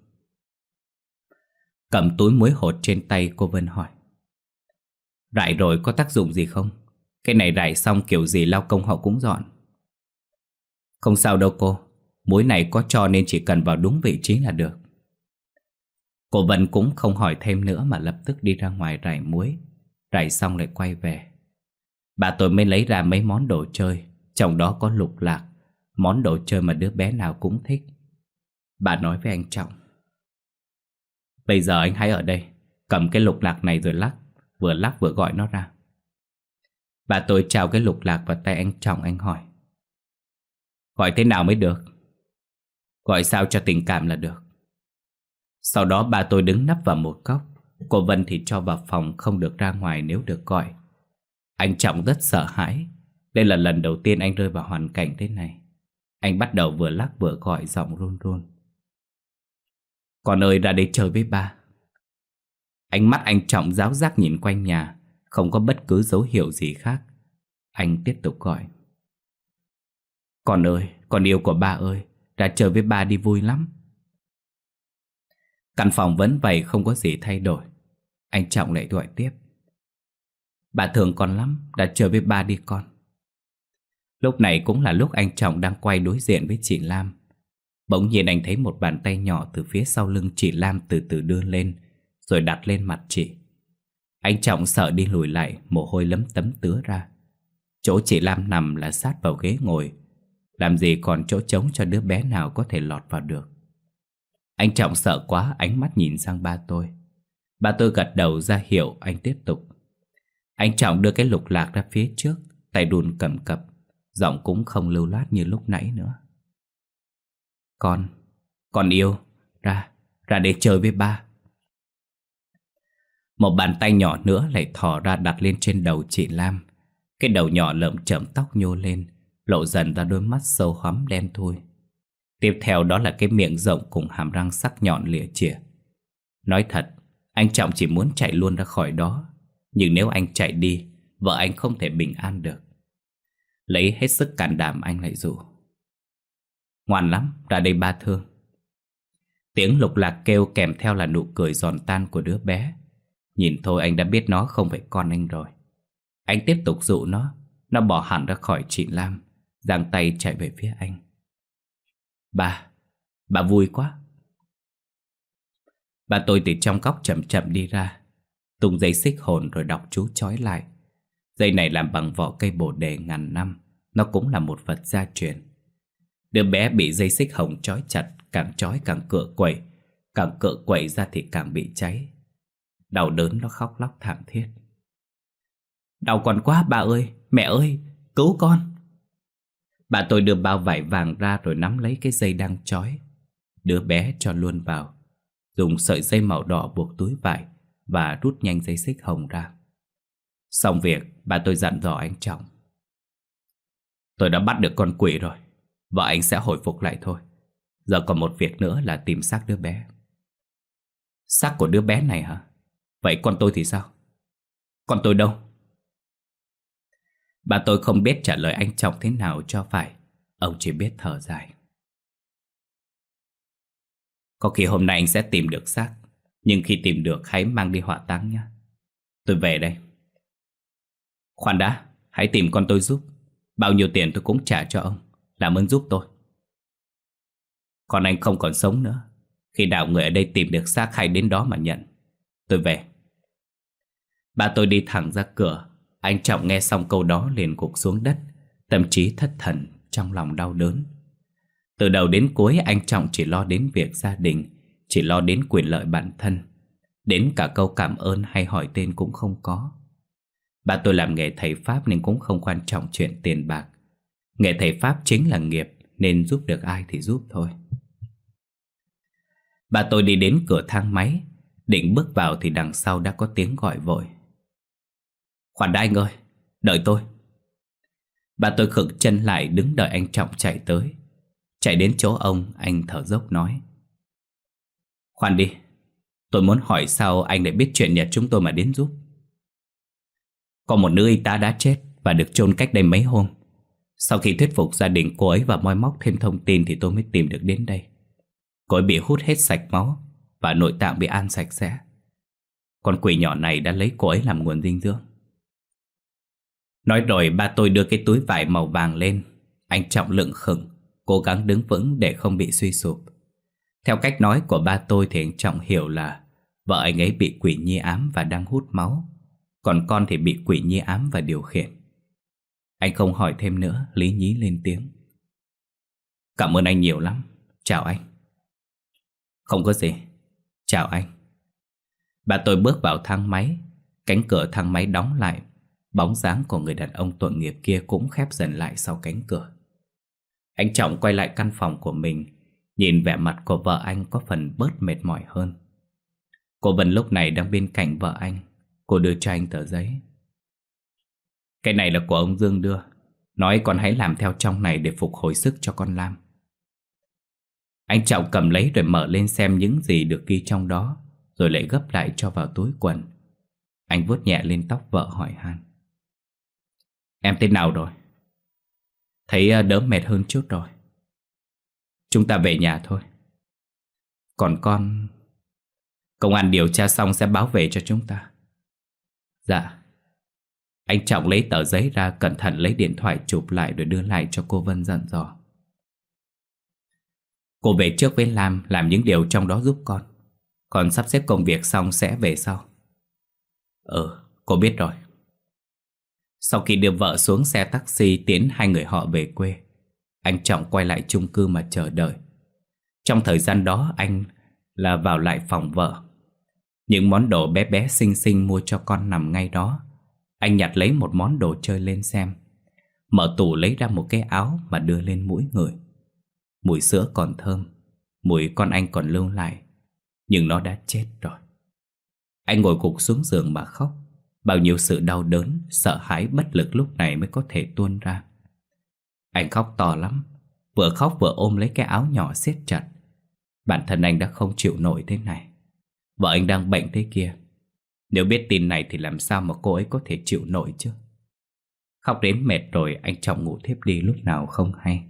Cầm túi muối hột trên tay, cô Vân hỏi: Rải rồi có tác dụng gì không? Cái này rải xong kiểu gì lao công họ cũng dọn. Không sao đâu cô, muối này có cho nên chỉ cần vào đúng vị trí là được. Cô Vân cũng không hỏi thêm nữa mà lập tức đi ra ngoài rải muối. Rải xong lại quay về. Bà tôi mới lấy ra mấy món đồ chơi, trong đó có lục lạc, món đồ chơi mà đứa bé nào cũng thích. Bà nói với anh Trọng: Bây giờ anh hãy ở đây, cầm cái lục lạc này rồi lắc vừa gọi nó ra. Bà tôi trao cái lục lạc vào tay anh Trọng. Anh hỏi: Gọi thế nào mới được? Gọi sao cho tình cảm là được. Sau đó bà tôi đứng nấp vào một góc. Cô Vân thì cho vào phòng, không được ra ngoài nếu được gọi. Anh Trọng rất sợ hãi. Đây là lần đầu tiên anh rơi vào hoàn cảnh thế này. Anh bắt đầu vừa lắc vừa gọi, giọng run run: Con ơi, ra đây chơi với ba. Ánh mắt anh Trọng ráo rác nhìn quanh nhà, không có bất cứ dấu hiệu gì khác. Anh tiếp tục gọi: Con ơi, con yêu của ba ơi, ra chơi với ba đi, vui lắm. Căn phòng vẫn vậy, không có gì thay đổi. Anh Trọng lại gọi tiếp: Ba thương con lắm, ra chơi với ba đi con. Lúc này cũng là lúc anh Trọng đang quay đối diện với chị Lam. Bỗng nhiên anh thấy một bàn tay nhỏ từ phía sau lưng chị Lam từ từ đưa lên, rồi đặt lên mặt chị. Anh Trọng sợ đi lùi lại, mồ hôi lấm tấm tứa ra. Chỗ chị Lam nằm là sát vào ghế ngồi, làm gì còn chỗ trống cho đứa bé nào có thể lọt vào được. Anh Trọng sợ quá, ánh mắt nhìn sang ba tôi. Ba tôi gật đầu ra hiệu anh tiếp tục. Anh Trọng đưa cái lục lạc ra phía trước, tay đùn cầm cập, giọng cũng không lưu loát như lúc nãy nữa. Con yêu, ra để chơi với ba. Một bàn tay nhỏ nữa lại thò ra đặt lên trên đầu chị Lam. Cái đầu nhỏ lởm chởm tóc nhô lên, lộ dần ra đôi mắt sâu hoắm đen thui. Tiếp theo đó là cái miệng rộng cùng hàm răng sắc nhọn lịa chĩa. Nói thật, anh Trọng chỉ muốn chạy luôn ra khỏi đó. Nhưng nếu anh chạy đi, vợ anh không thể bình an được. Lấy hết sức can đảm anh lại rủ. Ngoan lắm, ra đây ba thương. Tiếng lục lạc kêu kèm theo là nụ cười giòn tan của đứa bé. Nhìn thôi anh đã biết nó không phải con anh rồi. Anh tiếp tục dụ nó bỏ hẳn ra khỏi chị Lam, giang tay chạy về phía anh. Bà vui quá. Bà tôi từ trong góc chậm chậm đi ra, tung dây xích hồn rồi đọc chú trói lại. Dây này làm bằng vỏ cây bồ đề ngàn năm, nó cũng là một vật gia truyền. Đứa bé bị dây xích hồng trói chặt, càng trói càng cựa quậy, càng cựa quậy ra thì càng bị cháy. Đau đớn nó khóc lóc thảm thiết. Đau con quá bà ơi, mẹ ơi, cứu con. Bà tôi đưa bao vải vàng ra rồi nắm lấy cái dây đang trói. Đứa bé cho luôn vào, dùng sợi dây màu đỏ buộc túi vải và rút nhanh dây xích hồng ra. Xong việc, bà tôi dặn dò anh Trọng. Tôi đã bắt được con quỷ rồi, vợ anh sẽ hồi phục lại thôi. Giờ còn một việc nữa là tìm xác đứa bé. Xác của đứa bé này hả? Vậy con tôi thì sao? Con tôi đâu? Bà tôi không biết trả lời anh Trọng thế nào cho phải. Ông chỉ biết thở dài. Có khi hôm nay anh sẽ tìm được xác, nhưng khi tìm được hãy mang đi hỏa táng nhé. Tôi về đây. Khoan đã, hãy tìm con tôi giúp. Bao nhiêu tiền tôi cũng trả cho ông. Làm ơn giúp tôi. Con anh không còn sống nữa. Khi nào người ở đây tìm được xác hãy đến đó mà nhận. Tôi về. Bà tôi đi thẳng ra cửa. Anh Trọng nghe xong câu đó liền gục xuống đất, tâm trí thất thần, trong lòng đau đớn. Từ đầu đến cuối anh Trọng chỉ lo đến việc gia đình, chỉ lo đến quyền lợi bản thân. Đến cả câu cảm ơn hay hỏi tên cũng không có. Bà tôi làm nghề thầy Pháp nên cũng không quan trọng chuyện tiền bạc. Nghề thầy Pháp chính là nghiệp, nên giúp được ai thì giúp thôi. Bà tôi đi đến cửa thang máy, định bước vào thì đằng sau đã có tiếng gọi vội. Khoan đã anh ơi, đợi tôi. Bà tôi khựng chân lại đứng đợi anh Trọng chạy tới. Chạy đến chỗ ông, anh thở dốc nói. Khoan đi, tôi muốn hỏi sao anh lại biết chuyện nhà chúng tôi mà đến giúp. Có một nữ y tá đã chết và được chôn cách đây mấy hôm. Sau khi thuyết phục gia đình cô ấy và moi móc thêm thông tin thì tôi mới tìm được đến đây. Cô ấy bị hút hết sạch máu và nội tạng bị ăn sạch sẽ. Con quỷ nhỏ này đã lấy cô ấy làm nguồn dinh dưỡng. Nói rồi ba tôi đưa cái túi vải màu vàng lên. Anh Trọng lững khựng, cố gắng đứng vững để không bị suy sụp. Theo cách nói của ba tôi thì anh Trọng hiểu là vợ anh ấy bị quỷ nhi ám và đang hút máu, còn con thì bị quỷ nhi ám và điều khiển. Anh không hỏi thêm nữa, lý nhí lên tiếng. Cảm ơn anh nhiều lắm, chào anh. Không có gì, chào anh. Bà tôi bước vào thang máy. Cánh cửa thang máy đóng lại. Bóng dáng của người đàn ông tội nghiệp kia cũng khép dần lại sau cánh cửa. Anh Trọng quay lại căn phòng của mình, nhìn vẻ mặt của vợ anh có phần bớt mệt mỏi hơn. Cô Vân lúc này đang bên cạnh vợ anh. Cô đưa cho anh tờ giấy. Cái này là của ông Dương đưa, nói con hãy làm theo trong này để phục hồi sức cho con Lam. Anh Trọng cầm lấy rồi mở lên xem những gì được ghi trong đó, rồi lại gấp lại cho vào túi quần. Anh vuốt nhẹ lên tóc vợ hỏi han. Em thế nào rồi? Thấy đỡ mệt hơn chút rồi. Chúng ta về nhà thôi. Còn con... Công an điều tra xong sẽ báo về cho chúng ta. Dạ. Anh Trọng lấy tờ giấy ra, cẩn thận lấy điện thoại chụp lại rồi đưa lại cho cô Vân dặn dò. Cô về trước với Lam làm những điều trong đó giúp con. Còn sắp xếp công việc xong sẽ về sau. Cô biết rồi. Sau khi đưa vợ xuống xe taxi tiễn hai người họ về quê, anh Trọng quay lại chung cư mà chờ đợi. Trong thời gian đó anh là vào lại phòng vợ. Những món đồ bé bé xinh xinh mua cho con nằm ngay đó. Anh nhặt lấy một món đồ chơi lên xem, mở tủ lấy ra một cái áo mà đưa lên mũi ngửi. Mùi sữa còn thơm, mùi con anh còn lưu lại, nhưng nó đã chết rồi. Anh ngồi gục xuống giường mà khóc. Bao nhiêu sự đau đớn, sợ hãi, bất lực lúc này mới có thể tuôn ra. Anh khóc to lắm, vừa khóc vừa ôm lấy cái áo nhỏ siết chặt. Bản thân anh đã không chịu nổi thế này. Vợ anh đang bệnh thế kia. Nếu biết tin này thì làm sao mà cô ấy có thể chịu nổi chứ. Khóc đến mệt rồi anh Trọng ngủ thiếp đi lúc nào không hay.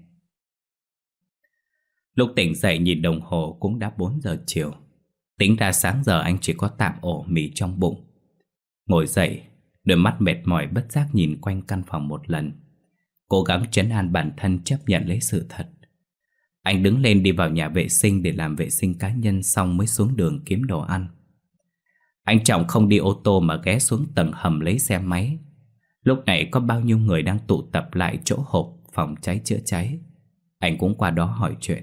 Lúc tỉnh dậy nhìn đồng hồ cũng đã 4 giờ chiều. Tính ra sáng giờ anh chỉ có tạm ổ mì trong bụng. Ngồi dậy, đôi mắt mệt mỏi bất giác nhìn quanh căn phòng một lần, cố gắng trấn an bản thân chấp nhận lấy sự thật. Anh đứng lên đi vào nhà vệ sinh để làm vệ sinh cá nhân, xong mới xuống đường kiếm đồ ăn. Anh Trọng không đi ô tô mà ghé xuống tầng hầm lấy xe máy. Lúc này có bao nhiêu người đang tụ tập lại chỗ hộp phòng cháy chữa cháy. Anh cũng qua đó hỏi chuyện.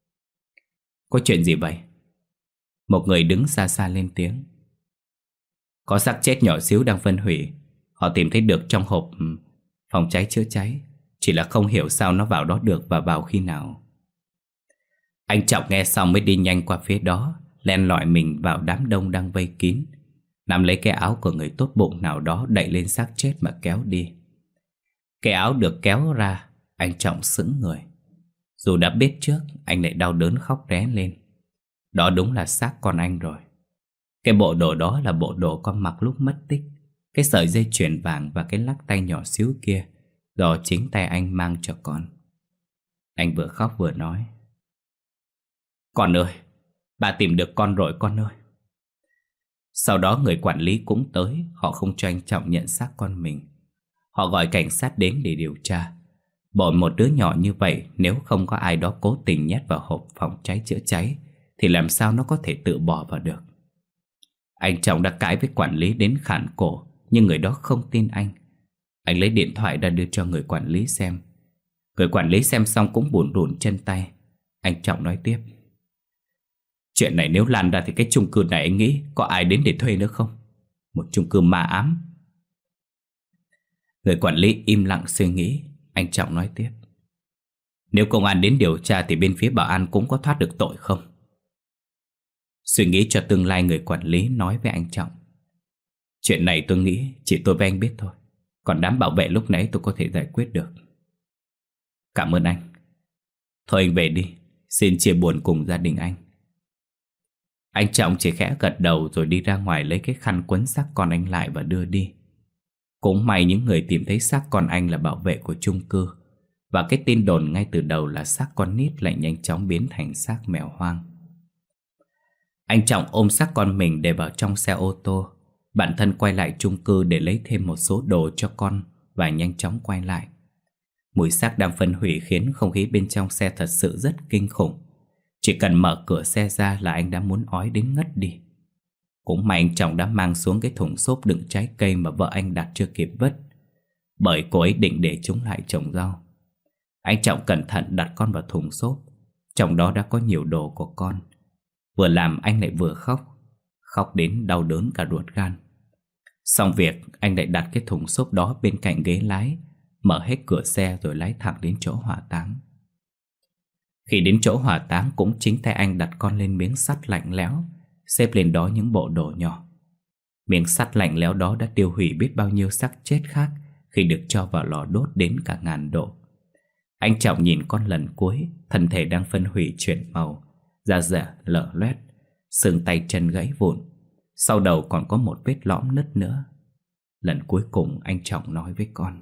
Có chuyện gì vậy? Một người đứng xa xa lên tiếng. Có xác chết nhỏ xíu đang phân hủy. Họ tìm thấy được trong hộp phòng cháy chữa cháy, chỉ là không hiểu sao nó vào đó được và vào khi nào. Anh Trọng nghe xong mới đi nhanh qua phía đó, len lỏi mình vào đám đông đang vây kín, nắm lấy cái áo của người tốt bụng nào đó đậy lên xác chết mà kéo đi. Cái áo được kéo ra, anh Trọng sững người. Dù đã biết trước, anh lại đau đớn khóc ré lên. Đó đúng là xác con anh rồi. Cái bộ đồ đó là bộ đồ con mặc lúc mất tích. Cái sợi dây chuyền vàng và cái lắc tay nhỏ xíu kia do chính tay anh mang cho con. Anh vừa khóc vừa nói. Con ơi, bà tìm được con rồi con ơi. Sau đó người quản lý cũng tới. Họ không cho anh Trọng nhận xác con mình. Họ gọi cảnh sát đến để điều tra. Bởi một đứa nhỏ như vậy, nếu không có ai đó cố tình nhét vào hộp phòng cháy chữa cháy thì làm sao nó có thể tự bỏ vào được. Anh Trọng đã cãi với quản lý đến khản cổ, nhưng người đó không tin anh. Anh lấy điện thoại ra đưa cho người quản lý xem. Người quản lý xem xong cũng bủn rủn chân tay. Anh Trọng nói tiếp. Chuyện này nếu lan ra thì cái chung cư này anh nghĩ có ai đến để thuê nữa không? Một chung cư ma ám. Người quản lý im lặng suy nghĩ. Anh Trọng nói tiếp. Nếu công an đến điều tra thì bên phía bảo an cũng có thoát được tội không? Suy nghĩ cho tương lai, người quản lý nói với anh Trọng. Chuyện này tôi nghĩ chỉ tôi với anh biết thôi. Còn đám bảo vệ lúc nãy tôi có thể giải quyết được. Cảm ơn anh. Thôi anh về đi. Xin chia buồn cùng gia đình anh. Anh Trọng chỉ khẽ gật đầu rồi đi ra ngoài lấy cái khăn quấn xác con anh lại và đưa đi. Cũng may những người tìm thấy xác con anh là bảo vệ của chung cư, và cái tin đồn ngay từ đầu là xác con nít lại nhanh chóng biến thành xác mèo hoang. Anh Trọng ôm xác con mình để vào trong xe ô tô. Bản thân quay lại chung cư để lấy thêm một số đồ cho con và nhanh chóng quay lại. Mùi xác đang phân hủy khiến không khí bên trong xe thật sự rất kinh khủng. Chỉ cần mở cửa xe ra là anh đã muốn ói đến ngất đi. Cũng may anh Trọng đã mang xuống cái thùng xốp đựng trái cây mà vợ anh đặt chưa kịp vứt, bởi cô ấy định để chúng lại trồng rau. Anh Trọng cẩn thận đặt con vào thùng xốp. Trong đó đã có nhiều đồ của con. Vừa làm anh lại vừa khóc. Khóc đến đau đớn cả ruột gan. Xong việc, anh lại đặt cái thùng xốp đó bên cạnh ghế lái, mở hết cửa xe rồi lái thẳng đến chỗ hỏa táng. Khi đến chỗ hỏa táng, cũng chính tay anh đặt con lên miếng sắt lạnh lẽo, xếp lên đó những bộ đồ nhỏ. Miếng sắt lạnh lẽo đó đã tiêu hủy biết bao nhiêu xác chết khác khi được cho vào lò đốt đến cả 1000 độ. Anh Trọng nhìn con lần cuối, thân thể đang phân hủy chuyển màu, da dẻ lở loét, xương tay chân gãy vụn, sau đầu còn có một vết lõm nứt nữa. Lần cuối cùng anh Trọng nói với con.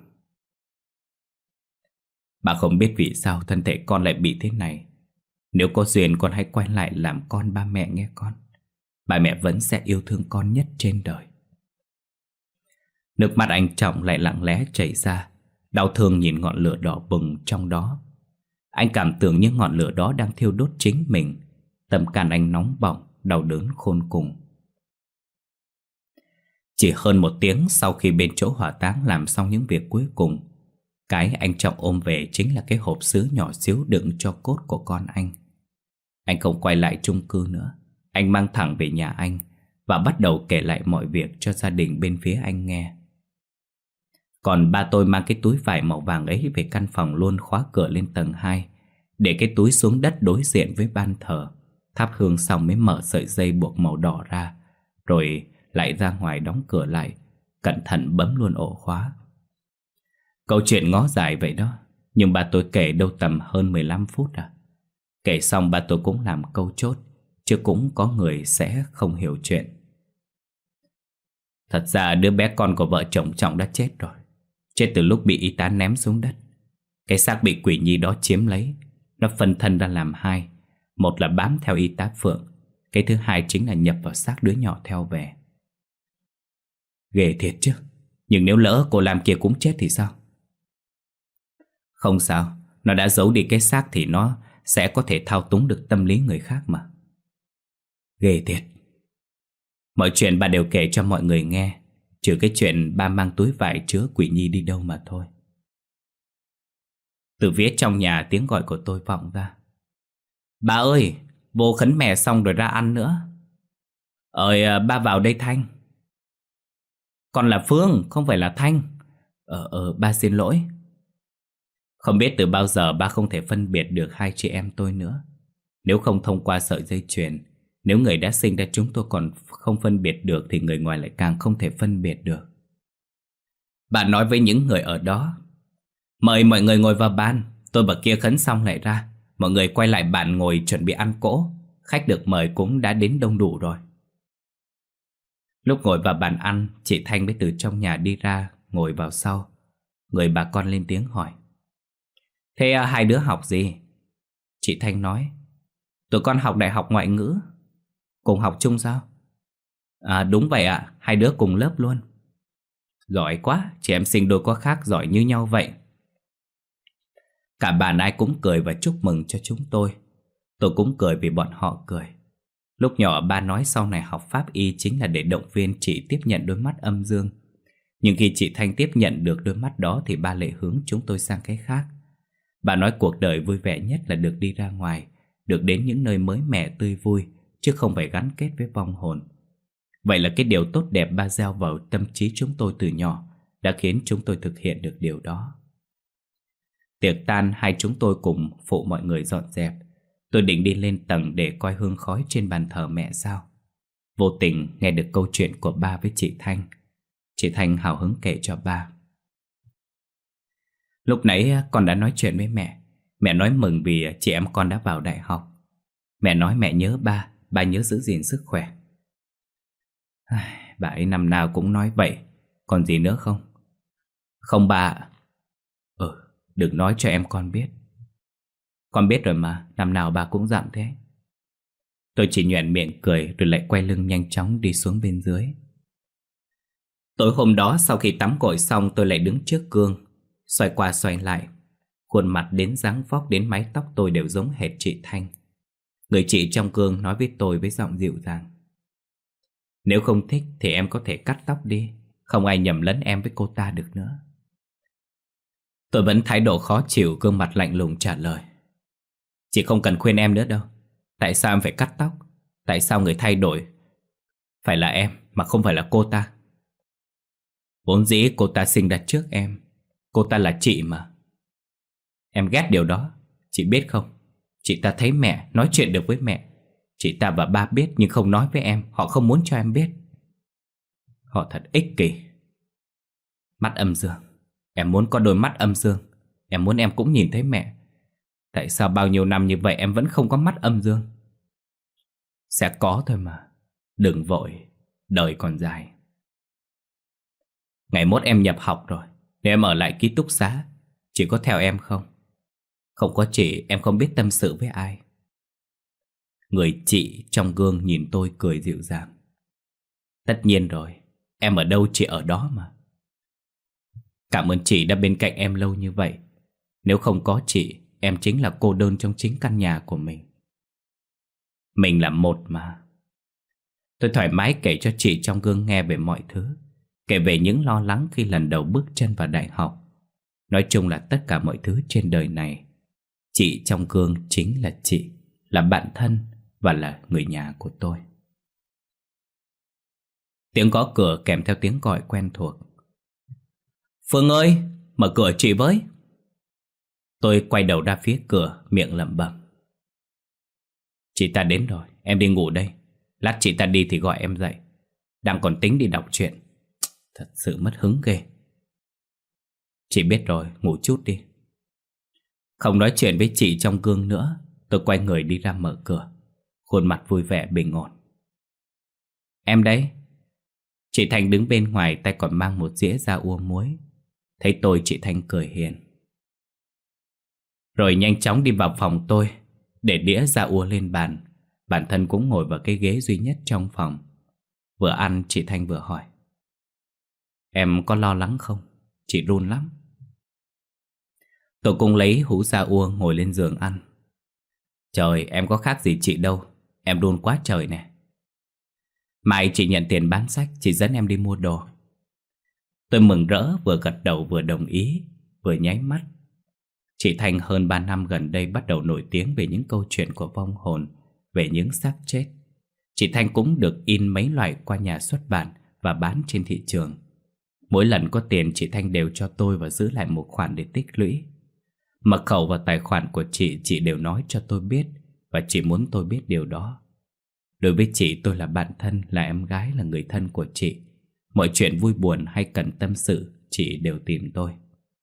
Bà không biết vì sao thân thể con lại bị thế này. Nếu có duyên con hãy quay lại làm con ba mẹ nghe con. Ba mẹ vẫn sẽ yêu thương con nhất trên đời. Nước mắt anh Trọng lại lặng lẽ chảy ra, đau thương nhìn ngọn lửa đỏ bừng trong đó. Anh cảm tưởng như ngọn lửa đó đang thiêu đốt chính mình. Tâm can anh nóng bỏng, đau đớn khôn cùng. Chỉ hơn 1 tiếng sau khi bên chỗ hỏa táng làm xong những việc cuối cùng, cái anh Trọng ôm về chính là cái hộp sứ nhỏ xíu đựng cho cốt của con anh. Anh không quay lại chung cư nữa. Anh mang thẳng về nhà anh và bắt đầu kể lại mọi việc cho gia đình bên phía anh nghe. Còn ba tôi mang cái túi vải màu vàng ấy về căn phòng luôn, khóa cửa lên tầng 2, để cái túi xuống đất đối diện với ban thờ. Thắp hương xong mới mở sợi dây buộc màu đỏ ra, rồi lại ra ngoài đóng cửa lại, cẩn thận bấm luôn ổ khóa. Câu chuyện ngó dài vậy đó, nhưng ba tôi kể đâu tầm hơn 15 phút à. Kể xong ba tôi cũng làm câu chốt, chứ cũng có người sẽ không hiểu chuyện. Thật ra đứa bé con của vợ chồng Trọng đã chết rồi. Chết từ lúc bị y tá ném xuống đất. Cái xác bị quỷ nhi đó chiếm lấy. Nó phân thân ra làm hai. Một là bám theo y tá Phượng, cái thứ hai chính là nhập vào xác đứa nhỏ theo về. Ghê thiệt chứ. Nhưng nếu lỡ cô làm kia cũng chết thì sao? Không sao. Nó đã giấu đi cái xác thì nó sẽ có thể thao túng được tâm lý người khác mà. Ghê thiệt. Mọi chuyện bà đều kể cho mọi người nghe, trừ cái chuyện ba mang túi vải chứa quỷ nhi đi đâu mà thôi. Từ phía trong nhà tiếng gọi của tôi vọng ra. Bà ơi, vô khấn mè xong rồi ra ăn nữa. Ba vào đây Thanh. Con là Phương, không phải là Thanh. Ba xin lỗi. Không biết từ bao giờ ba không thể phân biệt được hai chị em tôi nữa. Nếu không thông qua sợi dây chuyền, nếu người đã sinh ra chúng tôi còn không phân biệt được, thì người ngoài lại càng không thể phân biệt được. Bạn nói với những người ở đó, mời mọi người ngồi vào bàn. Tôi và kia khấn xong lại ra. Mọi người quay lại bàn ngồi chuẩn bị ăn cỗ. Khách được mời cũng đã đến đông đủ rồi. Lúc ngồi vào bàn ăn, chị Thanh mới từ trong nhà đi ra, ngồi vào sau. Người bà con lên tiếng hỏi, thế hai đứa học gì? Chị Thanh nói, tụi con học đại học ngoại ngữ. Cùng học chung sao? Đúng vậy ạ, hai đứa cùng lớp luôn. Giỏi quá, chị em sinh đôi có khác giỏi như nhau vậy. Cả bàn ai cũng cười và chúc mừng cho chúng tôi. Tôi cũng cười vì bọn họ cười. Lúc nhỏ ba nói sau này học pháp y chính là để động viên chị tiếp nhận đôi mắt âm dương. Nhưng khi chị Thanh tiếp nhận được đôi mắt đó thì ba lại hướng chúng tôi sang cái khác. Bà nói cuộc đời vui vẻ nhất là được đi ra ngoài, được đến những nơi mới mẻ tươi vui, chứ không phải gắn kết với vong hồn. Vậy là cái điều tốt đẹp ba gieo vào tâm trí chúng tôi từ nhỏ đã khiến chúng tôi thực hiện được điều đó. Tiệc tan, hai chúng tôi cùng phụ mọi người dọn dẹp. Tôi định đi lên tầng để coi hương khói trên bàn thờ mẹ sao. Vô tình nghe được câu chuyện của ba với chị Thanh. Chị Thanh hào hứng kể cho ba. Lúc nãy con đã nói chuyện với mẹ. Mẹ nói mừng vì chị em con đã vào đại học. Mẹ nói mẹ nhớ ba nhớ giữ gìn sức khỏe. Bà ấy năm nào cũng nói vậy. Còn gì nữa không? Không ba ạ. Đừng nói cho em con biết. Con biết rồi mà, năm nào bà cũng dặn thế. Tôi chỉ nhoẻn miệng cười rồi lại quay lưng nhanh chóng đi xuống bên dưới. Tối hôm đó sau khi tắm gội xong, tôi lại đứng trước gương, xoay qua xoay lại. Khuôn mặt đến dáng vóc đến mái tóc tôi đều giống hệt chị Thanh. Người chị trong gương nói với tôi với giọng dịu dàng, nếu không thích thì em có thể cắt tóc đi, không ai nhầm lẫn em với cô ta được nữa. Tôi vẫn thái độ khó chịu, gương mặt lạnh lùng trả lời, chị không cần khuyên em nữa đâu. Tại sao em phải cắt tóc? Tại sao người thay đổi phải là em mà không phải là cô ta? Vốn dĩ cô ta sinh ra trước em. Cô ta là chị mà. Em ghét điều đó, chị biết không? Chị ta thấy mẹ, nói chuyện được với mẹ. Chị ta và ba biết nhưng không nói với em. Họ không muốn cho em biết. Họ thật ích kỷ. Mắt âm dương. Em muốn có đôi mắt âm dương. Em muốn em cũng nhìn thấy mẹ. Tại sao bao nhiêu năm như vậy em vẫn không có mắt âm dương? Sẽ có thôi mà. Đừng vội, đời còn dài. Ngày mốt em nhập học rồi, nếu em ở lại ký túc xá, chị có theo em không? Không có chị em không biết tâm sự với ai. Người chị trong gương nhìn tôi cười dịu dàng. Tất nhiên rồi, em ở đâu chị ở đó mà. Cảm ơn chị đã bên cạnh em lâu như vậy. Nếu không có chị, em chính là cô đơn trong chính căn nhà của mình. Mình là một mà. Tôi thoải mái kể cho chị trong gương nghe về mọi thứ. kể về những lo lắng khi lần đầu bước chân vào đại học. Nói chung là tất cả mọi thứ trên đời này. Chị trong gương chính là chị, là bạn thân và là người nhà của tôi. Tiếng gõ cửa kèm theo tiếng gọi quen thuộc. Phương ơi, mở cửa chị với. Tôi quay đầu ra phía cửa, miệng lẩm bẩm. Chị ta đến rồi, em đi ngủ đây. Lát chị ta đi thì gọi em dậy. Đang còn tính đi đọc truyện. Thật sự mất hứng ghê. Chị biết rồi, ngủ chút đi. Không nói chuyện với chị trong gương nữa, tôi quay người đi ra mở cửa, khuôn mặt vui vẻ bình ổn. Em đấy. Chị Thanh đứng bên ngoài, tay còn mang một dĩa da ua muối. Thấy tôi, chị Thanh cười hiền, rồi nhanh chóng đi vào phòng tôi, để đĩa da ua lên bàn. Bản thân cũng ngồi vào cái ghế duy nhất trong phòng. Vừa ăn, chị Thanh vừa hỏi. Em có lo lắng không? Chị run lắm. Tôi cũng lấy hũ da ua ngồi lên giường ăn. Trời, em có khác gì chị đâu. Em run quá trời nè. Mai chị nhận tiền bán sách, chị dẫn em đi mua đồ. Tôi mừng rỡ, vừa gật đầu vừa đồng ý, vừa nháy mắt. Chị Thanh hơn 3 năm gần đây bắt đầu nổi tiếng về những câu chuyện của vong hồn, về những xác chết. Chị Thanh cũng được in mấy loại qua nhà xuất bản và bán trên thị trường. Mỗi lần có tiền, chị Thanh đều cho tôi và giữ lại một khoản để tích lũy. Mật khẩu và tài khoản của chị đều nói cho tôi biết, và chị muốn tôi biết điều đó. Đối với chị, tôi là bạn thân, là em gái, là người thân của chị. Mọi chuyện vui buồn hay cần tâm sự, chị đều tìm tôi.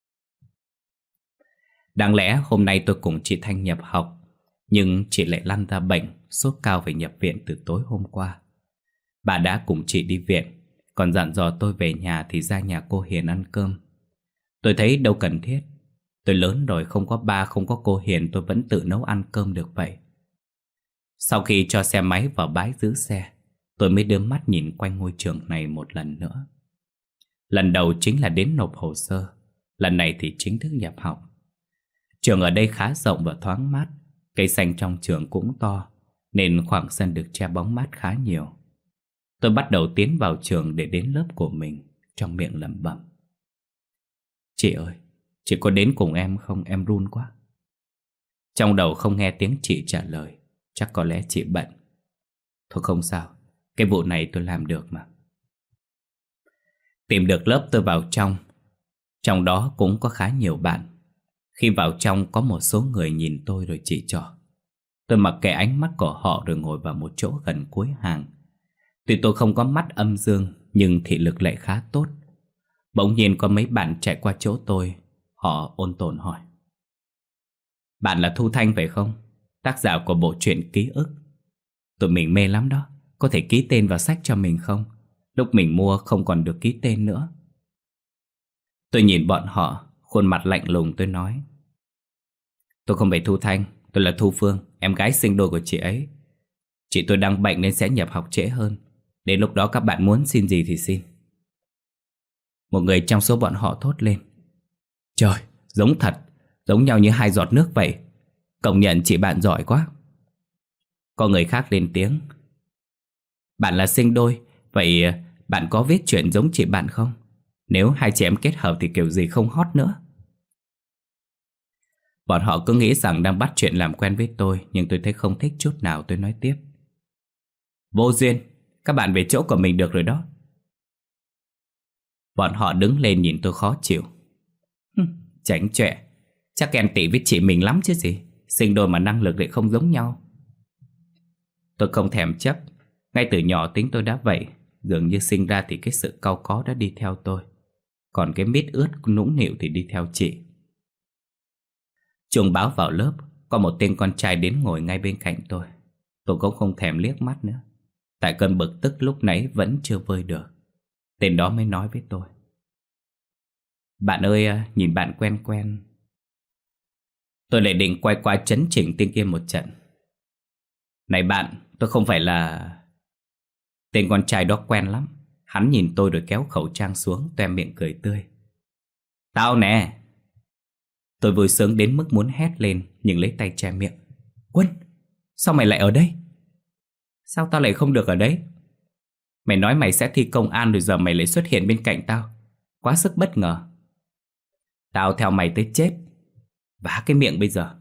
Đáng lẽ hôm nay tôi cùng chị Thanh nhập học, nhưng chị lại lăn ra bệnh, sốt cao phải nhập viện từ tối hôm qua. Bà đã cùng chị đi viện, còn dặn dò tôi về nhà thì ra nhà cô Hiền ăn cơm. Tôi thấy đâu cần thiết. Tôi lớn rồi, không có ba, không có cô Hiền, tôi vẫn tự nấu ăn cơm được vậy. Sau khi cho xe máy vào bãi giữ xe, tôi mới đưa mắt nhìn quanh ngôi trường này một lần nữa. Lần đầu chính là đến nộp hồ sơ, lần này thì chính thức nhập học. Trường ở đây khá rộng và thoáng mát, cây xanh trong trường cũng to, nên khoảng sân được che bóng mát khá nhiều. Tôi bắt đầu tiến vào trường để đến lớp của mình, trong miệng lẩm bẩm. Chị ơi, chị có đến cùng em không? Em run quá. Trong đầu không nghe tiếng chị trả lời. Chắc có lẽ chị bận. Thôi không sao, cái vụ này tôi làm được mà. Tìm được lớp, tôi vào trong. Trong đó cũng có khá nhiều bạn. Khi vào trong, có một số người nhìn tôi rồi chỉ trỏ. Tôi mặc kệ ánh mắt của họ rồi ngồi vào một chỗ gần cuối hàng. Tuy tôi không có mắt âm dương, nhưng thị lực lại khá tốt. Bỗng nhiên có mấy bạn chạy qua chỗ tôi. Họ ôn tồn hỏi. Bạn là Thu Thanh phải không? Tác giả của bộ truyện Ký ức. Tụi mình mê lắm đó. Có thể ký tên vào sách cho mình không? Lúc mình mua không còn được ký tên nữa. Tôi nhìn bọn họ, khuôn mặt lạnh lùng, tôi nói. Tôi không phải Thu Thanh, tôi là Thu Phương, em gái sinh đôi của chị ấy. Chị tôi đang bệnh nên sẽ nhập học trễ hơn. Đến lúc đó các bạn muốn xin gì thì xin. Một người trong số bọn họ thốt lên. Trời, giống thật, giống nhau như hai giọt nước vậy. Công nhận chị bạn giỏi quá. Có người khác lên tiếng. Bạn là sinh đôi, vậy bạn có viết chuyện giống chị bạn không? Nếu hai chị em kết hợp thì kiểu gì không hot nữa. Bọn họ cứ nghĩ rằng đang bắt chuyện làm quen với tôi, nhưng tôi thấy không thích chút nào. Tôi nói tiếp. Vô duyên, các bạn về chỗ của mình được rồi đó. Bọn họ đứng lên nhìn tôi khó chịu. Chảnh chọe, chắc ghen tị với chị mình lắm chứ gì. Sinh đôi mà năng lực lại không giống nhau. Tôi không thèm chấp. Ngay từ nhỏ tính tôi đã vậy. Dường như sinh ra thì cái sự cau có đã đi theo tôi, còn cái mít ướt nũng nịu thì đi theo chị. Chuông báo vào lớp. Có một tên con trai đến ngồi ngay bên cạnh tôi. Tôi cũng không thèm liếc mắt nữa, tại cơn bực tức lúc nãy vẫn chưa vơi được. Tên đó mới nói với tôi. Bạn ơi, nhìn bạn quen quen. Tôi lại định quay qua chấn chỉnh tên kia một trận. Này bạn, tôi không phải là... Tên con trai đó quen lắm. Hắn nhìn tôi rồi kéo khẩu trang xuống, toe miệng cười tươi. Tao nè. Tôi vui sướng đến mức muốn hét lên, nhưng lấy tay che miệng. Quân, sao mày lại ở đây? Sao tao lại không được ở đấy? Mày nói mày sẽ thi công an rồi giờ mày lại xuất hiện bên cạnh tao. Quá sức bất ngờ. Tao theo mày tới chết. Vá cái miệng bây giờ.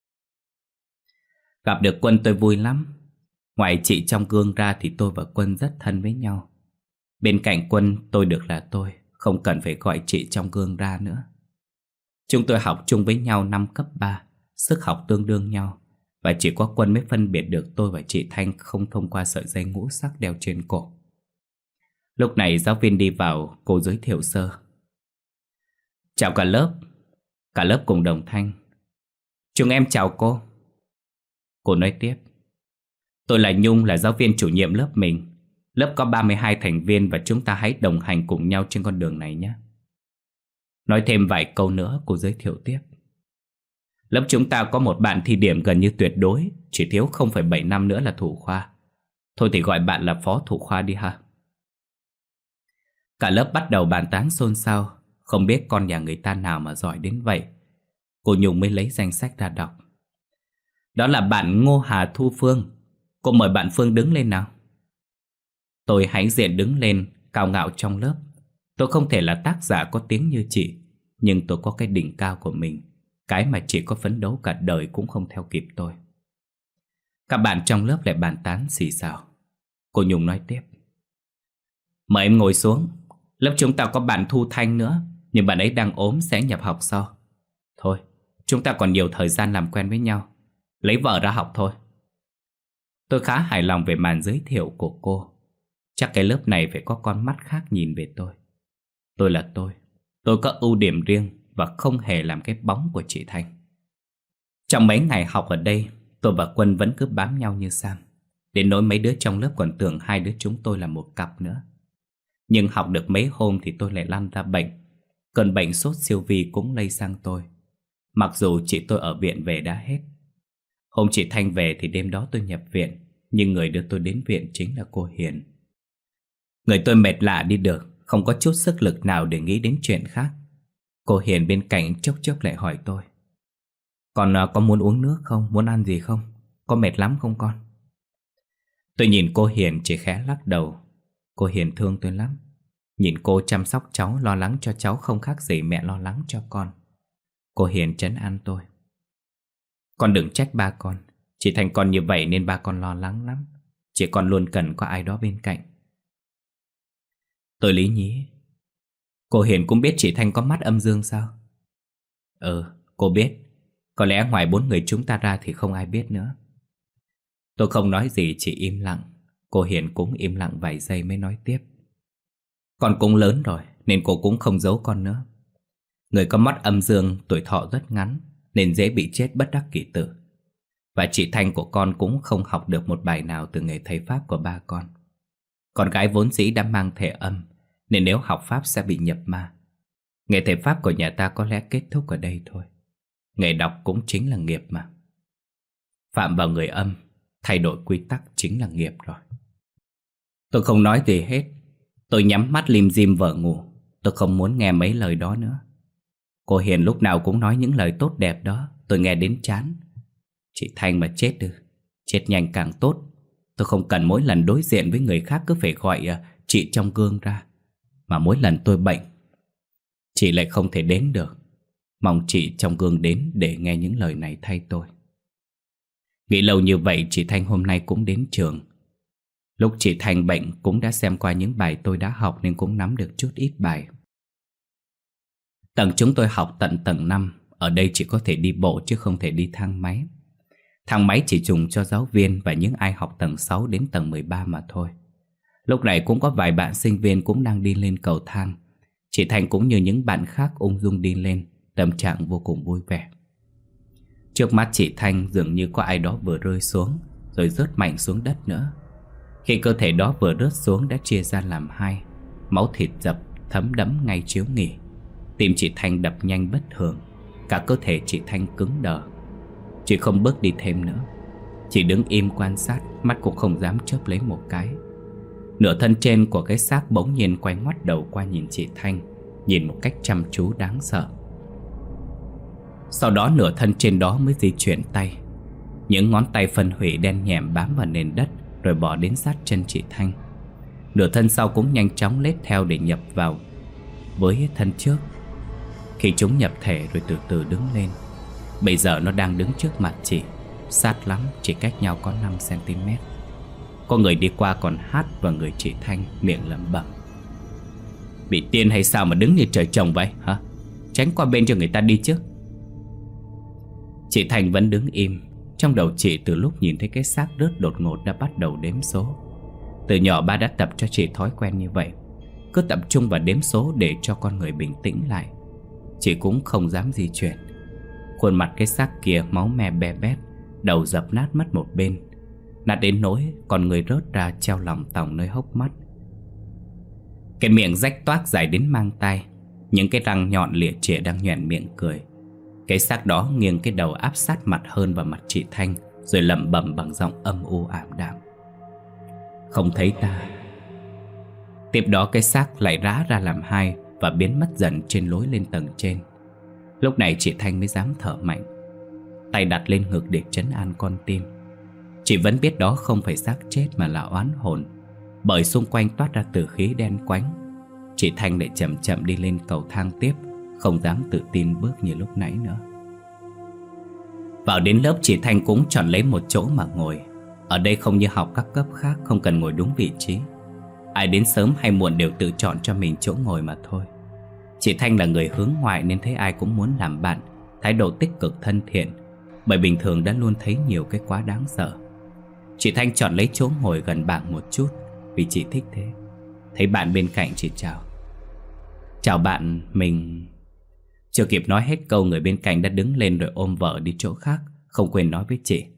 Gặp được Quân tôi vui lắm. Ngoài chị trong gương ra thì tôi và Quân rất thân với nhau. Bên cạnh Quân tôi được là tôi, không cần phải gọi chị trong gương ra nữa. Chúng tôi học chung với nhau năm cấp 3, sức học tương đương nhau. Và chỉ có Quân mới phân biệt được tôi và chị Thanh không thông qua sợi dây ngũ sắc đeo trên cổ. Lúc này giáo viên đi vào, cô giới thiệu sơ. Chào cả lớp. Cả lớp cùng đồng thanh. Chúng em chào cô. Cô nói tiếp. Tôi là Nhung, là giáo viên chủ nhiệm lớp mình. Lớp có 32 thành viên và chúng ta hãy đồng hành cùng nhau trên con đường này nhé. Nói thêm vài câu nữa, cô giới thiệu tiếp. Lớp chúng ta có một bạn thi điểm gần như tuyệt đối, chỉ thiếu 0,7 năm nữa là thủ khoa. Thôi thì gọi bạn là phó thủ khoa đi ha. Cả lớp bắt đầu bàn tán xôn xao, không biết con nhà người ta nào mà giỏi đến vậy. Cô Nhung mới lấy danh sách ra đọc. Đó là bạn Ngô Hà Thu Phương. Cô mời bạn Phương đứng lên nào. Tôi hãnh diện đứng lên, cao ngạo trong lớp. Tôi không thể là tác giả có tiếng như chị, nhưng tôi có cái đỉnh cao của mình, cái mà chị có phấn đấu cả đời cũng không theo kịp tôi. Các bạn trong lớp lại bàn tán xì xào. Cô Nhung nói tiếp. Mời em ngồi xuống. Lớp chúng ta có bạn Thu Thanh nữa, nhưng bạn ấy đang ốm sẽ nhập học sau. Thôi, chúng ta còn nhiều thời gian làm quen với nhau. Lấy vợ ra học thôi. Tôi khá hài lòng về màn giới thiệu của cô. Chắc cái lớp này phải có con mắt khác nhìn về tôi. Tôi là tôi có ưu điểm riêng và không hề làm cái bóng của chị Thanh. Trong mấy ngày học ở đây, tôi và Quân vẫn cứ bám nhau như Sam. Đến nỗi mấy đứa trong lớp còn tưởng hai đứa chúng tôi là một cặp nữa. Nhưng học được mấy hôm thì tôi lại lăn ra bệnh. Cơn bệnh sốt siêu vi cũng lây sang tôi. Mặc dù chị tôi ở viện về đã hết. Hôm chị Thanh về thì đêm đó tôi nhập viện, nhưng người đưa tôi đến viện chính là cô Hiền. Người tôi mệt lạ đi được, không có chút sức lực nào để nghĩ đến chuyện khác. Cô Hiền bên cạnh chốc chốc lại hỏi tôi. Con có muốn uống nước không? Muốn ăn gì không? Có mệt lắm không con? Tôi nhìn cô Hiền chỉ khẽ lắc đầu. Cô Hiền thương tôi lắm. Nhìn cô chăm sóc cháu, lo lắng cho cháu không khác gì mẹ lo lắng cho con. Cô Hiền trấn an tôi. Con đừng trách ba con. Chỉ thành con như vậy nên ba con lo lắng lắm. Chỉ con luôn cần có ai đó bên cạnh. Tôi lý nhí. Cô Hiền cũng biết chị Thanh có mắt âm dương sao? Cô biết. Có lẽ ngoài 4 người chúng ta ra thì không ai biết nữa. Tôi không nói gì, chỉ im lặng. Cô Hiền cũng im lặng vài giây mới nói tiếp. Con cũng lớn rồi nên cô cũng không giấu con nữa. Người có mắt âm dương tuổi thọ rất ngắn nên dễ bị chết bất đắc kỳ tử. Và chị Thanh của con cũng không học được một bài nào từ nghề thầy pháp của ba con. Con gái vốn dĩ đã mang thể âm nên nếu học pháp sẽ bị nhập ma. Nghề thầy pháp của nhà ta có lẽ kết thúc ở đây thôi. Nghề đọc cũng chính là nghiệp mà. Phạm vào người âm, thay đổi quy tắc chính là nghiệp rồi. Tôi không nói gì hết. Tôi nhắm mắt lim dim vờ ngủ. Tôi không muốn nghe mấy lời đó nữa. Cô Hiền lúc nào cũng nói những lời tốt đẹp đó. Tôi nghe đến chán. Chị Thanh mà chết ư? Chết nhanh càng tốt. Tôi không cần mỗi lần đối diện với người khác cứ phải gọi chị trong gương ra. Mà mỗi lần tôi bệnh, chị lại không thể đến được. Mong chị trong gương đến để nghe những lời này thay tôi. Nghĩ lâu như vậy, chị Thanh hôm nay cũng đến trường. Lúc chị Thanh bệnh cũng đã xem qua những bài tôi đã học nên cũng nắm được chút ít bài. Tầng chúng tôi học tận tầng 5. Ở đây chỉ có thể đi bộ chứ không thể đi thang máy. Thang máy chỉ dùng cho giáo viên và những ai học tầng 6 đến tầng 13 mà thôi. Lúc này cũng có vài bạn sinh viên cũng đang đi lên cầu thang. Chị Thanh cũng như những bạn khác ung dung đi lên, tâm trạng vô cùng vui vẻ. Trước mắt chị Thanh dường như có ai đó vừa rơi xuống rồi rớt mạnh xuống đất nữa. Khi cơ thể đó vừa rớt xuống đã chia ra làm hai. Máu thịt dập thấm đẫm ngay chiếu nghỉ. Tim chị Thanh đập nhanh bất thường. Cả cơ thể chị Thanh cứng đờ. Chị không bước đi thêm nữa. Chị đứng im quan sát, mắt cũng không dám chớp lấy một cái. Nửa thân trên của cái xác bỗng nhiên quay ngoắt đầu qua nhìn chị Thanh, nhìn một cách chăm chú đáng sợ. Sau đó nửa thân trên đó mới di chuyển tay. Những ngón tay phân hủy đen nhẹm bám vào nền đất rồi bỏ đến sát chân chị Thanh. Nửa thân sau cũng nhanh chóng lết theo để nhập vào với thân trước. Khi chúng nhập thể rồi từ từ đứng lên, bây giờ nó đang đứng trước mặt chị, sát lắm, chỉ cách nhau có 5 cm. Có người đi qua còn hát vào người chị Thanh, miệng lẩm bẩm: bị điên hay sao mà đứng như trời trồng vậy hả? Tránh qua bên cho người ta đi chứ. Chị Thanh vẫn đứng im. Trong đầu chị từ lúc nhìn thấy cái xác rớt đột ngột đã bắt đầu đếm số. Từ nhỏ ba đã tập cho chị thói quen như vậy, cứ tập trung vào đếm số để cho con người bình tĩnh lại. Chị cũng không dám di chuyển. Khuôn mặt cái xác kia máu me be bét, đầu dập nát mất một bên, nát đến nỗi con người rớt ra treo lòng tòng nơi hốc mắt. Cái miệng rách toác dài đến mang tai, những cái răng nhọn lịa chĩa đang nhoẻn miệng cười. Cái xác đó nghiêng cái đầu áp sát mặt hơn vào mặt chị Thanh, rồi lẩm bẩm bằng giọng âm u ảm đạm: không thấy ta. Tiếp đó cái xác lại rã ra làm hai và biến mất dần trên lối lên tầng trên. Lúc này chị Thanh mới dám thở mạnh, tay đặt lên ngực để trấn an con tim. Chị vẫn biết đó không phải xác chết mà là oán hồn, bởi xung quanh toát ra tử khí đen quánh. Chị Thanh lại chậm chậm đi lên cầu thang tiếp, không dám tự tin bước như lúc nãy nữa. Vào đến lớp, chị Thanh cũng chọn lấy một chỗ mà ngồi. Ở đây không như học các cấp khác, không cần ngồi đúng vị trí. Ai đến sớm hay muộn đều tự chọn cho mình chỗ ngồi mà thôi. Chị Thanh là người hướng ngoại nên thấy ai cũng muốn làm bạn, thái độ tích cực thân thiện, bởi bình thường đã luôn thấy nhiều cái quá đáng sợ. Chị Thanh chọn lấy chỗ ngồi gần bạn một chút vì chị thích thế. Thấy bạn bên cạnh chị chào: chào bạn, mình... Chưa kịp nói hết câu, người bên cạnh đã đứng lên rồi ôm vợ đi chỗ khác, không quên nói với chị: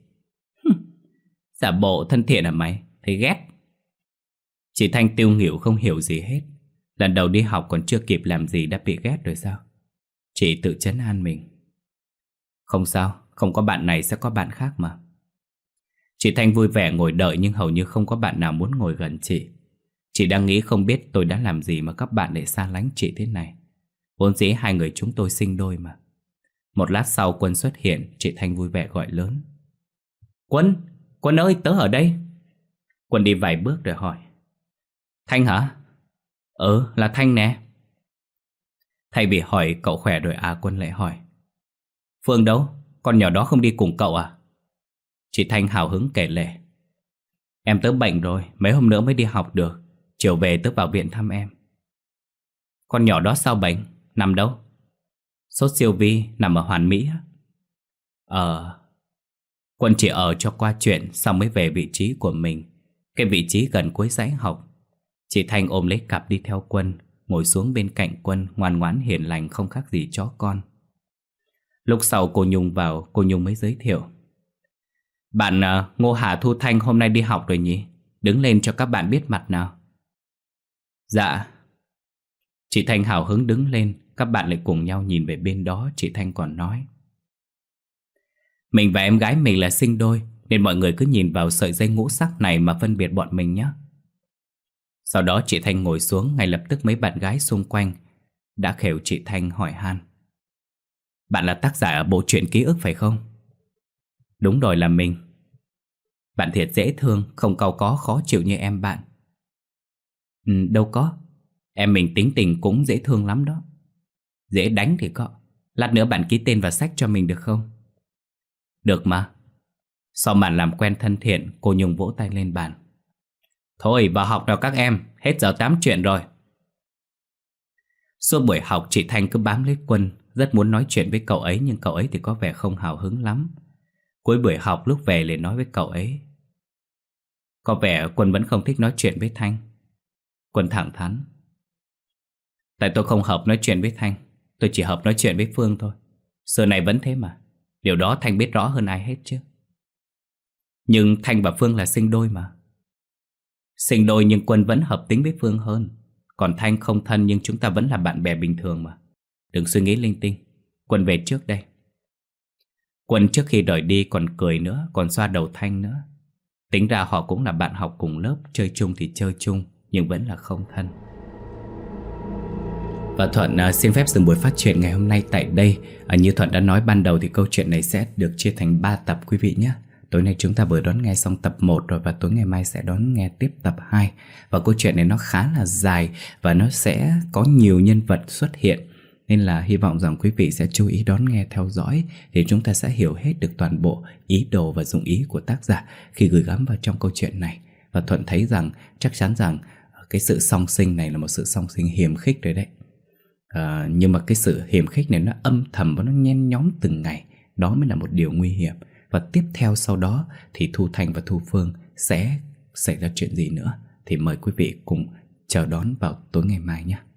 giả bộ thân thiện à mày, thấy ghét. Chị Thanh tiêu nghỉu không hiểu gì hết. Lần đầu đi học còn chưa kịp làm gì đã bị ghét rồi sao? Chị tự trấn an mình: không sao, không có bạn này sẽ có bạn khác mà. Chị Thanh vui vẻ ngồi đợi nhưng hầu như không có bạn nào muốn ngồi gần chị. Chị đang nghĩ không biết tôi đã làm gì mà các bạn lại xa lánh chị thế này. Vốn dĩ hai người chúng tôi sinh đôi mà. Một lát sau Quân xuất hiện. Chị Thanh vui vẻ gọi lớn: Quân, Quân ơi, tớ ở đây. Quân đi vài bước rồi hỏi: Thanh hả? Là Thanh nè. Thay vì hỏi cậu khỏe rồi à, Quân lại hỏi: Phương đâu? Con nhỏ đó không đi cùng cậu à? Chị Thanh hào hứng kể lể: Em tớ bệnh rồi, mấy hôm nữa mới đi học được. Chiều về tớ vào viện thăm em. Con nhỏ đó sao bệnh? Nằm đâu? Sốt siêu vi, nằm ở Hoàn Mỹ á? Quân chỉ ở cho qua chuyện, xong mới về vị trí của mình, cái vị trí gần cuối dãy học. Chị Thanh ôm lấy cặp đi theo Quân, ngồi xuống bên cạnh Quân, ngoan ngoãn hiền lành không khác gì chó con. Lúc sau cô Nhung vào, cô Nhung mới giới thiệu: Bạn Ngô Hà Thu Thanh hôm nay đi học rồi nhỉ? Đứng lên cho các bạn biết mặt nào. Dạ. Chị Thanh hào hứng đứng lên. Các bạn lại cùng nhau nhìn về bên đó. Chị Thanh còn nói: Mình và em gái mình là sinh đôi, nên mọi người cứ nhìn vào sợi dây ngũ sắc này mà phân biệt bọn mình nhé. Sau đó chị Thanh ngồi xuống. Ngay lập tức mấy bạn gái xung quanh đã khều chị Thanh hỏi han: Bạn là tác giả ở bộ truyện ký ức phải không? Đúng rồi, là mình. Bạn thiệt dễ thương, không cau có khó chịu như em bạn. Đâu có, em mình tính tình cũng dễ thương lắm đó. Dễ đánh thì có. Lát nữa bạn ký tên vào sách cho mình được không? Được mà. Sau màn làm quen thân thiện, cô Nhung vỗ tay lên bàn: Thôi vào học nào các em, hết giờ tám chuyện rồi. Suốt buổi học chị Thanh cứ bám lấy Quân, rất muốn nói chuyện với cậu ấy, nhưng cậu ấy thì có vẻ không hào hứng lắm. Cuối buổi học lúc về liền nói với cậu ấy: Có vẻ Quân vẫn không thích nói chuyện với Thanh. Quân thẳng thắn: Tại tôi không hợp nói chuyện với Thanh, tôi chỉ hợp nói chuyện với Phương thôi. Xưa này vẫn thế mà. Điều đó Thanh biết rõ hơn ai hết chứ. Nhưng Thanh và Phương là sinh đôi mà. Sinh đôi nhưng Quân vẫn hợp tính với Phương hơn. Còn Thanh không thân nhưng chúng ta vẫn là bạn bè bình thường mà. Đừng suy nghĩ linh tinh. Quân về trước đây. Quân trước khi rời đi còn cười nữa, còn xoa đầu Thanh nữa. Tính ra họ cũng là bạn học cùng lớp, chơi chung thì chơi chung, nhưng vẫn là không thân. Và Thuận xin phép dừng buổi phát truyện ngày hôm nay tại đây. Như Thuận đã nói ban đầu thì câu chuyện này sẽ được chia thành 3 tập quý vị nhé. Tối nay chúng ta vừa đón nghe xong tập 1 rồi, và tối ngày mai sẽ đón nghe tiếp tập 2. Và câu chuyện này nó khá là dài và nó sẽ có nhiều nhân vật xuất hiện, nên là hy vọng rằng quý vị sẽ chú ý đón nghe theo dõi, thì chúng ta sẽ hiểu hết được toàn bộ ý đồ và dụng ý của tác giả khi gửi gắm vào trong câu chuyện này. Và Thuận thấy rằng chắc chắn rằng cái sự song sinh này là một sự song sinh hiềm khích rồi đấy. Nhưng mà cái sự hiềm khích này nó âm thầm và nó nhen nhóm từng ngày. Đó mới là một điều nguy hiểm. Và tiếp theo sau đó thì Thu Thanh và Thu Phương sẽ xảy ra chuyện gì nữa, thì mời quý vị cùng chờ đón vào tối ngày mai nhé.